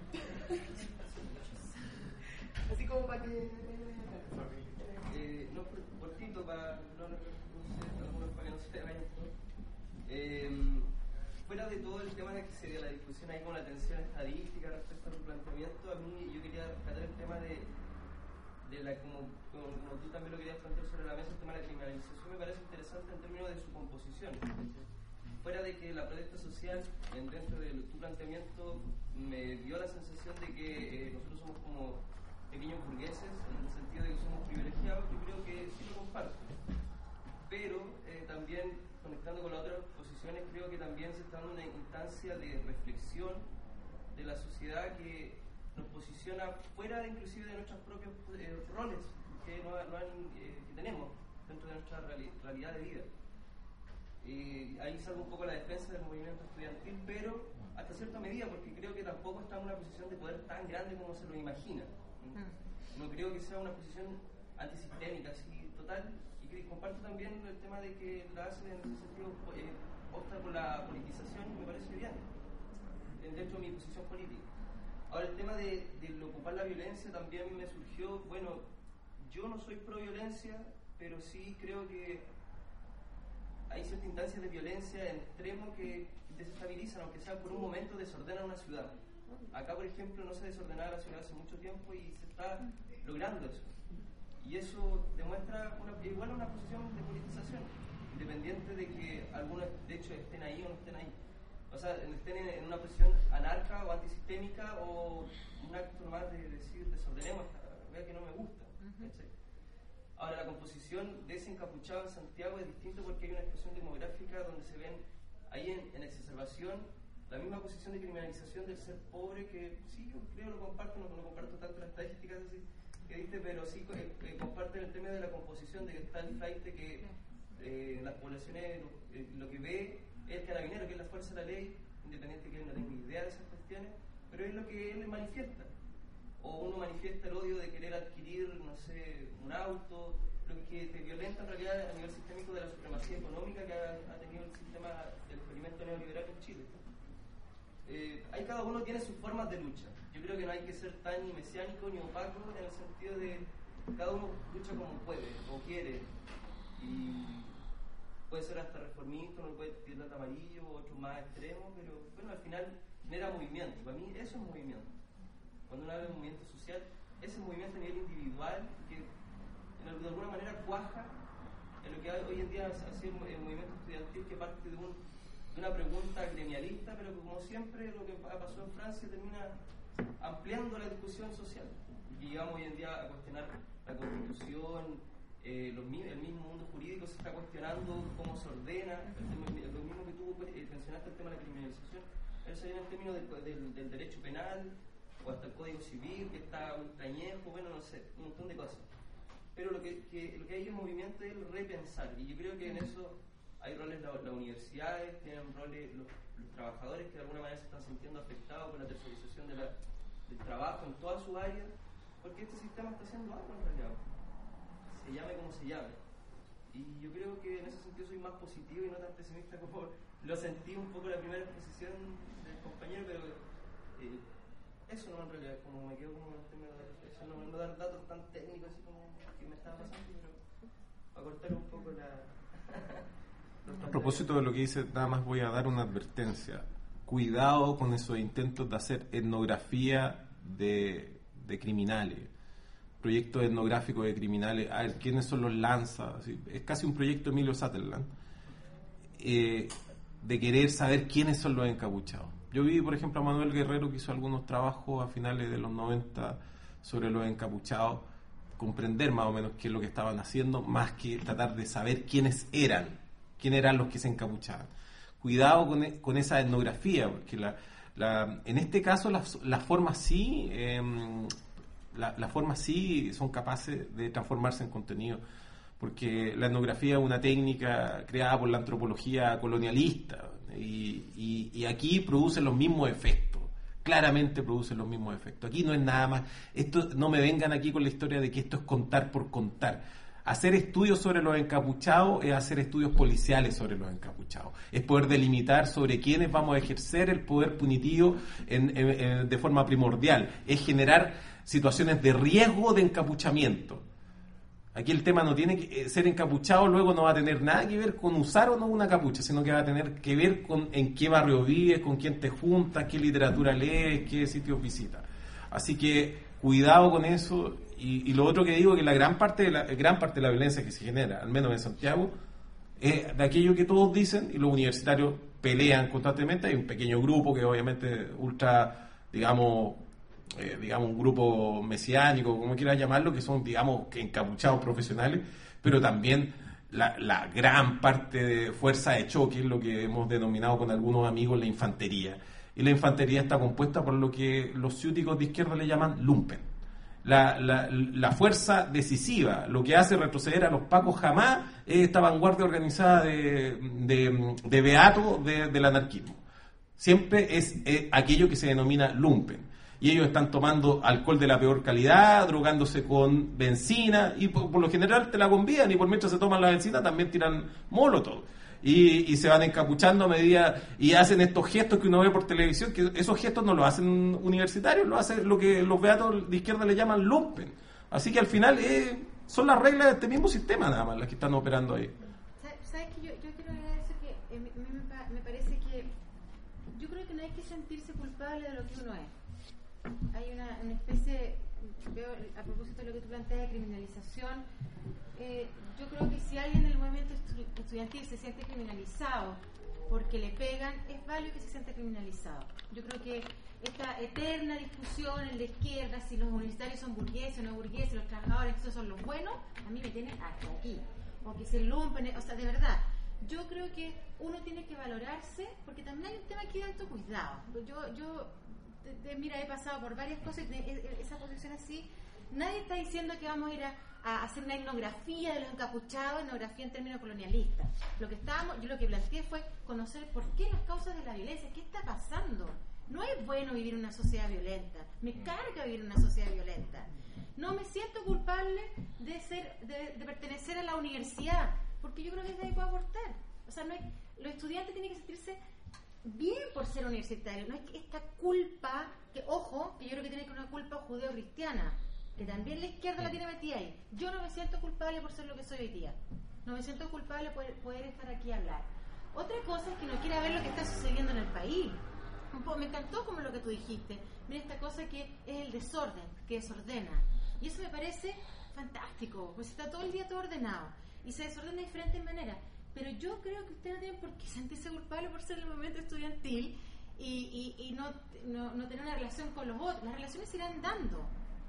Así como para que... Eh, no, cortito para no reproducir algunos para que no se vayan. Eh, fuera de todo el tema de que sería la discusión ahí con la tensión estadística respecto al planteamiento, a mí yo quería rescatar el tema de, de la, como, como, como tú también lo querías plantear sobre la mesa, el tema de la criminalización me parece interesante en términos de su composición. Fuera de que la protesta social, dentro de tu planteamiento, me dio la sensación de que eh, nosotros somos como pequeños burgueses, en el sentido de que somos privilegiados, yo creo que sí lo comparto. pero eh, también, conectando con las otras posiciones, creo que también se está dando una instancia de reflexión de la sociedad que nos posiciona fuera inclusive de nuestros propios eh, roles que, no, no han, eh, que tenemos dentro de nuestra reali realidad de vida. Eh, ahí salgo un poco la defensa del movimiento estudiantil, pero hasta cierta medida, porque creo que tampoco está en una posición de poder tan grande como se lo imagina. No creo que sea una posición antisistémica, así, total, y que comparto también el tema de que la hacen en ese sentido eh, opta por la politización, y me parece bien, dentro de mi posición política. Ahora, el tema de, de ocupar la violencia también me surgió, bueno, yo no soy pro violencia, pero sí creo que hay ciertas instancias de violencia en extremo que desestabilizan, aunque sea por un momento, desordenan una ciudad. Acá, por ejemplo, no se desordenaba la ciudad hace mucho tiempo y se está logrando eso. Y eso demuestra una, igual una posición de politización, independiente de que algunos, de hecho, estén ahí o no estén ahí. O sea, estén en, en una posición anarca o antisistémica o un acto más de decir desordenemos, vea que no me gusta. Uh-huh. Ahora, la composición de ese encapuchado en Santiago es distinto porque hay una expresión demográfica donde se ven ahí en, en exacerbación la misma posición de criminalización del ser pobre, que sí, yo creo lo comparto, no, no comparto tanto las estadísticas así que diste, pero sí eh, eh, comparto el tema de la composición, de que está el flight que eh, las poblaciones lo, eh, lo que ve es el carabinero, que es la fuerza de la ley, independiente que él no tenga idea de esas cuestiones, pero es lo que él manifiesta. O uno manifiesta el odio de querer adquirir, no sé, un auto, lo que te violenta en realidad a nivel sistémico de la supremacía económica que ha, ha tenido el sistema del experimento neoliberal en Chile. Eh, ahí cada uno tiene sus formas de lucha. Yo creo que no hay que ser tan ni mesiánico ni opaco en el sentido de cada uno lucha como puede o quiere, y puede ser hasta reformista, uno puede tirar de amarillo, otro más extremo, pero bueno, al final genera movimiento. Para mí eso es movimiento. Cuando uno habla de movimiento social, ese movimiento a nivel individual que de alguna manera cuaja en lo que hoy en día ha sido el movimiento estudiantil, que parte de, un, de una pregunta gremialista, pero como siempre lo que pasó en Francia termina ampliando la discusión social. Y llegamos hoy en día a cuestionar la Constitución, eh, los, el mismo mundo jurídico se está cuestionando cómo se ordena, el, lo mismo que tú eh, mencionaste, el tema de la criminalización, eso viene en términos de, del, del derecho penal, o hasta el Código Civil, que está ultrañejo, bueno, no sé, un montón de cosas. Pero lo que, que, lo que hay en movimiento es el repensar, y yo creo que en eso hay roles, las la universidades tienen roles, los, los trabajadores que de alguna manera se están sintiendo afectados por la tercerización de la, del trabajo en todas sus áreas, porque este sistema está haciendo algo en realidad, se llame como se llame. Y yo creo que en ese sentido soy más positivo y no tan pesimista como lo sentí un poco la primera exposición del compañero, pero eh, eso no en realidad, como me quedo como en el tema de la reflexión, no, no dar datos tan técnicos así como que me estaba pasando, pero para cortar un poco la... A propósito de lo que dice, nada más voy a dar una advertencia. Cuidado con esos intentos de hacer etnografía de, de criminales, proyectos etnográficos de criminales, a ver quiénes son los lanzas, así, es casi un proyecto de Emilio Sutherland, eh, de querer saber quiénes son los encapuchados. Yo vi, por ejemplo, a Manuel Guerrero, que hizo algunos trabajos a finales de los noventa sobre los encapuchados, comprender más o menos qué es lo que estaban haciendo, más que tratar de saber quiénes eran, quiénes eran los que se encapuchaban. Cuidado con, e, con esa etnografía, porque la, la, en este caso las, las formas sí, eh, la, las formas sí son capaces de transformarse en contenido, porque la etnografía es una técnica creada por la antropología colonialista, y, y, y aquí produce los mismos efectos, claramente produce los mismos efectos. Aquí no es nada más, esto, no me vengan aquí con la historia de que esto es contar por contar. Hacer estudios sobre los encapuchados es hacer estudios policiales sobre los encapuchados, es poder delimitar sobre quiénes vamos a ejercer el poder punitivo en, en, en, de forma primordial, es generar situaciones de riesgo de encapuchamiento. Aquí el tema no tiene que ser encapuchado, luego no va a tener nada que ver con usar o no una capucha, sino que va a tener que ver con en qué barrio vives, con quién te juntas, qué literatura lees, qué sitios visitas. Así que cuidado con eso. Y, y lo otro que digo, que la gran parte de la gran parte de la violencia que se genera, al menos en Santiago, es de aquello que todos dicen y los universitarios pelean constantemente. Hay un pequeño grupo que obviamente ultra, digamos, Eh, digamos un grupo mesiánico, como quieras llamarlo, que son, digamos, encapuchados profesionales, pero también la, la gran parte de fuerza de choque, lo que hemos denominado con algunos amigos la infantería. Y la infantería está compuesta por lo que los ciúticos de izquierda le llaman lumpen. La, la, la fuerza decisiva, lo que hace retroceder a los pacos jamás es esta vanguardia organizada de, de, de beato de, del anarquismo. Siempre es eh, aquello que se denomina lumpen. Y ellos están tomando alcohol de la peor calidad, drogándose con benzina, y por, por lo general te la convían, y por mientras se toman la benzina también tiran molotov. Y, y se van encapuchando a medida, y hacen estos gestos que uno ve por televisión, que esos gestos no los hacen universitarios, lo hacen lo que los beatos de izquierda le llaman lumpen. Así que al final eh, son las reglas de este mismo sistema nada más las que están operando ahí. ¿Sabes qué? Yo, yo quiero agregar eso que eh, me, me, me parece que yo creo que no hay que sentirse culpable de lo que uno es. Hay una, una especie, veo a propósito de lo que tú planteas de criminalización, eh, yo creo que si alguien del movimiento estu- estudiantil se siente criminalizado porque le pegan, es válido que se sienta criminalizado. Yo creo que esta eterna discusión en la izquierda, si los universitarios son burgueses o no burgueses, los trabajadores, esos son los buenos, a mí me tienen hasta aquí. O que se lumpen, o sea, de verdad, yo creo que uno tiene que valorarse, porque también hay un tema aquí de alto cuidado. Yo, yo de, de, mira, he pasado por varias cosas, de, de, esa posición así, nadie está diciendo que vamos a ir a, a hacer una etnografía de los encapuchados, etnografía en términos colonialistas. Lo que estábamos, yo lo que planteé fue conocer por qué las causas de la violencia, qué está pasando. No es bueno vivir en una sociedad violenta, me carga vivir en una sociedad violenta. No me siento culpable de ser, de, de pertenecer a la universidad, porque yo creo que desde ahí puedo aportar. O sea, no hay, los estudiantes tienen que sentirse bien por ser universitarios. No hay esta culpa, que ojo, que yo creo que tiene que una culpa judeo-cristiana, que también la izquierda la tiene metida ahí. Yo no me siento culpable por ser lo que soy hoy día. No me siento culpable por poder estar aquí a hablar. Otra cosa es que no quiera ver lo que está sucediendo en el país. Un poco, me encantó como lo que tú dijiste. Mira esta cosa que es el desorden, que desordena. Y eso me parece fantástico, pues está todo el día todo ordenado. Y se desordena de diferentes maneras. Pero yo creo que usted no tiene por qué sentirse culpable por ser el movimiento estudiantil y, y, y no, no, no tener una relación con los otros. Las relaciones se irán dando.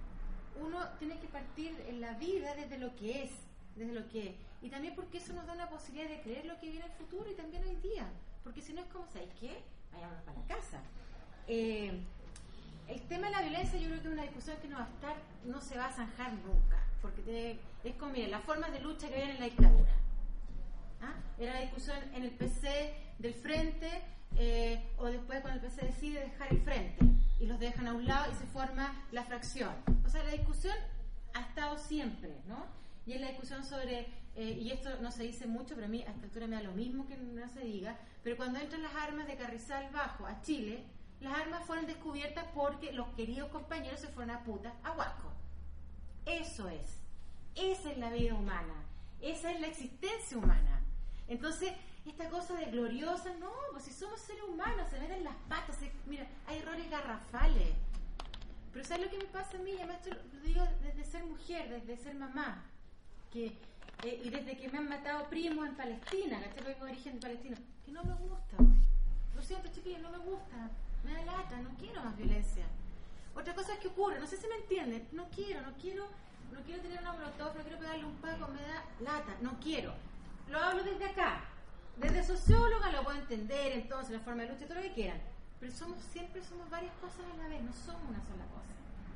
Uno tiene que partir en la vida desde lo que es, desde lo que es. Y también porque eso nos da una posibilidad de creer lo que viene en el futuro y también hoy día. Porque si no es como, ¿sabes qué? Vayámonos para la casa. Eh, el tema de la violencia yo creo que es una discusión que no va a estar, no se va a zanjar nunca. Porque tiene, es como, miren, las formas de lucha que había en la dictadura. ¿Ah? Era la discusión en el P C del frente, eh, o después cuando el P C decide dejar el frente y los dejan a un lado y se forma la fracción. O sea, la discusión ha estado siempre, ¿no? Y es la discusión sobre, eh, y esto no se dice mucho, pero a mí a esta altura me da lo mismo que no se diga, pero cuando entran las armas de Carrizal Bajo a Chile, las armas fueron descubiertas porque los queridos compañeros se fueron a putas a Huasco. Eso es, esa es la vida humana, esa es la existencia humana. Entonces, esta cosa de gloriosa, no, pues si somos seres humanos, se meten las patas, se, mira, hay errores garrafales. Pero ¿sabes lo que me pasa a mí? Y además esto lo digo desde ser mujer, desde ser mamá, que, eh, y desde que me han matado primos en Palestina, ¿cachai? Porque tengo origen palestino, que no me gusta. Lo siento, chiquillos, no me gusta, me da lata, no quiero más violencia. Otra cosa es que ocurre, no sé si me entienden, no quiero, no quiero, no quiero tener una molotov, no quiero pegarle un paco, me da lata, no quiero. Lo hablo desde acá, desde socióloga lo puedo entender, entonces la forma de lucha, todo lo que quieran, pero somos siempre somos varias cosas a la vez, no somos una sola cosa.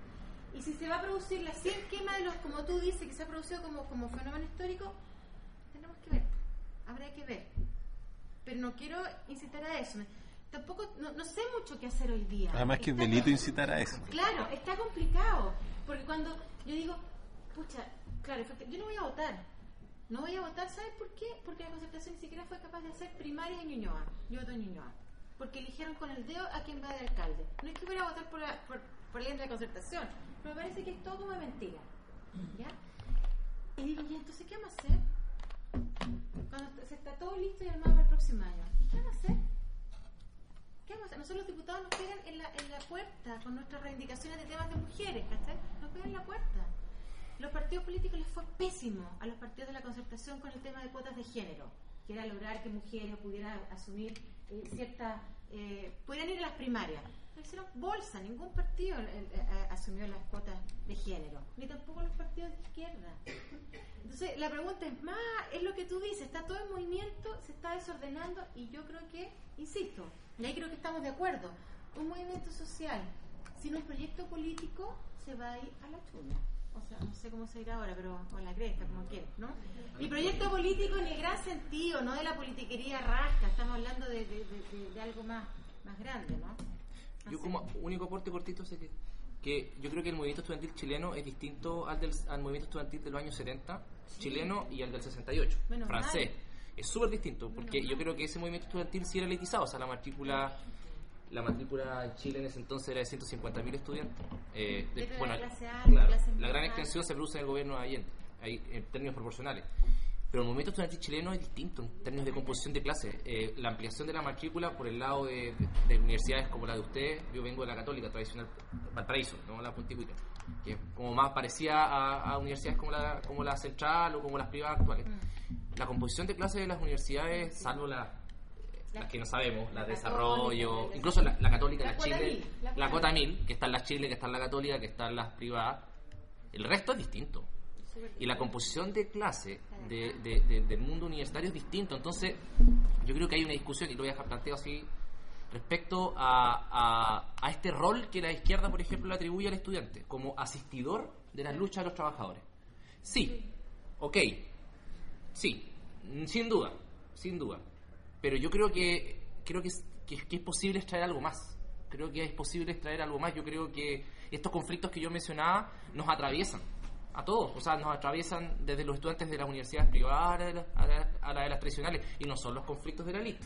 Y si se va a producir la cien quema de los, como tú dices, que se ha producido como, como fenómeno histórico, tenemos que ver, habrá que ver, pero no quiero incitar a eso. Tampoco, no, no sé mucho qué hacer hoy día. Además que es delito incitar a eso. Claro, está complicado, porque cuando yo digo, pucha, claro, yo no voy a votar. No voy a votar, ¿sabes por qué? Porque la Concertación ni siquiera fue capaz de hacer primarias en Ñuñoa. Yo voto en Ñuñoa. Porque eligieron con el dedo a quien va de alcalde. No es que voy a votar por, la, por, por alguien de la Concertación, pero me parece que es todo como mentira. ¿Ya? Y digo, ¿y entonces qué vamos a hacer? Cuando se está todo listo y armado para el próximo año. ¿Y qué vamos a hacer? ¿Qué vamos a hacer? Nosotros los diputados nos pegan en la, en la puerta con nuestras reivindicaciones de temas de mujeres, ¿cachai? Nos pegan en la puerta. Los partidos políticos les fue pésimo a los partidos de la Concertación con el tema de cuotas de género, que era lograr que mujeres pudieran asumir eh, ciertas, eh, pudieran ir a las primarias. lo hicieron bolsa, ningún partido eh, eh, asumió las cuotas de género, ni tampoco los partidos de izquierda. Entonces la pregunta es más, es lo que tú dices, está todo en movimiento, se está desordenando, y yo creo que, insisto, y ahí creo que estamos de acuerdo, un movimiento social sin un proyecto político se va a ir a la chula. O sea, no sé cómo se dirá ahora, pero con la cresta, como quieras, ¿no? Y proyecto político en el gran sentido, no de la politiquería rasca, estamos hablando de, de, de, de, de algo más, más grande, ¿no? Así. Yo como único aporte cortito sé que, que yo creo que el movimiento estudiantil chileno es distinto al, del, al movimiento estudiantil de los años setenta, sí, chileno, y al del sesenta y ocho, menos francés. Mal. Es súper distinto, porque menos yo mal. Creo que ese movimiento estudiantil sí era elitizado, o sea, la matrícula... La matrícula en Chile en ese entonces era de ciento cincuenta mil estudiantes. Eh, de, bueno, la, A, claro, la gran extensión se produce en el gobierno de Allende, ahí, en términos proporcionales. Pero el movimiento estudiantil chileno es distinto en términos de composición de clase. Eh, la ampliación de la matrícula por el lado de, de, de universidades como la de ustedes, yo vengo de la católica tradicional, Valparaíso, no la Pontificia, que como más parecía a, a universidades como la, como la Central o como las privadas actuales. La composición de clase de las universidades, salvo la las que no sabemos, la de desarrollo, incluso la, la católica, la, la Chile, la, la cuota mil, que está en la Chile, que está en la católica, que está en las privadas, el resto es distinto. Y la composición de clase de, de, de, del mundo universitario es distinto. Entonces, yo creo que hay una discusión, y lo voy a dejar planteado así, respecto a, a, a este rol que la izquierda, por ejemplo, le atribuye al estudiante, como asistidor de las luchas de los trabajadores. Sí, ok, sí, sin duda, sin duda. Pero yo creo que creo que es, que, que es posible extraer algo más. Creo que es posible extraer algo más. Yo creo que estos conflictos que yo mencionaba nos atraviesan a todos. O sea, nos atraviesan desde los estudiantes de las universidades privadas a la, a la, a la de las tradicionales. Y no son los conflictos de la élite.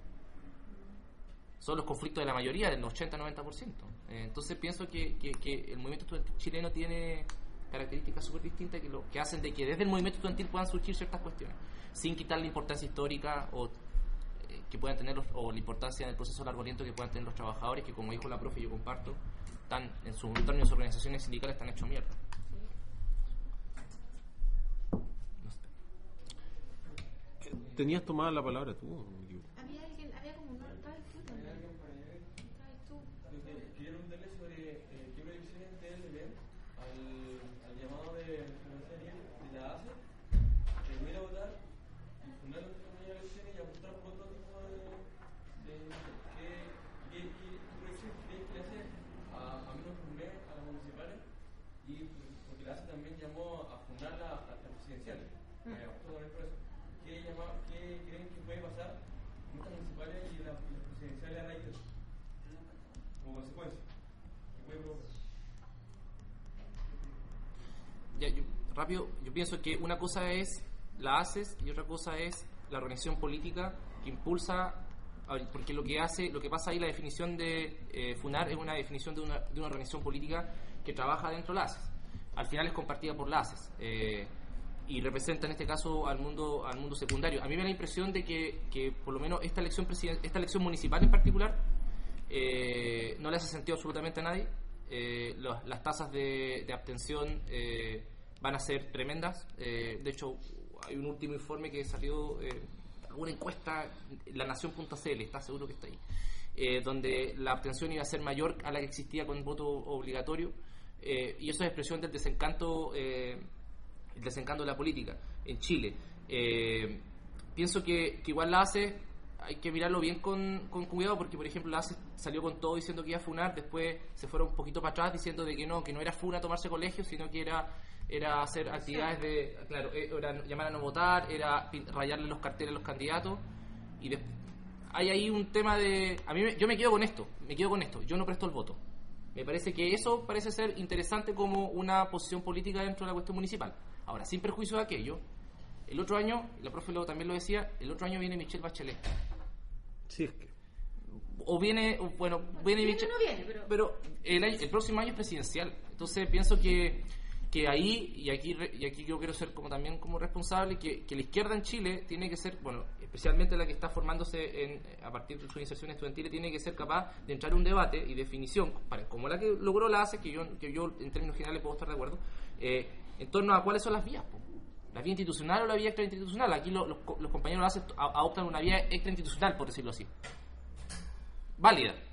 Son los conflictos de la mayoría, del ochenta a noventa por ciento. Eh, entonces pienso que, que, que el movimiento estudiantil chileno tiene características súper distintas que, lo, que hacen de que desde el movimiento estudiantil puedan surgir ciertas cuestiones, sin quitar la importancia histórica o que puedan tener los, o la importancia en el proceso largo aliento que puedan tener los trabajadores, que como dijo la profe, yo comparto, están en sus términos organizaciones sindicales están hechos mierda. No sé. ¿Tenías tomada la palabra tú? Había alguien, había como un traes tú también. Traes tú. Quería preguntarle sobre eh, qué proyecciones ustedes le ven al, al llamado de de la A C E, de ir a votar y fundar nuestra comunidad de elecciones y apostar por otro tipo de, de ¿qué, qué, qué proyección creen que le hace a, a menos de un mes a las municipales? Y porque la A C E también llamó a fundar las la, la presidenciales, mm. eh, también por eso. ¿Qué, llama, ¿Qué creen que puede pasar en estas municipales y las la presidenciales a raíz de eso? Como consecuencia, ¿qué puede provocar? Ya, yo, rápido, yo pienso que una cosa es la haces y otra cosa es la organización política que impulsa, porque lo que hace, lo que pasa ahí, la definición de eh, FUNAR es una definición de una, de una organización política que trabaja dentro de la ACES. Al final es compartida por la ACES eh, y representa en este caso al mundo al mundo secundario. A mí me da la impresión de que, que por lo menos esta elección presiden- esta elección municipal en particular eh, no le hace sentido absolutamente a nadie. Eh, los, las tasas de, de abstención eh, van a ser tremendas. Eh, de hecho, hay un último informe que salió, eh, una encuesta, la nación punto c l, está seguro que está ahí, eh, donde la abstención iba a ser mayor a la que existía con voto obligatorio, eh, y eso es expresión del desencanto, eh, el desencanto de la política en Chile. Eh, pienso que, que igual la ACE hay que mirarlo bien con, con cuidado, porque por ejemplo la ACE salió con todo diciendo que iba a funar, después se fueron un poquito para atrás diciendo de que no, que no era funa tomarse colegios, sino que era era hacer actividades de, claro, era llamar a no votar, era rayarle los carteles a los candidatos, y de, hay ahí un tema de, a mí me, yo me quedo con esto, me quedo con esto, yo no presto el voto. Me parece que eso parece ser interesante como una posición política dentro de la cuestión municipal. Ahora, sin perjuicio de aquello, el otro año, la profe luego también lo decía, el otro año viene Michelle Bachelet. Sí, es que o viene, o, bueno, viene viene Michelle, no viene, pero, pero el, año, el próximo año es presidencial. Entonces pienso que que ahí, y aquí y aquí yo quiero ser como también como responsable, que, que la izquierda en Chile tiene que ser, bueno, especialmente la que está formándose en, a partir de su inserción estudiantil, tiene que ser capaz de entrar en un debate y definición, para, como la que logró la ACE, que yo, que yo en términos generales puedo estar de acuerdo, eh, en torno a cuáles son las vías, po. La vía institucional o la vía extrainstitucional. Aquí lo, los, los compañeros de la ACE adoptan una vía extrainstitucional, por decirlo así, válida,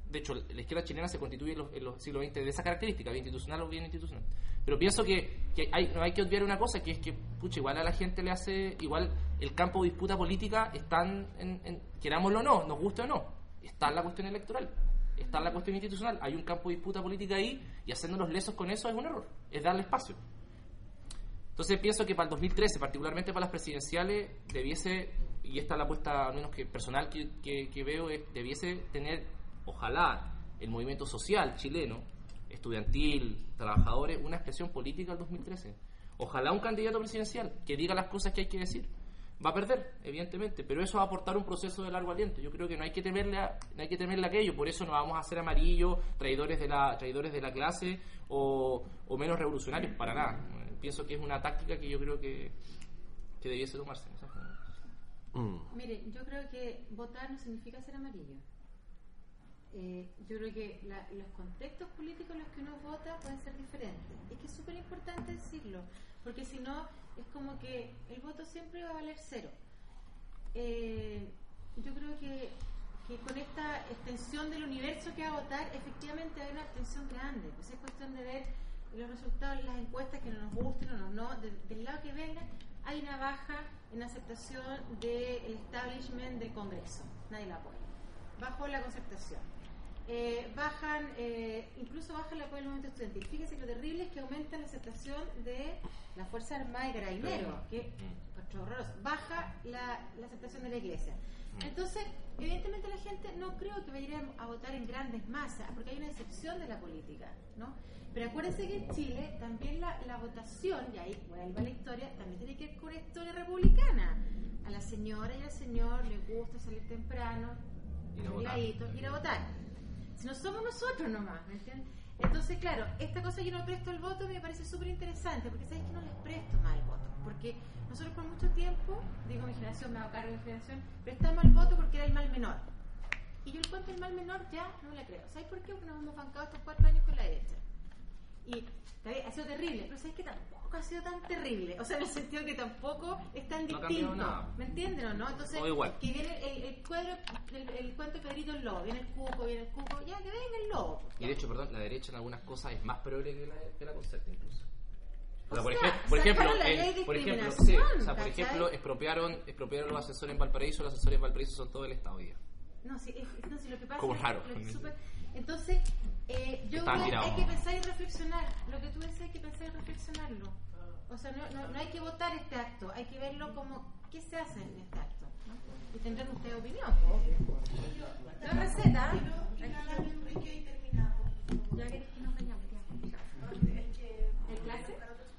de hecho, la izquierda chilena se constituye en los, en los siglos veinte de esa característica, bien institucional o bien institucional. Pero pienso que, que hay, no hay que obviar una cosa, que es que, pucha, igual a la gente le hace, igual el campo de disputa política está en, en, en querámoslo o no, nos guste o no, está en la cuestión electoral, está en la cuestión institucional, hay un campo de disputa política ahí, y haciéndonos lesos con eso es un error, es darle espacio. Entonces pienso que para el dos mil trece, particularmente para las presidenciales, debiese, y esta es la apuesta al menos que personal que, que, que veo, es, debiese tener, ojalá, el movimiento social chileno, estudiantil, trabajadores, una expresión política al dos mil trece. Ojalá un candidato presidencial que diga las cosas que hay que decir. Va a perder, evidentemente, pero eso va a aportar un proceso de largo aliento. Yo creo que no hay que temerle a, no hay que temerle a aquello, por eso no vamos a ser amarillos, traidores de la, traidores de la clase o, o menos revolucionarios, para nada. Pienso que es una táctica que yo creo que, que debiese tomarse. Mm. Mire, yo creo que votar no significa ser amarillo. Eh, yo creo que la, los contextos políticos en los que uno vota pueden ser diferentes. Es que es súper importante decirlo, porque si no, es como que el voto siempre va a valer cero. Eh, yo creo que, que con esta extensión del universo que va a votar, efectivamente hay una extensión grande. Pues es cuestión de ver los resultados de las encuestas, que no nos gusten o no, no de, del lado que venga, hay una baja en aceptación del establishment del Congreso. Nadie la apoya. Bajo la concertación. Eh, bajan, eh, incluso baja el apoyo del movimiento estudiantil. Fíjese que lo terrible es que aumenta la aceptación de la Fuerza Armada y Carabineros, que es horroroso. Baja la, la aceptación de la Iglesia. Entonces, evidentemente la gente no creo que vaya a ir a votar en grandes masas, porque hay una excepción de la política, ¿no? Pero acuérdense que en Chile también la, la votación, y ahí, bueno, ahí va la historia, también tiene que ver con la historia republicana. A la señora y al señor les gusta salir temprano, arregladito, ir a votar. Si no somos nosotros nomás, ¿me entiendes? Entonces, claro, esta cosa yo no presto el voto me parece súper interesante, porque sabéis que no les presto más el voto, porque nosotros por mucho tiempo, digo mi generación, me hago cargo de mi generación, prestamos el voto porque era el mal menor. Y yo el cuento del mal menor ya no le creo. ¿Sabéis por qué? Porque nos hemos bancado estos cuatro años con la derecha. Y ha sido terrible, pero sabéis que tampoco ha sido tan terrible, o sea, en el sentido que tampoco es tan no distinto, ¿me entienden o no? Entonces, que viene el, el cuadro, el, el cuento de Pedrito el Lobo, viene el cuco, viene el cuco, ya que venga el lobo. Y de hecho, perdón, la derecha en algunas cosas es más progre que la, que la concerta incluso. O sea, por, sea, ejemplo, por ejemplo, la ley de eh, por ejemplo, sí, o sea, por ejemplo, expropiaron, expropiaron los asesores en Valparaíso, los asesores en Valparaíso son todo el Estado hoy día. No, sí, es, no, sí, lo que pasa como es raro. Lo que super, entonces, eh, yo creo que hay que pensar y reflexionar. Lo que tú dices hay que pensar y reflexionarlo. O sea, no, no, no hay que votar este acto, hay que verlo como qué se hace en este acto, ¿no? Y tendrán ustedes opinión, obvio. La receta. Ya querés que nos bañamos, ya. ¿El clase?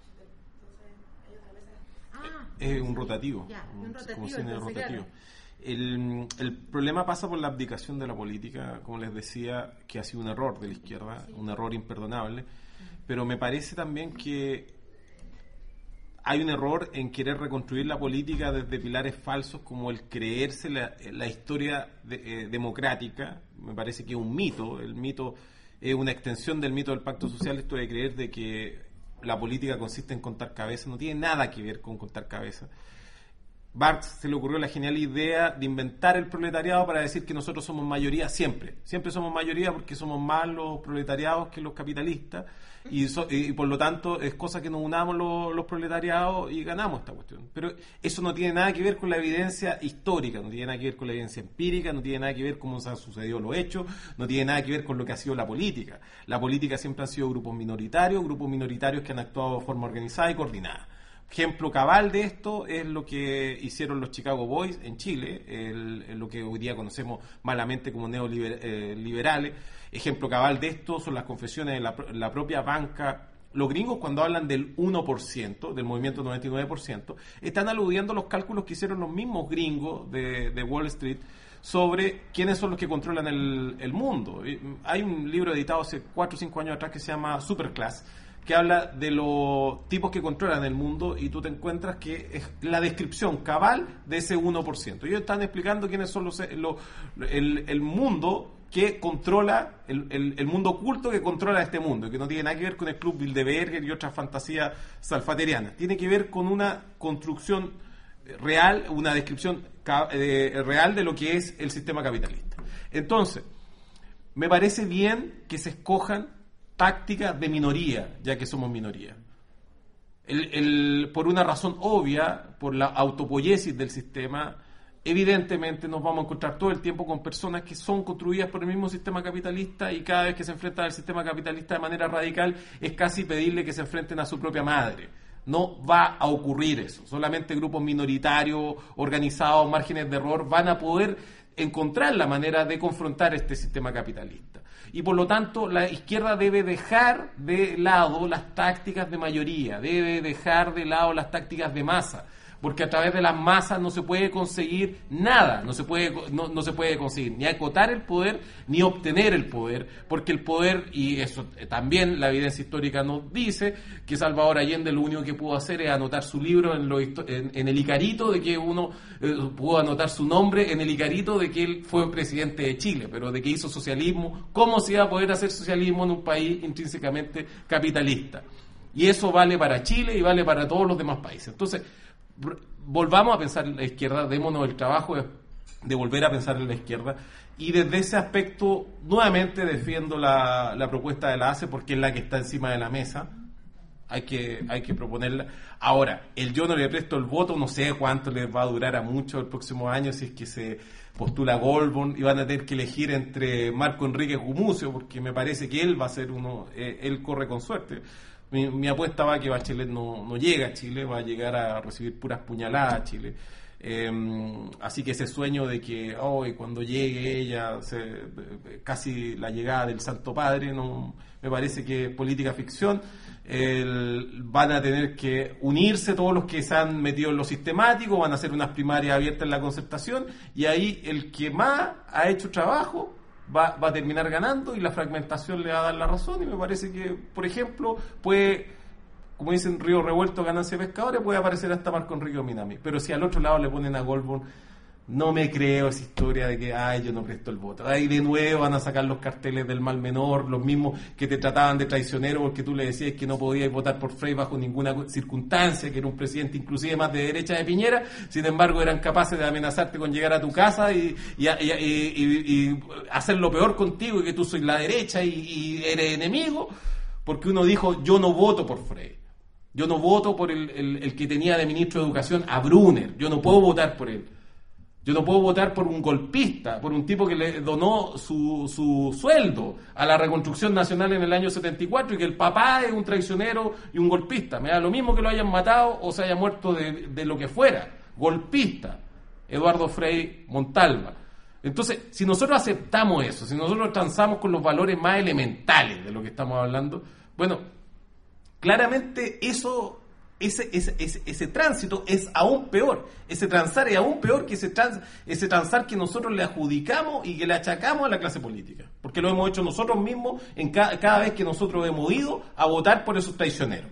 Ah, es un rotativo, ya, un rotativo, como cine entonces, rotativo. Claro. El, el problema pasa por la abdicación de la política, como les decía, que ha sido un error de la izquierda, sí. un error imperdonable, pero me parece también que hay un error en querer reconstruir la política desde pilares falsos como el creerse la, la historia de, eh, democrática. Me parece que es un mito, el mito es una extensión del mito del pacto social, esto de creer de que la política consiste en contar cabezas, no tiene nada que ver con contar cabezas. Marx se le ocurrió la genial idea de inventar el proletariado para decir que nosotros somos mayoría siempre. Siempre somos mayoría porque somos más los proletariados que los capitalistas y, so, y por lo tanto es cosa que nos unamos los, los proletariados y ganamos esta cuestión. Pero eso no tiene nada que ver con la evidencia histórica, no tiene nada que ver con la evidencia empírica, no tiene nada que ver con cómo se han sucedido los hechos, no tiene nada que ver con lo que ha sido la política. La política siempre han sido grupos minoritarios, grupos minoritarios que han actuado de forma organizada y coordinada. Ejemplo cabal de esto es lo que hicieron los Chicago Boys en Chile, el, el, lo que hoy día conocemos malamente como neoliberales. Ejemplo cabal de esto son las confesiones de la, la propia banca. Los gringos, cuando hablan del uno por ciento, del movimiento noventa y nueve por ciento, están aludiendo a los cálculos que hicieron los mismos gringos de, de Wall Street sobre quiénes son los que controlan el, el mundo. Hay un libro editado hace cuatro o cinco años atrás que se llama Superclass, que habla de los tipos que controlan el mundo y tú te encuentras que es la descripción cabal de ese uno por ciento. Ellos están explicando quiénes son los, los el, el mundo que controla, el, el, el mundo oculto que controla este mundo, que no tiene nada que ver con el Club Bilderberger y otras fantasías salfaterianas. Tiene que ver con una construcción real, una descripción eh, real de lo que es el sistema capitalista. Entonces, me parece bien que se escojan tácticas de minoría, ya que somos minoría. El, el, por una razón obvia, por la autopoiesis del sistema, evidentemente nos vamos a encontrar todo el tiempo con personas que son construidas por el mismo sistema capitalista y cada vez que se enfrentan al sistema capitalista de manera radical es casi pedirle que se enfrenten a su propia madre. No va a ocurrir eso. Solamente grupos minoritarios, organizados, márgenes de error, van a poder encontrar la manera de confrontar este sistema capitalista. Y por lo tanto, la izquierda debe dejar de lado las tácticas de mayoría, debe dejar de lado las tácticas de masa, porque a través de las masas no se puede conseguir nada, no se puede, no, no se puede conseguir ni acotar el poder ni obtener el poder, porque el poder, y eso también la evidencia histórica nos dice, que Salvador Allende lo único que pudo hacer es anotar su libro en, lo, en, en el Icarito, de que uno eh, pudo anotar su nombre en el Icarito de que él fue presidente de Chile, pero de que hizo socialismo. ¿Cómo se iba a poder hacer socialismo en un país intrínsecamente capitalista? Y eso vale para Chile y vale para todos los demás países. Entonces, volvamos a pensar en la izquierda, démonos el trabajo de, de volver a pensar en la izquierda, y desde ese aspecto nuevamente defiendo la, la propuesta de la A C E porque es la que está encima de la mesa. Hay que, hay que proponerla. Ahora, el yo no le presto el voto, no sé cuánto les va a durar a muchos el próximo año si es que se postula Goldborn y van a tener que elegir entre Marco Enrique Gumucio, porque me parece que él va a ser uno, eh, él corre con suerte. Mi, mi apuesta va a que Bachelet no, no llega a Chile, va a llegar a recibir puras puñaladas a Chile. Eh, así que ese sueño de que oh, cuando llegue ella, se, casi la llegada del Santo Padre, no me parece que es política ficción. El, van a tener que unirse todos los que se han metido en lo sistemático, van a hacer unas primarias abiertas en la concertación, y ahí el que más ha hecho trabajo Va, va a terminar ganando y la fragmentación le va a dar la razón. Y me parece que, por ejemplo, puede, como dicen, río revuelto, ganancia de pescadores, puede aparecer hasta Marco Enrique Minami. Pero si al otro lado le ponen a Goldborn, no me creo esa historia de que, ay, yo no presto el voto. Ahí de nuevo van a sacar los carteles del mal menor, los mismos que te trataban de traicionero porque tú le decías que no podías votar por Frei bajo ninguna circunstancia, que era un presidente inclusive más de derecha de Piñera, sin embargo eran capaces de amenazarte con llegar a tu casa y, y, y, y, y hacer lo peor contigo, y que tú sois la derecha y, y eres enemigo, porque uno dijo, yo no voto por Frei. Yo no voto por el, el, el que tenía de ministro de Educación a Brunner, yo no puedo votar por él. Yo no puedo votar por un golpista, por un tipo que le donó su, su sueldo a la reconstrucción nacional en el año setenta y cuatro y que el papá es un traicionero y un golpista. Me da lo mismo que lo hayan matado o se haya muerto de, de lo que fuera. Golpista. Eduardo Frei Montalva. Entonces, si nosotros aceptamos eso, si nosotros transamos con los valores más elementales de lo que estamos hablando, bueno, claramente eso... Ese, ese, ese, ese tránsito es aún peor, ese transar es aún peor que ese, trans, ese transar que nosotros le adjudicamos y que le achacamos a la clase política, porque lo hemos hecho nosotros mismos en cada, cada vez que nosotros hemos ido a votar por esos traicioneros.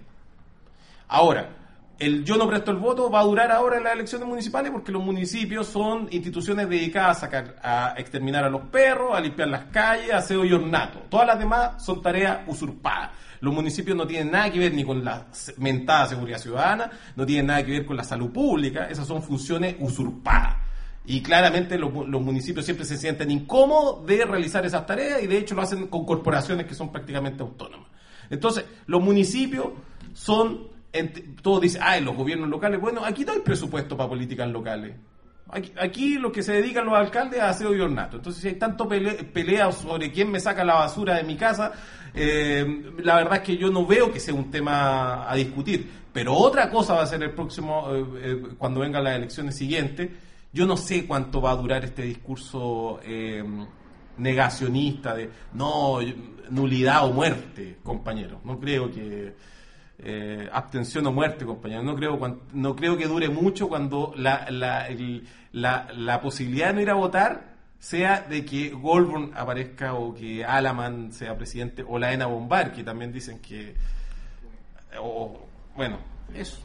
Ahora, el yo no presto el voto va a durar ahora en las elecciones municipales porque los municipios son instituciones dedicadas a, sacar, a exterminar a los perros, a limpiar las calles, a aseo y ornato. Todas las demás son tareas usurpadas. Los municipios no tienen nada que ver ni con la mentada seguridad ciudadana, no tienen nada que ver con la salud pública, esas son funciones usurpadas. Y claramente los, los municipios siempre se sienten incómodos de realizar esas tareas y de hecho lo hacen con corporaciones que son prácticamente autónomas. Entonces, los municipios son, todos dicen, ah, los gobiernos locales, bueno, aquí no hay presupuesto para políticas locales. Aquí, aquí lo que se dedican los alcaldes a aseo y ornato. Entonces, si hay tanto pelea, pelea sobre quién me saca la basura de mi casa, eh, la verdad es que yo no veo que sea un tema a discutir. Pero otra cosa va a ser el próximo, eh, eh, cuando vengan las elecciones siguientes. Yo no sé cuánto va a durar este discurso eh, negacionista de no, nulidad o muerte, compañero. No creo que... Eh, abstención o muerte, compañero. No creo, no creo que dure mucho cuando la, la, el, la, la posibilidad de no ir a votar sea de que Goldborn aparezca o que Alaman sea presidente o la Ena Bombar, que también dicen que o, bueno, eso.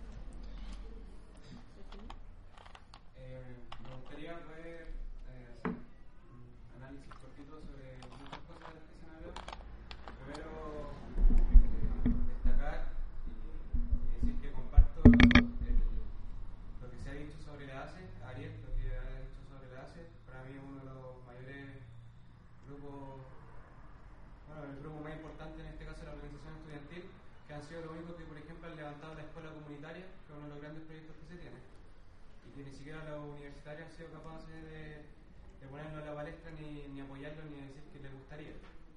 Eh, me gustaría poder eh, hacer un análisis cortito sobre muchas cosas de las que se han hablado. Primero, decir que comparto el, lo que se ha dicho sobre la A C E, Ariel, lo que ha dicho sobre la A C E, para mí es uno de los mayores grupos han sido los únicos que, por ejemplo, han levantado la escuela comunitaria, que es uno de los grandes proyectos que se tienen, y que ni siquiera los universitarios han sido capaces de, de ponerlo a la palestra, ni, ni apoyarlo, ni decir que les gustaría.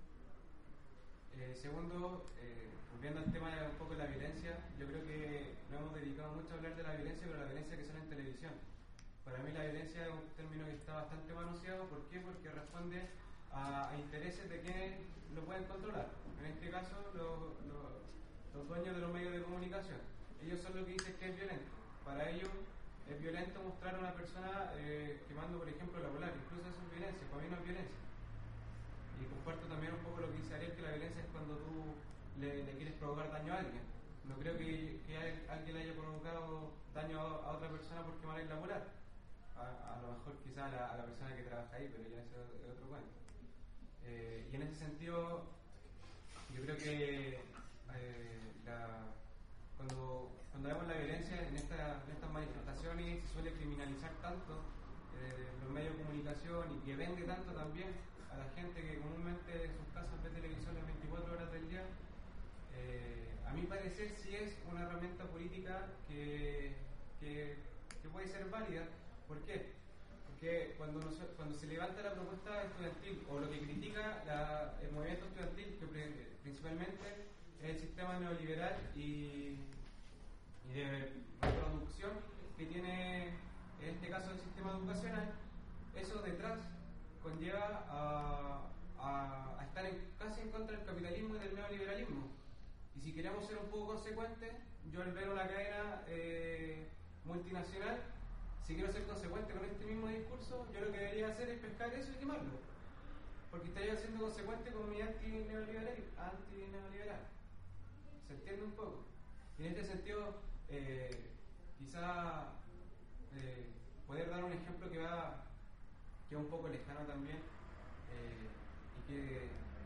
Eh, segundo, eh, volviendo al tema de un poco de la violencia, yo creo que nos hemos dedicado mucho a hablar de la violencia, pero la violencia que sale en televisión. Para mí la violencia es un término que está bastante manoseado. ¿Por qué? Porque responde a, a intereses de quienes lo pueden controlar. En este caso, los, los, los dueños de los medios de comunicación. Ellos son los que dicen que es violento. Para ellos es violento mostrar a una persona eh, quemando, por ejemplo, la polar. Incluso eso es violencia. Para mí no es violencia. Y comparto también un poco lo que dice Ariel, que la violencia es cuando tú le, le quieres provocar daño a alguien. No creo que, que alguien le haya provocado daño a, a otra persona porque va a ir la polar. A, a lo mejor quizá a la, a la persona que trabaja ahí, pero ya eso es otro cuento. Eh, y en ese sentido, yo creo que eh, la, cuando, cuando vemos la violencia en, esta, en estas manifestaciones se suele criminalizar tanto eh, los medios de comunicación y que vende tanto también a la gente que comúnmente en sus casas ve televisión las veinticuatro horas del día. Eh, a mi parecer sí es una herramienta política que, que, que puede ser válida. ¿Por qué? Porque cuando, nos, cuando se levanta la propuesta estudiantil o lo que critica la, el movimiento estudiantil, que pre, principalmente es el sistema neoliberal y, y de reproducción que tiene en este caso el sistema educacional, eso detrás conlleva a, a, a estar en, casi en contra del capitalismo y del neoliberalismo. Y si queremos ser un poco consecuentes, yo al ver una cadena eh, multinacional, si quiero ser consecuente con este mismo discurso, yo lo que debería hacer es pescar eso y quemarlo. Porque estaría siendo consecuente con mi anti-neoliberal. Anti-neoliberal. ¿Se entiende un poco? Y en este sentido, eh, quizá eh, poder dar un ejemplo que va que es un poco lejano también eh, y, que,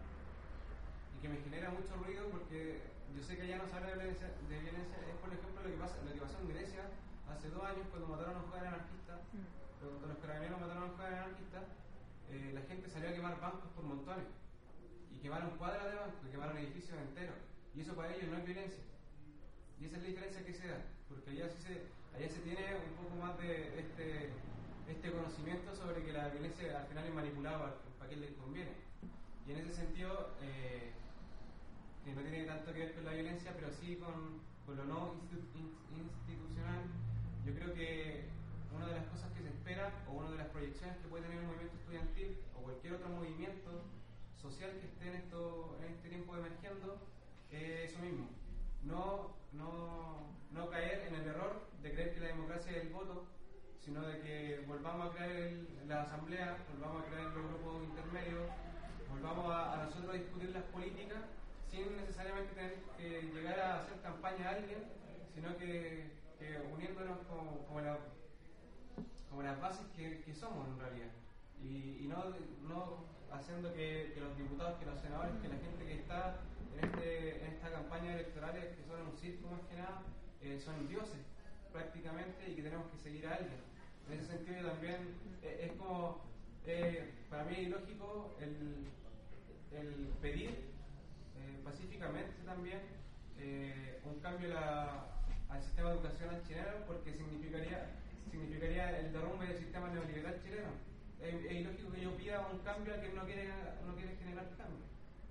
y que me genera mucho ruido porque yo sé que ya no se habla de violencia, de violencia es por ejemplo lo que, pasa, lo que pasó en Grecia hace dos años cuando mataron a un joven anarquista, mm. cuando los carabineros mataron a un joven anarquista, eh, la gente salió a quemar bancos por montones y quemaron cuadras de bancos, quemaron edificios enteros y eso para ellos no es violencia. Y esa es la diferencia que se da, porque allá, sí se, allá se tiene un poco más de este, este conocimiento sobre que la violencia al final es manipulada para, para quien les conviene. Y en ese sentido, eh, que no tiene tanto que ver con la violencia, pero sí con, con lo no institu- institucional, yo creo que una de las cosas que se espera, o una de las proyecciones que puede tener el movimiento estudiantil, o cualquier otro movimiento social que esté en, esto, en este tiempo emergiendo, es eso mismo. No, no, no caer en el error de creer que la democracia es el voto, sino de que volvamos a crear el, la asamblea, volvamos a crear los grupos intermedios, volvamos a, a nosotros a discutir las políticas sin necesariamente tener que llegar a hacer campaña a alguien, sino que, que uniéndonos como, como, la, como las bases que, que somos en realidad. Y, y no, no haciendo que, que los diputados, que los senadores, que la gente que está en, este, en esta campaña electorales, que son un circo más que nada, eh, son dioses prácticamente y que tenemos que seguir a alguien. En ese sentido también eh, es como, eh, para mí es ilógico el, el pedir eh, pacíficamente también eh, un cambio la, al sistema de educación chileno, porque significaría, significaría el derrumbe del sistema neoliberal chileno. Es, es ilógico que yo pida un cambio al que no quiere, no quiere generar cambio.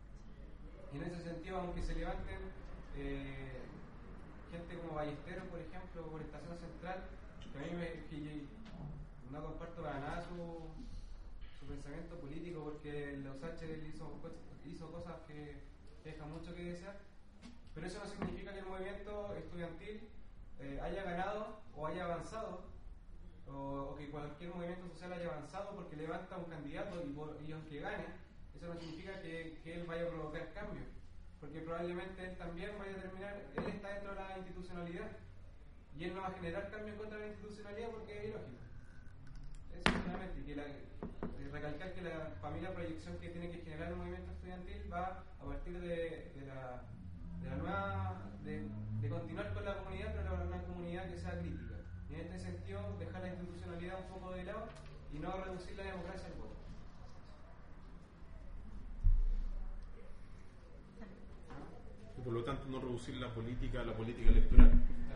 Y en ese sentido, aunque se levanten eh, gente como Ballesteros, por ejemplo, por Estación Central, que a mí me, que no comparto para nada su, su pensamiento político, porque los H hizo, hizo cosas que, que dejan mucho que desear, pero eso no significa que el movimiento estudiantil eh, haya ganado o haya avanzado, o, o que cualquier movimiento social haya avanzado porque levanta un candidato y, por, y aunque gane, eso no significa que, que él vaya a provocar cambios, porque probablemente él también vaya a terminar, él está dentro de la institucionalidad y él no va a generar cambio en contra de la institucionalidad porque es ilógico. Eso solamente, y que la, recalcar que la familia proyección que tiene que generar el movimiento estudiantil va a partir de, de, la, de la nueva, de, de continuar con la comunidad, pero una comunidad que sea crítica. Y en este sentido, dejar la institucionalidad un poco de lado y no reducir la democracia al voto. Y por lo tanto tanto no reducir la política a la política electoral.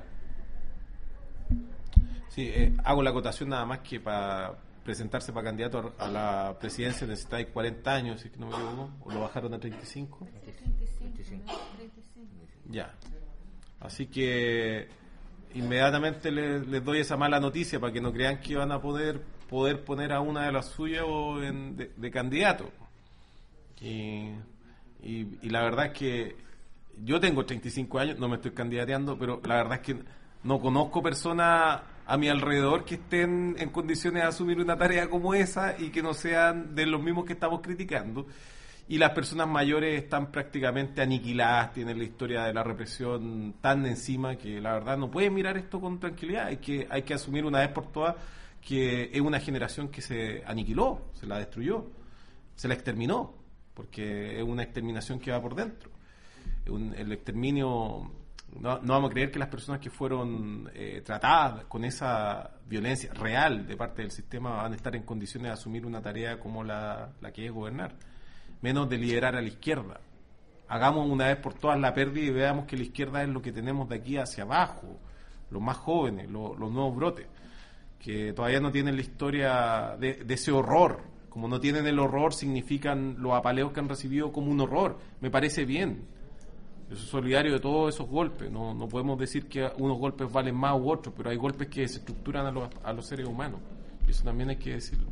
Sí, eh, hago la acotación nada más que para presentarse para candidato a, a la presidencia necesitáis cuarenta años, si no me equivoco, o lo bajaron a treinta y cinco. treinta y cinco. Ya. Así que inmediatamente les, les doy esa mala noticia para que no crean que van a poder poder poner a una de las suyas en, de, de candidato. Y, y, y la verdad es que yo tengo treinta y cinco años, no me estoy candidateando, pero la verdad es que no conozco personas a mi alrededor que estén en condiciones de asumir una tarea como esa y que no sean de los mismos que estamos criticando. Y las personas mayores están prácticamente aniquiladas, tienen la historia de la represión tan encima que la verdad no pueden mirar esto con tranquilidad. Hay que, hay que asumir una vez por todas que es una generación que se aniquiló, se la destruyó, se la exterminó, porque es una exterminación que va por dentro. Un, el exterminio, no, no vamos a creer que las personas que fueron eh, tratadas con esa violencia real de parte del sistema van a estar en condiciones de asumir una tarea como la, la que es gobernar, menos de liderar a la izquierda. Hagamos una vez por todas la pérdida y veamos que la izquierda es lo que tenemos de aquí hacia abajo, los más jóvenes, los, los nuevos brotes, que todavía no tienen la historia de, de ese horror. Como no tienen el horror, significan los apaleos que han recibido como un horror. Me parece bien. Yo soy solidario de todos esos golpes. No, no podemos decir que unos golpes valen más u otros, pero hay golpes que desestructuran a los, a los seres humanos. Y eso también hay que decirlo.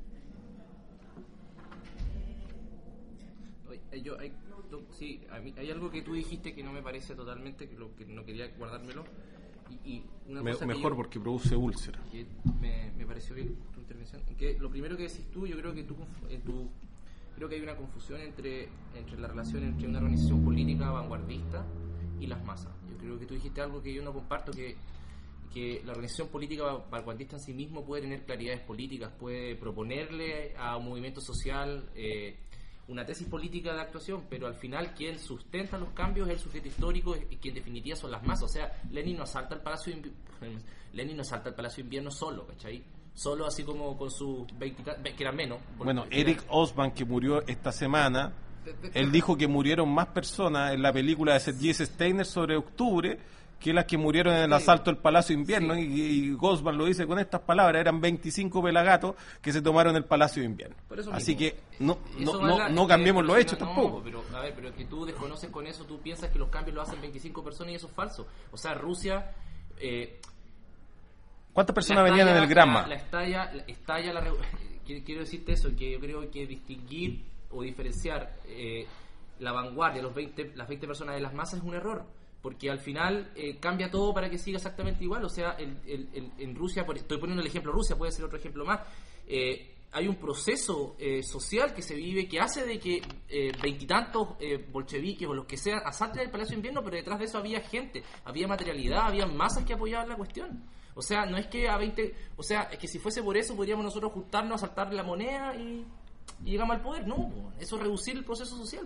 Yo, hay, sí, a mí, hay algo que tú dijiste que no me parece totalmente, que, lo, que no quería guardármelo. Y, y una me, cosa mejor que yo, porque produce úlcera. Que me, me pareció bien tu intervención. Que lo primero que decís tú, yo creo que tú, eh, tú creo que hay una confusión entre, entre la relación entre una organización política vanguardista y las masas. Yo creo que tú dijiste algo que yo no comparto, que, que la organización política vanguardista en sí mismo puede tener claridades políticas, puede proponerle a un movimiento social eh, una tesis política de actuación, pero al final quien sustenta los cambios es el sujeto histórico y quien en definitiva son las masas. O sea, Lenin no asalta el Palacio de Invi- Lenin no asalta el Palacio de Invierno solo, ¿cachai? Solo así como con sus veinte, que eran menos. Bueno, Eric Osman, que murió esta semana, él dijo que murieron más personas en la película de Sergei Steiner sobre octubre que las que murieron en el asalto al Palacio de Invierno, sí. y, y Gosman lo dice con estas palabras, eran veinticinco pelagatos que se tomaron el Palacio de Invierno. Así que no no, no, no cambiemos los hechos no, tampoco. Pero, a ver, pero es que tú desconoces con eso, tú piensas que los cambios lo hacen veinticinco personas y eso es falso. O sea, Rusia... Eh, ¿Cuántas personas venían en el Granma? La, la estalla, la, estalla la, quiero decirte eso, que yo creo que distinguir o diferenciar eh, la vanguardia, los veinte, las veinte personas de las masas es un error. Porque al final eh, cambia todo para que siga exactamente igual. O sea, el, el, el, en Rusia, por, estoy poniendo el ejemplo Rusia, puede ser otro ejemplo más, eh, hay un proceso eh, social que se vive que hace de que veintitantos eh, eh, bolcheviques o los que sean asalten el Palacio de Invierno, pero detrás de eso había gente, había materialidad, había masas que apoyaban la cuestión. O sea, no es que a veinte, o sea, es que si fuese por eso podríamos nosotros juntarnos, asaltar la moneda y, y llegamos al poder. No, eso es reducir el proceso social.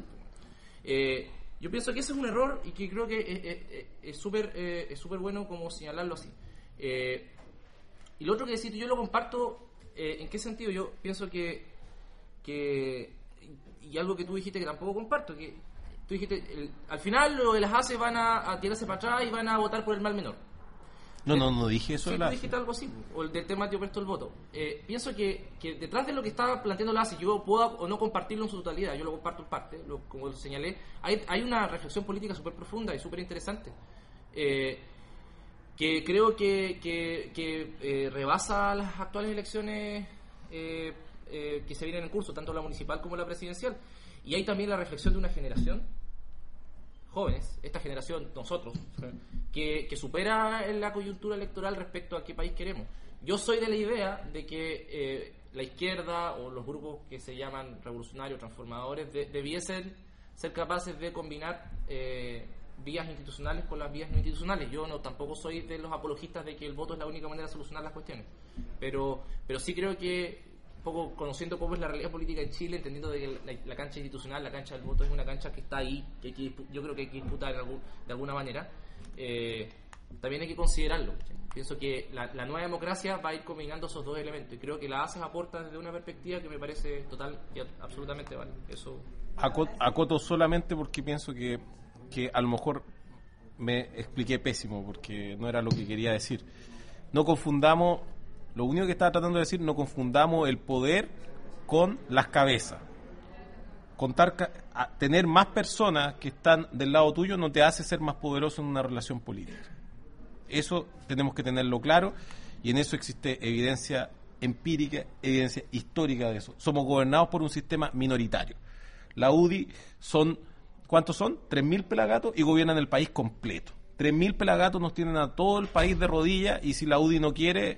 Eh, Yo pienso que ese es un error y que creo que es súper eh, es súper bueno como señalarlo así. Eh, y lo otro que decir, yo lo comparto, eh, ¿en qué sentido? Yo pienso que, que, y algo que tú dijiste que tampoco comparto, que tú dijiste, el, al final lo de las A C E van a, a tirarse para atrás y van a votar por el mal menor. No, no, no dije eso. Sí, de tú la... dijiste algo así, o el del tema de presto el voto. Eh, pienso que, que detrás de lo que está planteando la A C E, yo puedo o no compartirlo en su totalidad, yo lo comparto en parte, lo, como lo señalé, hay, hay una reflexión política súper profunda y súper interesante, eh, que creo que, que, que eh, rebasa las actuales elecciones eh, eh, que se vienen en curso, tanto la municipal como la presidencial. Y hay también la reflexión de una generación, jóvenes, esta generación, nosotros, que, que supera la coyuntura electoral respecto a qué país queremos. Yo soy de la idea de que eh, la izquierda o los grupos que se llaman revolucionarios, transformadores, de, debiesen ser capaces de combinar eh, vías institucionales con las vías no institucionales. Yo no tampoco soy de los apologistas de que el voto es la única manera de solucionar las cuestiones, pero, pero sí creo que poco conociendo cómo es la realidad política en Chile, entendiendo de que la, la cancha institucional, la cancha del voto es una cancha que está ahí, que, hay que yo creo que hay que disputar de, algún, de alguna manera, eh, también hay que considerarlo. Pienso que la, la nueva democracia va a ir combinando esos dos elementos y creo que la A C E aporta desde una perspectiva que me parece total y absolutamente vale. Eso. Acoto, acoto solamente porque pienso que que a lo mejor me expliqué pésimo porque no era lo que quería decir. No confundamos, lo único que estaba tratando de decir, no confundamos el poder con las cabezas. Contar, a, tener más personas que están del lado tuyo no te hace ser más poderoso en una relación política. Eso tenemos que tenerlo claro y en eso existe evidencia empírica, evidencia histórica de eso. Somos gobernados por un sistema minoritario. La U D I son, ¿cuántos son? tres mil pelagatos y gobiernan el país completo. tres mil pelagatos nos tienen a todo el país de rodillas y si la U D I no quiere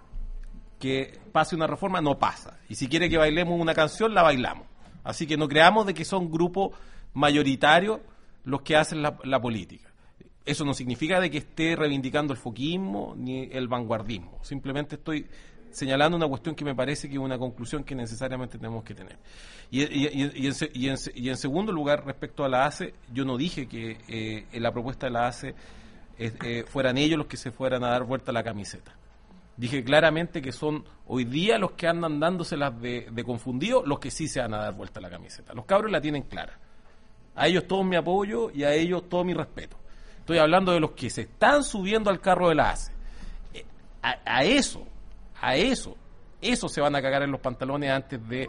que pase una reforma, no pasa. Y si quiere que bailemos una canción, la bailamos. Así que no creamos de que son grupos mayoritarios los que hacen la, la política. Eso no significa de que esté reivindicando el foquismo ni el vanguardismo. Simplemente estoy señalando una cuestión que me parece que es una conclusión que necesariamente tenemos que tener. Y, y, y, y, en, y, en, y en segundo lugar, respecto a la A C E, yo no dije que eh, en la propuesta de la A C E eh, eh, fueran ellos los que se fueran a dar vuelta a la camiseta. Dije claramente que son hoy día los que andan dándoselas de, de confundidos los que sí se van a dar vuelta a la camiseta. Los cabros la tienen clara. A ellos todo mi apoyo y a ellos todo mi respeto. Estoy hablando de los que se están subiendo al carro de la A C E. A, a eso, a eso, eso se van a cagar en los pantalones antes de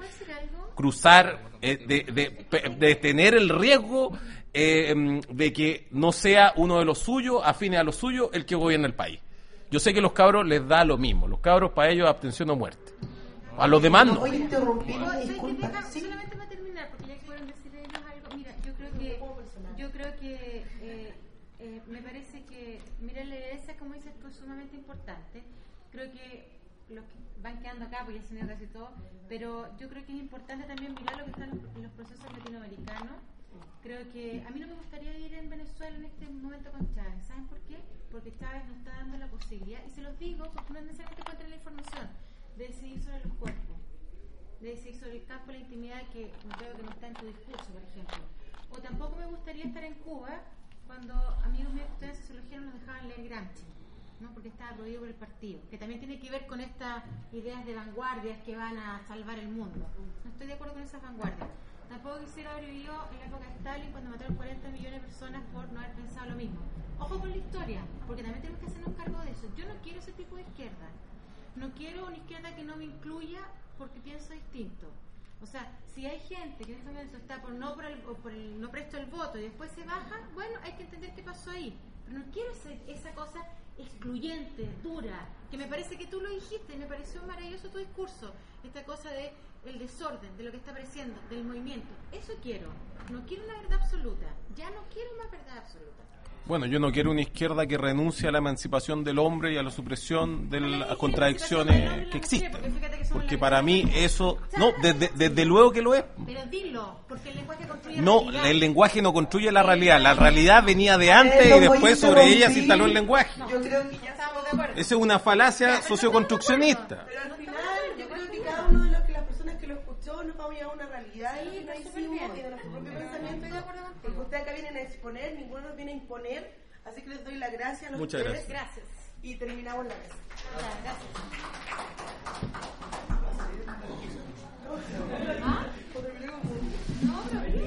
cruzar, eh, de, de, de tener el riesgo eh, de que no sea uno de los suyos, afines a los suyos, el que gobierna el país. Yo sé que a los cabros les da lo mismo. Los cabros para ellos abstención o muerte. A los demás no. Voy a interrumpir, disculpa. Deja, ¿sí? Solamente para terminar, porque ya fueron decir ellos algo. Mira, yo creo que, yo creo que eh, eh, me parece que, mira, la evidencia, como dices tú, es sumamente importante. Creo que los que van quedando acá, pues ya se han ido casi todo, pero yo creo que es importante también mirar lo que está en los, en los procesos latinoamericanos. Creo que a mí no me gustaría ir en Venezuela en este momento con Chávez. ¿Saben por qué? Porque Chávez nos está dando la posibilidad, y se los digo porque no es necesariamente contra la información, de decidir sobre los cuerpos, de decidir sobre el campo de la intimidad, que creo que no está en tu discurso, por ejemplo. O tampoco me gustaría estar en Cuba cuando amigos míos que estudian sociología no nos dejaban leer Gramsci, ¿no? Porque estaba prohibido por el partido, que también tiene que ver con estas ideas de vanguardias que van a salvar el mundo. No estoy de acuerdo con esas vanguardias. Tampoco quisiera haber vivido en la época de Stalin cuando mataron cuarenta millones de personas por no haber pensado lo mismo. Ojo con la historia, porque también tenemos que hacernos cargo de eso. Yo no quiero ese tipo de izquierda. No quiero una izquierda que no me incluya porque pienso distinto. O sea, si hay gente que en este momento está por no, por el, o por el no presto el voto y después se baja, bueno, hay que entender qué pasó ahí. Pero no quiero ese, esa cosa excluyente, dura, que me parece que tú lo dijiste y me pareció maravilloso tu discurso. Esta cosa de el desorden, de lo que está apareciendo, del movimiento. Eso quiero. No quiero una verdad absoluta. Ya no quiero más verdad absoluta. Bueno, yo no quiero una izquierda que renuncie a la emancipación del hombre y a la supresión de las contradicciones que existen. Porque para mí eso... No, desde, desde luego que lo es. Pero dilo, porque el lenguaje construye la No, realidad. el lenguaje no construye la realidad. La realidad venía de antes y después sobre ella se instaló el lenguaje. Yo creo que ya estamos de acuerdo. Esa es una falacia socioconstruccionista. Pero al final, yo creo que cada uno de los que las personas que lo escuchó nos vamos a llevar a una realidad Sí, y está súper hicimos bien. y de nuestro propio Estoy pensamiento. de acuerdo contigo. Porque ustedes acá vienen a exponer, ninguno nos viene a imponer. Así que les doy las gracias a los Muchas ustedes. Gracias. Y terminamos la mesa. Gracias. ¿Ah? No, pero